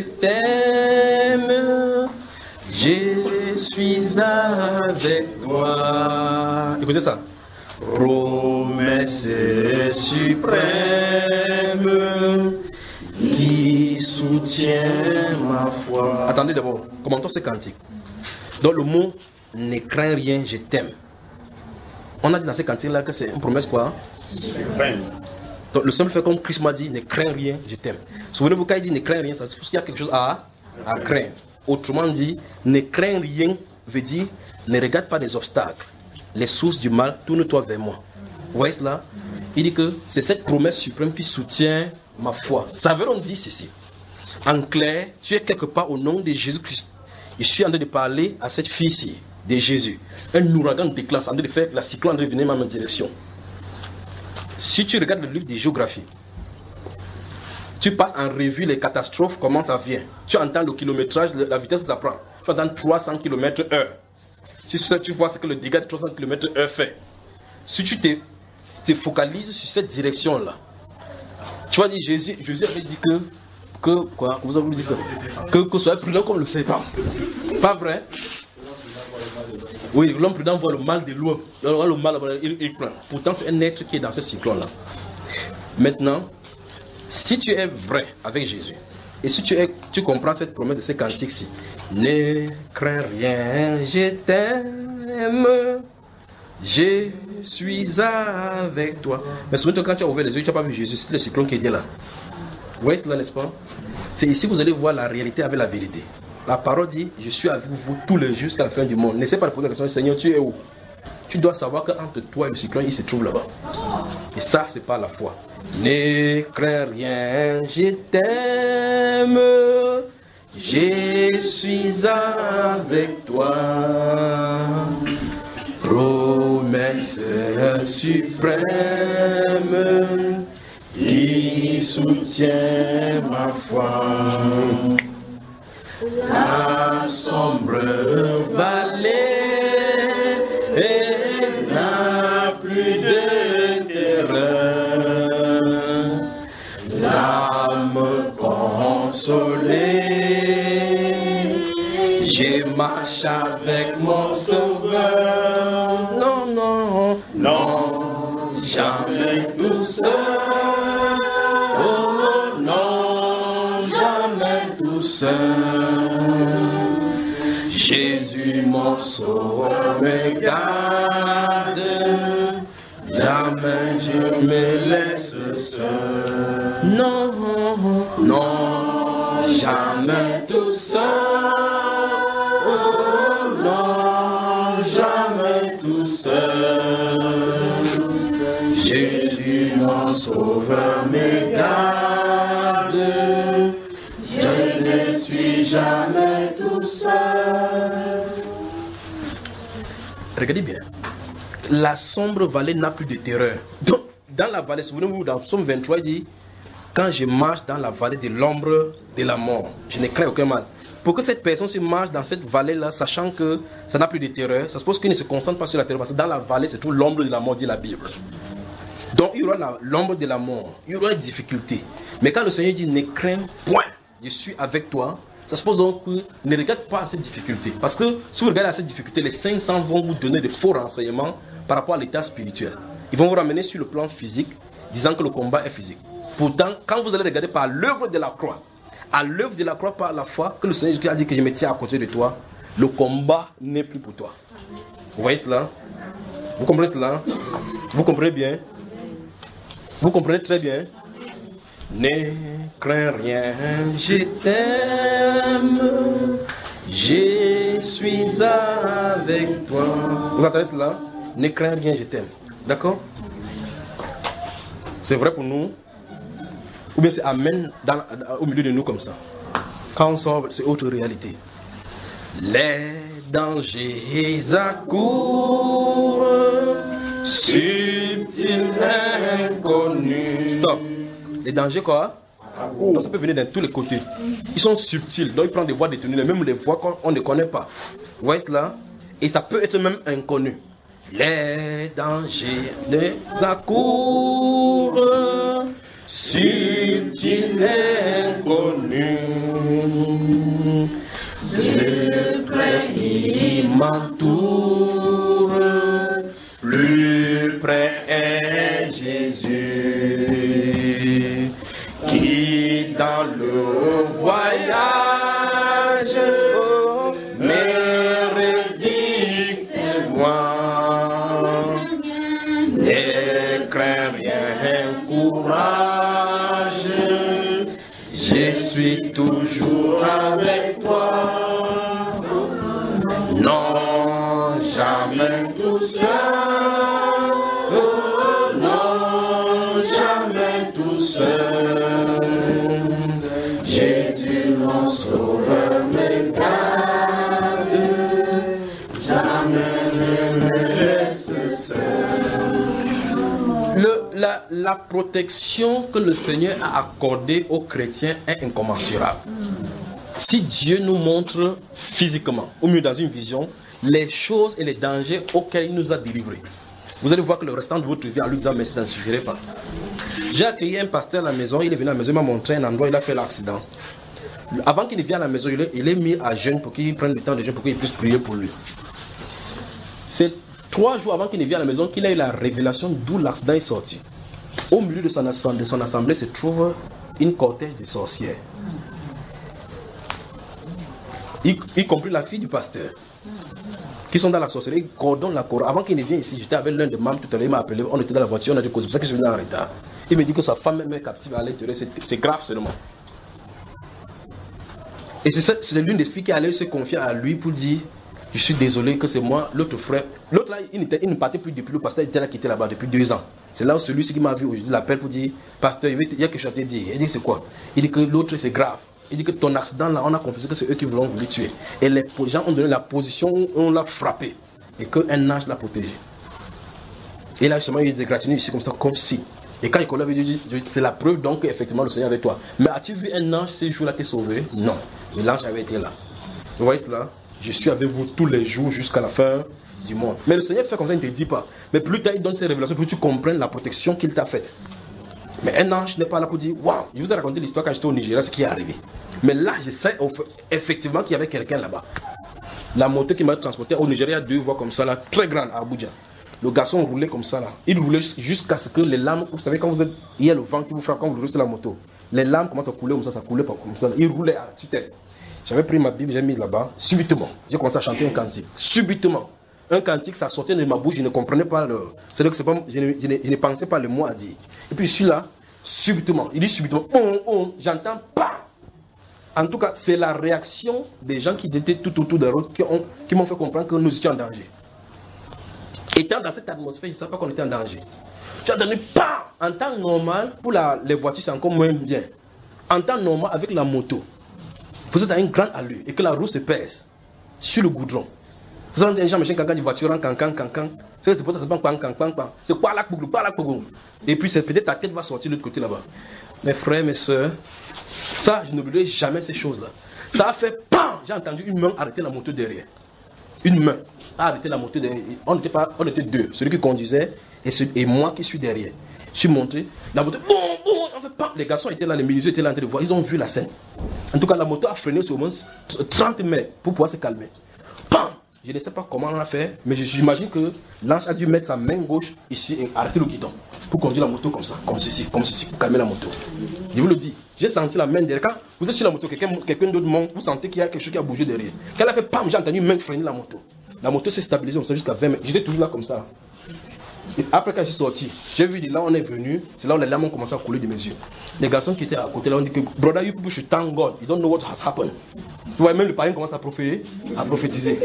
t'aime, je suis avec toi. Écoutez ça. Promesse suprême qui soutient ma foi. Attendez d'abord, commentons ce cantique. Dans le mot ne crains rien, je t'aime. On a dit dans ce cantique-là que c'est une promesse quoi? Suprême. Donc le simple fait comme Christ m'a dit ne crains rien, je t'aime. Souvenez-vous quand il dit ne crains rien, ça c'est parce qu'il y a quelque chose à craindre. Autrement dit, ne crains rien veut dire ne regarde pas des obstacles. Les sources du mal, tourne-toi vers moi. Vous voyez cela? Il dit que c'est cette promesse suprême qui soutient ma foi. Ça veut donc dire ceci. En clair, tu es quelque part au nom de Jésus-Christ. Je suis en train de parler à cette fille-ci, de Jésus. Un ouragan déclenche, en train de faire la cyclone en train de venir dans ma direction. Si tu regardes le livre de géographie, tu passes en revue les catastrophes, comment ça vient. Tu entends le kilométrage, la vitesse que ça prend. Tu entends 300 km/h. Tu vois ce que le dégât de 300 km/h fait. Si tu te focalises sur cette direction-là, tu vas dire, Jésus avait dit quoi? Vous avez dit ça? Que soyez prudent comme le serpent. Pas vrai? Oui, l'homme prudent voit le mal de l'eau. Le mal, il prend. Pourtant, c'est un être qui est dans ce cyclone-là. Maintenant, si tu es vrai avec Jésus, et si tu comprends cette promesse de ces cantiques-ci, ne crains rien, je t'aime, je suis avec toi. Mais souviens-toi, quand tu as ouvert les yeux, tu n'as pas vu Jésus, c'est le cyclone qui est là. Vous voyez cela, n'est-ce pas? C'est ici que vous allez voir la réalité avec la vérité. La parole dit, je suis avec vous tous les jours jusqu'à la fin du monde. N'essaie pas de poser la question, Seigneur, tu es où? Tu dois savoir qu'entre toi et le cyclone, il se trouve là-bas. Et ça, c'est pas la foi. Ne crains rien, je t'aime, je suis avec toi. Promesse suprême qui soutient ma foi. La sombre vallée n'a plus de terreur. L'âme consolée, je marche avec mon Sauveur. Non, non, non, jamais tout seul. Oh non, jamais tout seul. Jésus mon sauveur me garde, jamais je me laisse seul. Non, non, jamais tout seul. Oh non, jamais tout seul. Jésus mon sauveur me garde, je ne suis jamais tout seul. Regardez bien. La sombre vallée n'a plus de terreur. Donc, dans la vallée, souvenez-vous, dans Psaume 23, il dit, quand je marche dans la vallée de l'ombre de la mort, je ne crains aucun mal. Pour que cette personne se marche dans cette vallée-là, sachant que ça n'a plus de terreur, ça suppose qu'il ne se concentre pas sur la terreur, parce que dans la vallée, c'est tout l'ombre de la mort, dit la Bible. Donc, il y aura l'ombre de la mort, il y aura des difficultés. Mais quand le Seigneur dit, ne crains point, je suis avec toi, ça suppose donc que ne regarde pas à cette difficulté. Parce que si vous regardez à cette difficulté, les 500 vont vous donner de faux renseignements par rapport à l'état spirituel. Ils vont vous ramener sur le plan physique, disant que le combat est physique. Pourtant, quand vous allez regarder par l'œuvre de la croix, à l'œuvre de la croix par la foi, que le Seigneur Jésus a dit que je me tiens à côté de toi, le combat n'est plus pour toi. Vous voyez cela? Vous comprenez cela? Vous comprenez bien? Vous comprenez très bien? Ne crains rien, je t'aime, je suis avec toi. Vous entendez cela? Ne crains rien, je t'aime. D'accord? C'est vrai pour nous? Ou bien c'est amen au milieu de nous comme ça? Quand on sort, c'est autre réalité. Les dangers accourent, subtils, inconnus. Stop. Les dangers quoi? Donc ça peut venir de tous les côtés. Ils sont subtils, donc ils prennent des voies détenues, même les voies qu'on ne connaît pas. Vous voyez cela? Et ça peut être même inconnu. Les dangers des accourent, subtils, inconnus. De près il m'entoure, plus près est Jésus, qui dans le voyage me redit c'est moi. Ne crains rien, courage, je suis toujours avec toi. Non, jamais tout seul. Oh non, jamais tout seul. Jésus mon sauveur me garde, jamais je me laisse seul. La protection que le Seigneur a accordée aux chrétiens est incommensurable. Si Dieu nous montre physiquement, ou mieux dans une vision, les choses et les dangers auxquels il nous a délivrés, vous allez voir que le restant de votre vie en lui disant mais ça ne suffirait pas. J'ai accueilli un pasteur à la maison, il est venu à la maison, il m'a montré un endroit, il a fait l'accident. Avant qu'il ne vienne à la maison, il est mis à jeûne pour qu'il prenne le temps de jeûne pour qu'il puisse prier pour lui. C'est 3 jours avant qu'il ne vienne à la maison qu'il a eu la révélation d'où l'accident est sorti. Au milieu de son assemblée se trouve une cortège de sorcières. Y compris la fille du pasteur, qui sont dans la sorcellerie, ils coordonnent la Coran. Avant qu'il ne vienne ici, j'étais avec l'un des membres tout à l'heure, il m'a appelé, on était dans la voiture, on a dit que c'est pour ça que je suis venu en retard. Il me dit que sa femme même est captive à l'intérieur, c'est grave seulement. Et c'est l'une des filles qui allait se confier à lui pour dire, je suis désolé que c'est moi, l'autre frère. L'autre là, il ne partait plus depuis, le pasteur était là qui était là-bas depuis 2 ans. C'est là où celui-ci qui m'a vu aujourd'hui l'appelle pour dire, pasteur, il y a quelque chose à te dire. Il dit c'est quoi? Il dit que l'autre c'est grave. Il dit que ton accident là, on a confessé que c'est eux qui l'ont voulu tuer. Et les gens ont donné la position où on l'a frappé. Et qu'un ange l'a protégé. Et là justement il y a des égratignures ici comme ça, comme si. Et quand il avait dit, c'est la preuve donc qu'effectivement le Seigneur est avec toi. Mais as-tu vu un ange ces jours-là t'es sauvé? Non. Mais l'ange avait été là. Vous voyez cela? Je suis avec vous tous les jours jusqu'à la fin du monde. Mais le Seigneur fait comme ça, il ne te dit pas. Mais plus tard, il donne ses révélations pour que tu comprennes la protection qu'il t'a faite. Mais un ange n'est pas là pour dire, waouh, je vous ai raconté l'histoire quand j'étais au Nigeria, ce qui est arrivé. Mais là, je sais effectivement qu'il y avait quelqu'un là-bas. La moto qui m'a transporté au Nigeria, 2 voies comme ça, là, très grande à Abuja. Le garçon roulait comme ça là. Il roulait jusqu'à ce que les lames, vous savez, quand vous êtes, il y a le vent qui vous frappe quand vous roulez sur la moto. Les lames commencent à couler comme ça coulait pas comme ça. Là. Il roulait à tue-tête. J'avais pris ma Bible, j'ai mis là-bas. Subitement, j'ai commencé à chanter un cantique. Subitement. Un cantique, ça sortait de ma bouche, je ne comprenais pas le. C'est-à-dire que c'est pas, je ne pensais pas le mot à dire. Et puis je suis là, subitement. Il dit subitement, j'entends pas. En tout cas, c'est la réaction des gens qui étaient tout autour de la route qui m'ont fait comprendre que nous étions en danger. Étant dans cette atmosphère, je ne savais pas qu'on était en danger. J'ai entendu pas. En temps normal, pour les voitures, c'est encore moins bien. En temps normal, avec la moto, vous êtes à une grande allure et que la roue se pèse sur le goudron. Vous avez des gens qui ont des voitures en cancan. C'est pour ça que c'est quoi là. Et puis peut-être ta tête va sortir de l'autre côté là-bas. Mes frères, mes soeurs, ça, je n'oublierai jamais ces choses-là. Ça a fait PAM. J'ai entendu une main arrêter la moto derrière. Une main a arrêté la moto derrière. On était 2. Celui qui conduisait et moi qui suis derrière. Je suis monté. La moto, on fait PAM. Les garçons étaient là, les militaires étaient là en train de voir. Ils ont vu la scène. En tout cas, la moto a freiné sur au moins 30 mètres pour pouvoir se calmer. PAM. Je ne sais pas comment on a fait, mais j'imagine que l'ange a dû mettre sa main gauche ici et arrêter le guidon pour conduire la moto comme ça, comme ceci, pour calmer la moto. Je vous le dis, j'ai senti la main derrière. Quand vous êtes sur la moto, quelqu'un d'autre monte, vous sentez qu'il y a quelque chose qui a bougé derrière. Quand elle a fait PAM, j'ai entendu une main freiner la moto. La moto s'est stabilisée comme ça jusqu'à 20 mètres. J'étais toujours là comme ça. Et après, quand je suis sorti, j'ai vu de là où on est venu, c'est là où les larmes ont commencé à couler de mes yeux. Les garçons qui étaient à côté là ont dit que, brother, you people should thank God. You don't know what has happened. Tu vois, même le parrain commence à prophétiser.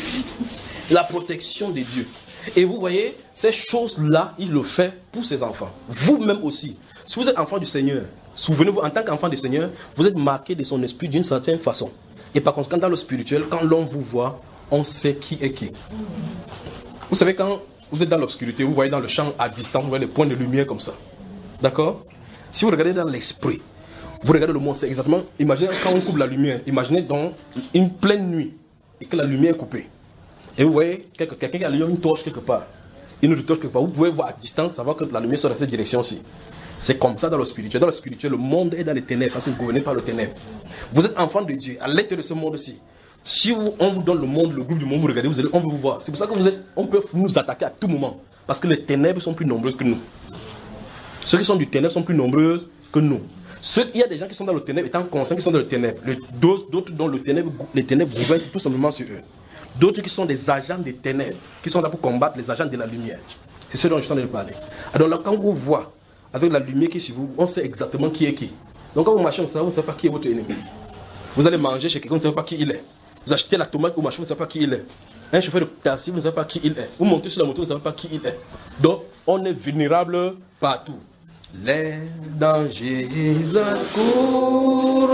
La protection de Dieu. Et vous voyez, ces choses-là, il le fait pour ses enfants. Vous-même aussi. Si vous êtes enfant du Seigneur, souvenez-vous, en tant qu'enfant du Seigneur, vous êtes marqué de son esprit d'une certaine façon. Et par conséquent, dans le spirituel, quand l'on vous voit, on sait qui est qui. Vous savez, quand vous êtes dans l'obscurité, vous voyez dans le champ à distance, vous voyez les points de lumière comme ça. D'accord? Si vous regardez dans l'esprit, vous regardez le monde, c'est exactement, imaginez quand on coupe la lumière, imaginez dans une pleine nuit et que la lumière est coupée. Et vous voyez quelqu'un qui a une torche quelque part, une autre torche quelque part, vous pouvez voir à distance, savoir que la lumière sort dans cette direction-ci. C'est comme ça dans le spirituel. Dans le spirituel, le monde est dans les ténèbres, parce que vous gouvernez par le ténèbre. Vous êtes enfant de Dieu, à l'intérieur de ce monde-ci. Si on vous donne le monde, le groupe du monde, vous regardez, on veut vous voir. C'est pour ça que on peut nous attaquer à tout moment. Parce que les ténèbres sont plus nombreuses que nous. Ceux qui sont du ténèbre sont plus nombreuses que nous. Il y a des gens qui sont dans le ténèbre étant conscients qu'ils sont dans le ténèbre. D'autres dont les ténèbres gouvernent tout simplement sur eux. D'autres qui sont des agents des ténèbres, qui sont là pour combattre les agents de la lumière. C'est ce dont je suis en train de parler. Alors là, quand vous voyez avec la lumière qui est sur vous, on sait exactement qui est qui. Donc quand vous marchez, vous ne savez pas qui est votre ennemi. Vous allez manger chez quelqu'un, vous ne savez pas qui il est. Vous achetez la tomate au marché, vous ne savez pas qui il est. Un chauffeur de taxi, vous ne savez pas qui il est. Vous montez sur la moto, vous ne savez pas qui il est. Donc, on est vulnérable partout. Les dangers accourent,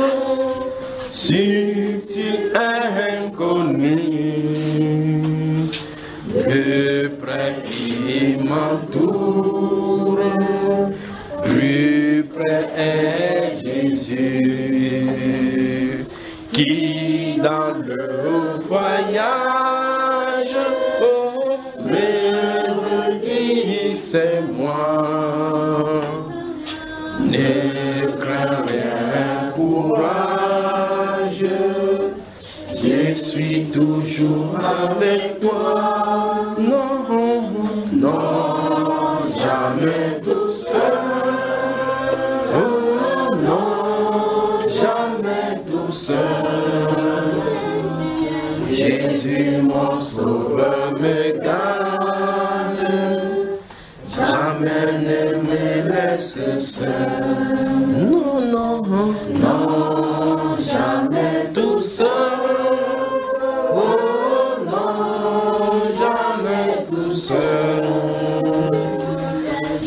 subtils inconnus, de près qui m'entoure, plus près est Jésus, qui dans le voyage, oh, mais qui c'est moi. Ne crains rien, courage, je suis toujours avec toi. Non, non, jamais tout seul. Oh non, jamais tout seul. Jésus, mon sauveur, me garde. Jamais ne me laisse seul. Non, non, non, jamais tout seul. Oh non,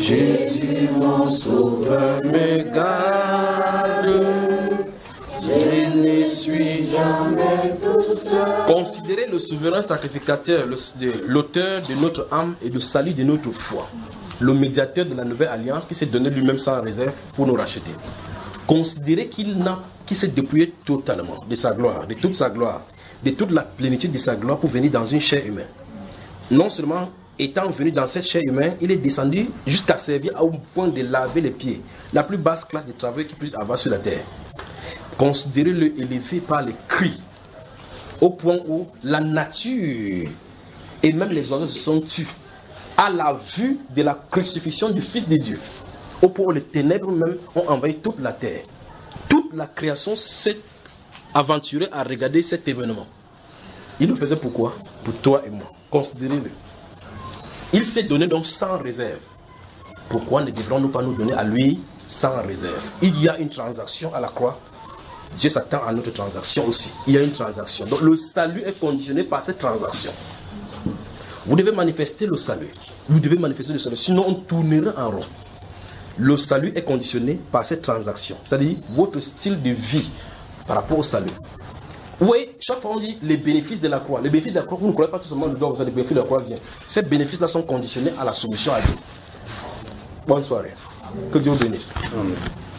Jésus mon sauveur me garde, je ne suis jamais tout seul. Considérez le souverain sacrificateur, l'auteur de notre âme et du salut de notre foi, le médiateur de la nouvelle alliance qui s'est donné lui-même sans réserve pour nous racheter. Considérez qu'il s'est dépouillé totalement de sa gloire, de toute sa gloire, de toute la plénitude de sa gloire pour venir dans une chair humaine. Non seulement étant venu dans cette chair humaine, il est descendu jusqu'à servir au point de laver les pieds, la plus basse classe de travail qui puisse avoir sur la terre. Considérez-le élevé par les cris, au point où la nature et même les oiseaux se sont tus à la vue de la crucifixion du Fils de Dieu, au point où les ténèbres même ont envahi toute la terre. Toute la création s'est aventurée à regarder cet événement. Il le faisait pourquoi? Pour toi et moi. Considérez-le. Il s'est donné donc sans réserve. Pourquoi ne devrons-nous pas nous donner à lui sans réserve? Il y a une transaction à la croix. Dieu s'attend à notre transaction aussi. Il y a une transaction. Donc le salut est conditionné par cette transaction. Vous devez manifester le salut. Vous devez manifester le salut. Sinon on tournera en rond. Le salut est conditionné par cette transaction. C'est-à-dire votre style de vie par rapport au salut. Vous voyez, chaque fois on dit les bénéfices de la croix. Les bénéfices de la croix, vous ne croyez pas tout simplement le doigt, vous avez les bénéfices de la croix viennent. Ces bénéfices-là sont conditionnés à la soumission à Dieu. Bonne soirée. Que Dieu vous bénisse. Amen.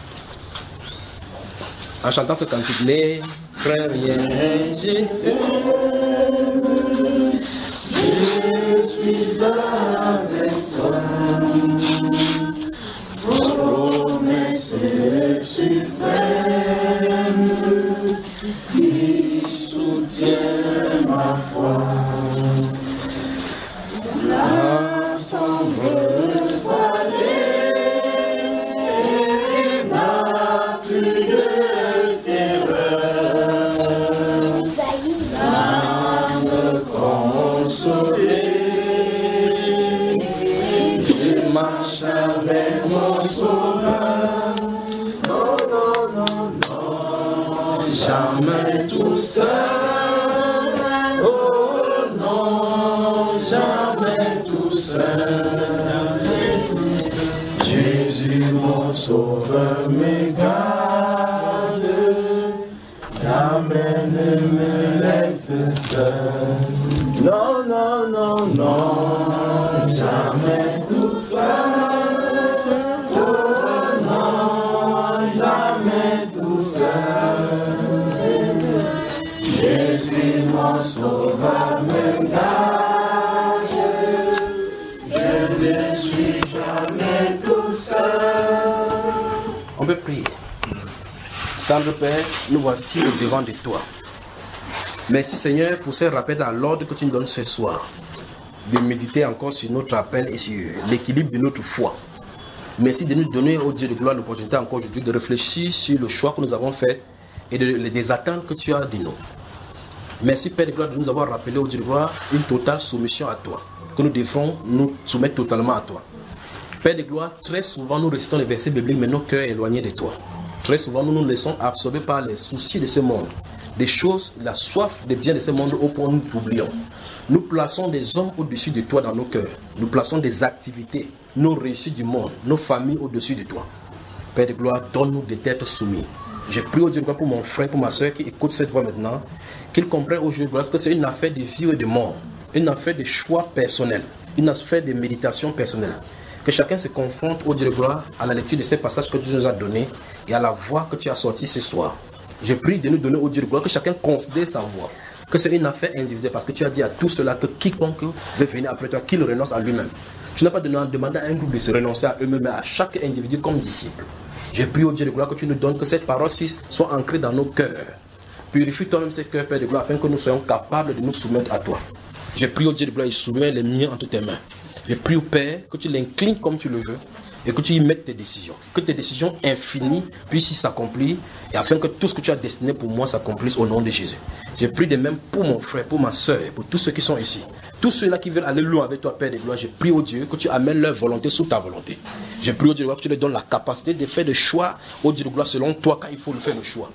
En chantant ce cantique, les frères, je suis avec toi. Promesse suprême qui soutient ma foi. La sombre vallée n'a plus de terreur. L'âme consolée, je marche avec mon sauveur. Non, non, non, non, jamais tout seul. Oh non, jamais tout seul. Jésus mon sauveur me garde, jamais ne me laisse seul. Non, non, non, non, jamais tout seul. Oh non, jamais tout seul. Jésus mon sauveur me garde, je ne suis jamais tout seul. On peut prier. Tendre Père, nous voici au devant de toi. Merci Seigneur pour ces rappels à l'ordre que tu nous donnes ce soir. De méditer encore sur notre appel et sur l'équilibre de notre foi. Merci de nous donner, au Dieu de gloire, l'opportunité encore aujourd'hui de réfléchir sur le choix que nous avons fait et des attentes que tu as de nous. Merci Père de gloire de nous avoir rappelé, au Dieu de gloire, une totale soumission à toi. Que nous devons nous soumettre totalement à toi. Père de gloire, très souvent nous récitons les versets bibliques mais nos cœurs éloignés de toi. Très souvent nous nous laissons absorber par les soucis de ce monde. Des choses, la soif des biens de ce monde au point où nous oublions. Nous plaçons des hommes au-dessus de toi dans nos cœurs. Nous plaçons des activités, nos réussites du monde, nos familles au-dessus de toi. Père de gloire, donne-nous des têtes soumises. Je prie au Dieu de gloire pour mon frère, pour ma soeur qui écoute cette voix maintenant, qu'il comprenne au Dieu de gloire que c'est une affaire de vie et de mort, une affaire de choix personnel, une affaire de méditation personnelle. Que chacun se confronte au Dieu de gloire à la lecture de ces passages que Dieu nous a donnés et à la voix que tu as sortie ce soir. Je prie de nous donner au Dieu de gloire que chacun considère sa voix, que c'est une affaire individuelle, parce que tu as dit à tout cela que quiconque veut venir après toi, qu'il renonce à lui-même. Tu n'as pas demandé à un groupe de se renoncer à eux-mêmes, mais à chaque individu comme disciple. Je prie au Dieu de gloire que tu nous donnes que cette parole-ci soit ancrée dans nos cœurs. Purifie toi-même ces cœurs, Père de gloire, afin que nous soyons capables de nous soumettre à toi. Je prie au Dieu de gloire et soumets les miens entre tes mains. Je prie au Père que tu l'inclines comme tu le veux et que tu y mettes tes décisions. Que tes décisions infinies puissent s'accomplir et afin que tout ce que tu as destiné pour moi s'accomplisse au nom de Jésus. Je prie de même pour mon frère, pour ma soeur, pour tous ceux qui sont ici. Tous ceux-là qui veulent aller loin avec toi, Père de gloire, je prie au Dieu que tu amènes leur volonté sous ta volonté. Je prie au Dieu de gloire que tu leur donnes la capacité de faire des choix au Dieu de gloire selon toi quand il faut le faire le choix.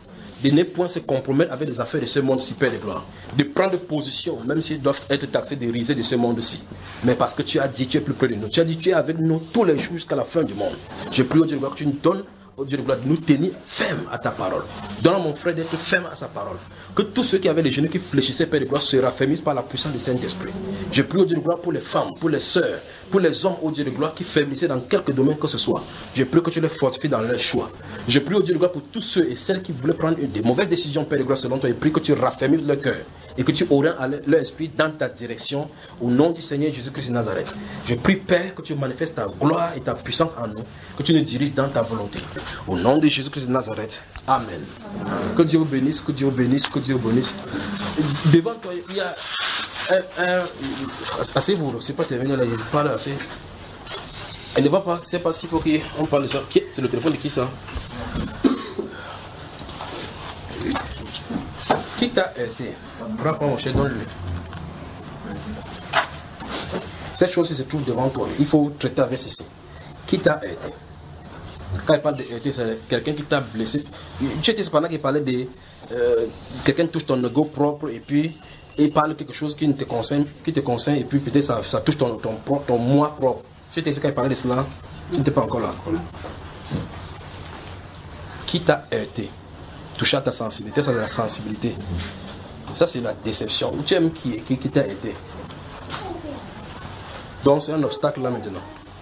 de ne point se compromettre avec les affaires de ce monde-ci, Père de gloire. De prendre position, même s'ils doivent être taxés de risées de ce monde-ci. Mais parce que tu as dit, tu es plus près de nous. Tu as dit, tu es avec nous tous les jours jusqu'à la fin du monde. Je prie au Dieu de gloire que tu nous donnes, au Dieu de gloire, de nous tenir fermes à ta parole. Donne à mon frère d'être ferme à sa parole. Que tous ceux qui avaient les genoux qui fléchissaient, Père de gloire, se raffermissent par la puissance du Saint-Esprit. Je prie au Dieu de gloire pour les femmes, pour les sœurs, pour les hommes, au Dieu de gloire, qui faiblissaient dans quelque domaine que ce soit. Je prie que tu les fortifies dans leur choix. Je prie au Dieu de gloire pour tous ceux et celles qui voulaient prendre des mauvaises décisions, Père de gloire, selon toi. Je prie que tu raffermisses leur cœur et que tu orientes leur esprit dans ta direction, au nom du Seigneur Jésus-Christ de Nazareth. Je prie, Père, que tu manifestes ta gloire et ta puissance en nous, que tu nous diriges dans ta volonté. Au nom de Jésus-Christ de Nazareth. Amen. Que Dieu vous bénisse, que Dieu vous bénisse, que Dieu vous bénisse. Devant toi, il y a assez vous, c'est pas terminé là, il parle assez. Elle ne va pas, c'est pas si faut qu'on parle de ça. C'est le téléphone de qui ça? Qui t'a aidé? Prends mon chef, donne-lui. Cette chose-ci se trouve devant toi. Il faut traiter avec ceci. Qui t'a aidé? Quand il parle de aidé, c'est quelqu'un qui t'a blessé. Tu étais pendant qu'il parlait de quelqu'un touche ton ego propre et puis il parle quelque chose qui ne te concerne, et puis peut-être ça touche ton moi propre. Tu étais ici quand il parlait de cela, tu n'étais pas encore là. Qui t'a aidé? Toucher à ta sensibilité, ça c'est la sensibilité. Ça c'est la déception. Tu aimes qui t'a aidé? Donc c'est un obstacle là maintenant.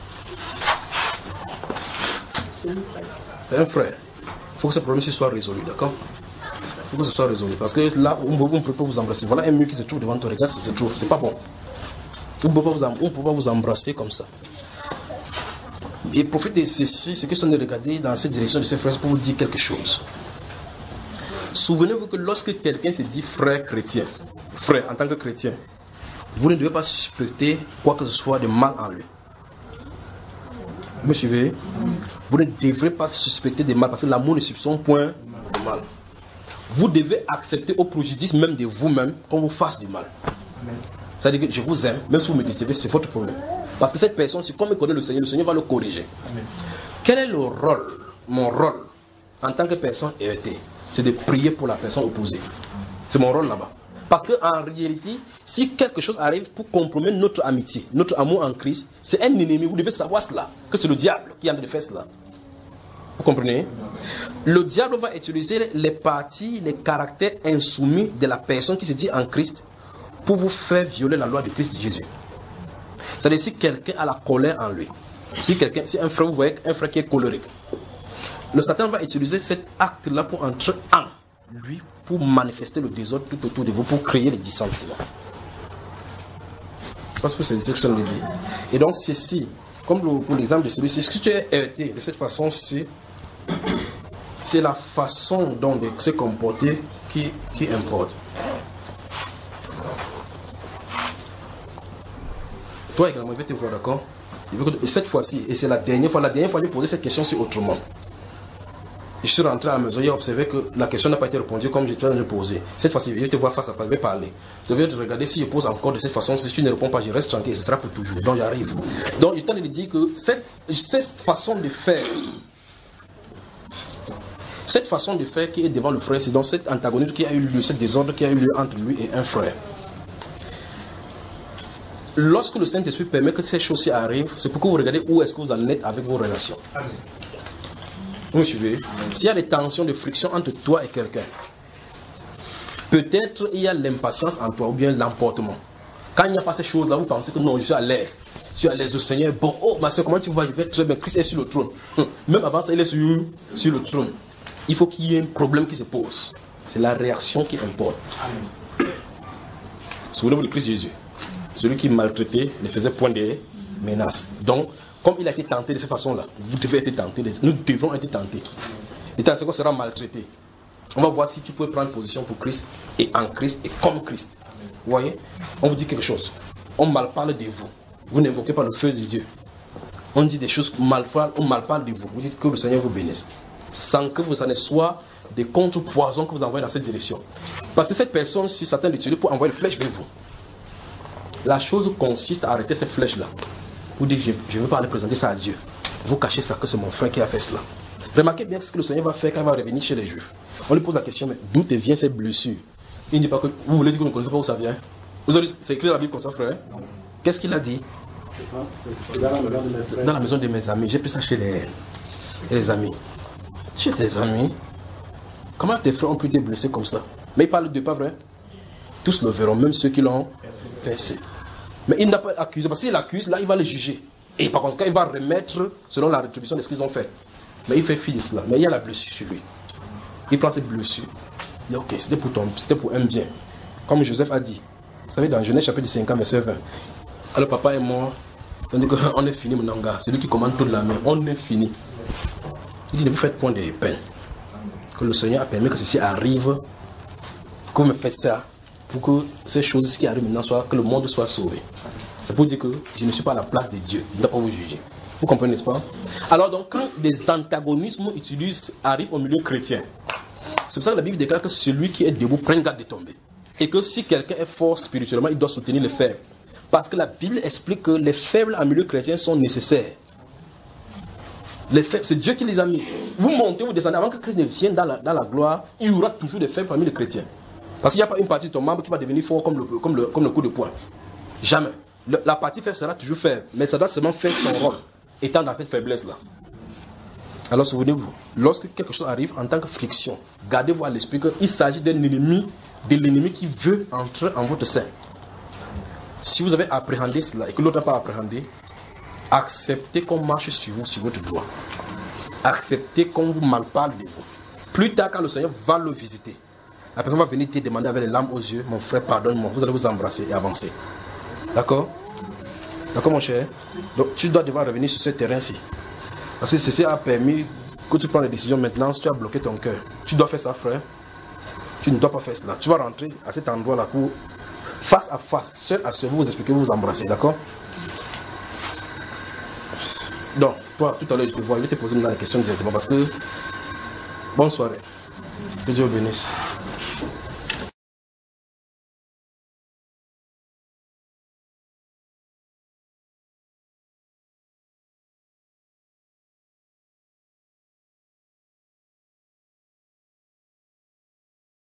C'est un frère. Il faut que ce problème soit résolu, d'accord? Il faut que ce soit résolu. Parce que là, on ne peut pas vous embrasser. Voilà un mur qui se trouve devant toi. Regarde, ça se trouve. C'est pas bon. On ne peut pas vous embrasser comme ça. Et profitez de ceci, c'est que je suis regarder dans cette direction de ces frères pour vous dire quelque chose. Souvenez-vous que lorsque quelqu'un se dit frère chrétien, frère en tant que chrétien, vous ne devez pas suspecter quoi que ce soit de mal en lui. Vous me suivez? Vous ne devrez pas suspecter de mal parce que l'amour ne soupçonne point de mal. Vous devez accepter au préjudice même de vous-même qu'on vous fasse du mal. C'est-à-dire que je vous aime, même si vous me décevez, c'est votre problème. Parce que cette personne, c'est comme il connaît le Seigneur va le corriger. Quel est le rôle, mon rôle, en tant que personne héritée? C'est de prier pour la personne opposée. C'est mon rôle là-bas. Parce qu'en réalité, si quelque chose arrive pour compromettre notre amitié, notre amour en Christ, c'est un ennemi. Vous devez savoir cela, que c'est le diable qui est en train de faire cela. Vous comprenez? Le diable va utiliser les parties, les caractères insoumis de la personne qui se dit en Christ pour vous faire violer la loi de Christ Jésus. C'est-à-dire si quelqu'un a la colère en lui, si un frère, vous voyez un frère qui est colérique, le Satan va utiliser cet acte-là pour entrer en lui, pour manifester le désordre tout autour de vous, pour créer les dissentiments. Parce que c'est ce que je le dis. Et donc ceci, comme pour l'exemple de celui-ci, ce que tu es hérité de cette façon-ci, c'est la façon dont de se comporter qui importe. Toi également, je vais te voir, d'accord? Cette fois-ci, et c'est la dernière fois j'ai posé cette question, c'est autrement. Je suis rentré à la maison, j'ai observé que la question n'a pas été répondue comme je t'ai posé. Cette fois-ci, je vais te voir face à face, je vais parler. Je vais te regarder si je pose encore de cette façon. Si tu ne réponds pas, je reste tranquille, ce sera pour toujours. Donc j'arrive. Donc je t'en ai dit que cette façon de faire, qui est devant le frère, c'est dans cet antagonisme qui a eu lieu, ce désordre qui a eu lieu entre lui et un frère. Lorsque le Saint-Esprit permet que ces choses-ci arrivent, c'est pour que vous regardez où est-ce que vous en êtes avec vos relations. Amen. Vous me suivez? S'il y a des tensions, des frictions entre toi et quelqu'un, peut-être il y a l'impatience en toi ou bien l'emportement. Quand il n'y a pas ces choses-là, vous pensez que non, je suis à l'aise. Je suis à l'aise du Seigneur. Bon, oh, ma soeur, comment tu vas? Je vais très bien. Christ est sur le trône. Même avant ça, il est sur le trône. Il faut qu'il y ait un problème qui se pose. C'est la réaction qui importe. Souvenez-vous de Christ Jésus. Celui qui maltraitait ne faisait point de menaces. Donc, comme il a été tenté de cette façon-là, vous devez être tenté. Nous devons être tentés. Et tant qu'on sera maltraité, on va voir si tu peux prendre position pour Christ et en Christ et comme Christ. Vous voyez? On vous dit quelque chose. On malparle de vous. Vous n'invoquez pas le feu de Dieu. On dit des choses on malparle de vous. Vous dites que le Seigneur vous bénisse. Sans que vous en soit des contre-poisons que vous envoyez dans cette direction. Parce que cette personne, si Satan l'utilise pour envoyer une flèche vers vous, la chose consiste à arrêter cette flèche-là. Vous dites, je ne veux pas aller présenter ça à Dieu. Vous cachez ça, que c'est mon frère qui a fait cela. Remarquez bien ce que le Seigneur va faire quand il va revenir chez les Juifs. On lui pose la question, mais d'où te viennent ces blessures? Il ne dit pas que vous voulez dire que vous ne connaissez pas où ça vient. Vous avez c'est écrit dans la Bible comme ça, frère. Qu'est-ce qu'il a dit? Dans la maison de mes amis. J'ai pris ça chez les amis. Chez tes amis? Comment tes frères ont pu te blesser comme ça? Mais il parle de pas vrai. Tous le verront, même ceux qui l'ont percé. Mais il n'a pas accusé. Parce qu'il accuse, là, il va les juger. Et par conséquent, il va remettre selon la rétribution de ce qu'ils ont fait. Mais il fait fi de cela. Mais il y a la blessure sur lui. Il prend cette blessure. Il dit, ok, c'était pour un bien. Comme Joseph a dit. Vous savez, dans Genèse chapitre 5, verset 20. Alors papa est mort. On dit qu'on est fini, mon gars. C'est lui qui commande toute la main. On est fini. Il dit, ne vous faites point de peine. Que le Seigneur a permis que ceci arrive. Que vous me faites ça. Pour que ces choses qui arrivent maintenant soient, que le monde soit sauvé. C'est pour dire que je ne suis pas à la place de Dieu. Il ne doit pas vous juger. Vous comprenez, n'est-ce pas? Alors donc, quand des antagonismes arrivent au milieu chrétien, c'est pour ça que la Bible déclare que celui qui est debout prenne garde de tomber. Et que si quelqu'un est fort spirituellement, il doit soutenir les faibles. Parce que la Bible explique que les faibles en milieu chrétien sont nécessaires. Les faibles, c'est Dieu qui les a mis. Vous montez, vous descendez, avant que Christ ne vienne dans la gloire, il y aura toujours des faibles parmi les chrétiens. Parce qu'il n'y a pas une partie de ton membre qui va devenir fort comme le coup de poing. Jamais. La partie faible sera toujours faible, mais ça doit seulement faire son rôle, étant dans cette faiblesse-là. Alors souvenez-vous, lorsque quelque chose arrive en tant que friction, gardez-vous à l'esprit qu'il s'agit d'un ennemi, de l'ennemi qui veut entrer en votre sein. Si vous avez appréhendé cela et que l'autre n'a pas appréhendé, acceptez qu'on marche sur vous, sur votre droit. Acceptez qu'on vous malparle de vous. Plus tard, quand le Seigneur va le visiter, la personne va venir te demander avec les larmes aux yeux, mon frère, pardonne-moi, vous allez vous embrasser et avancer. D'accord? D'accord, mon cher? Donc, tu dois devoir revenir sur ce terrain-ci. Parce que ceci a permis que tu prends les décisions maintenant, si tu as bloqué ton cœur. Tu dois faire ça, frère. Tu ne dois pas faire cela. Tu vas rentrer à cet endroit-là pour, face à face, seul à seul, vous expliquer, vous embrasser. D'accord? Donc, toi, tout à l'heure, je te vois, je vais te poser maintenant la question directement parce que. Bonne soirée. Que Dieu bénisse.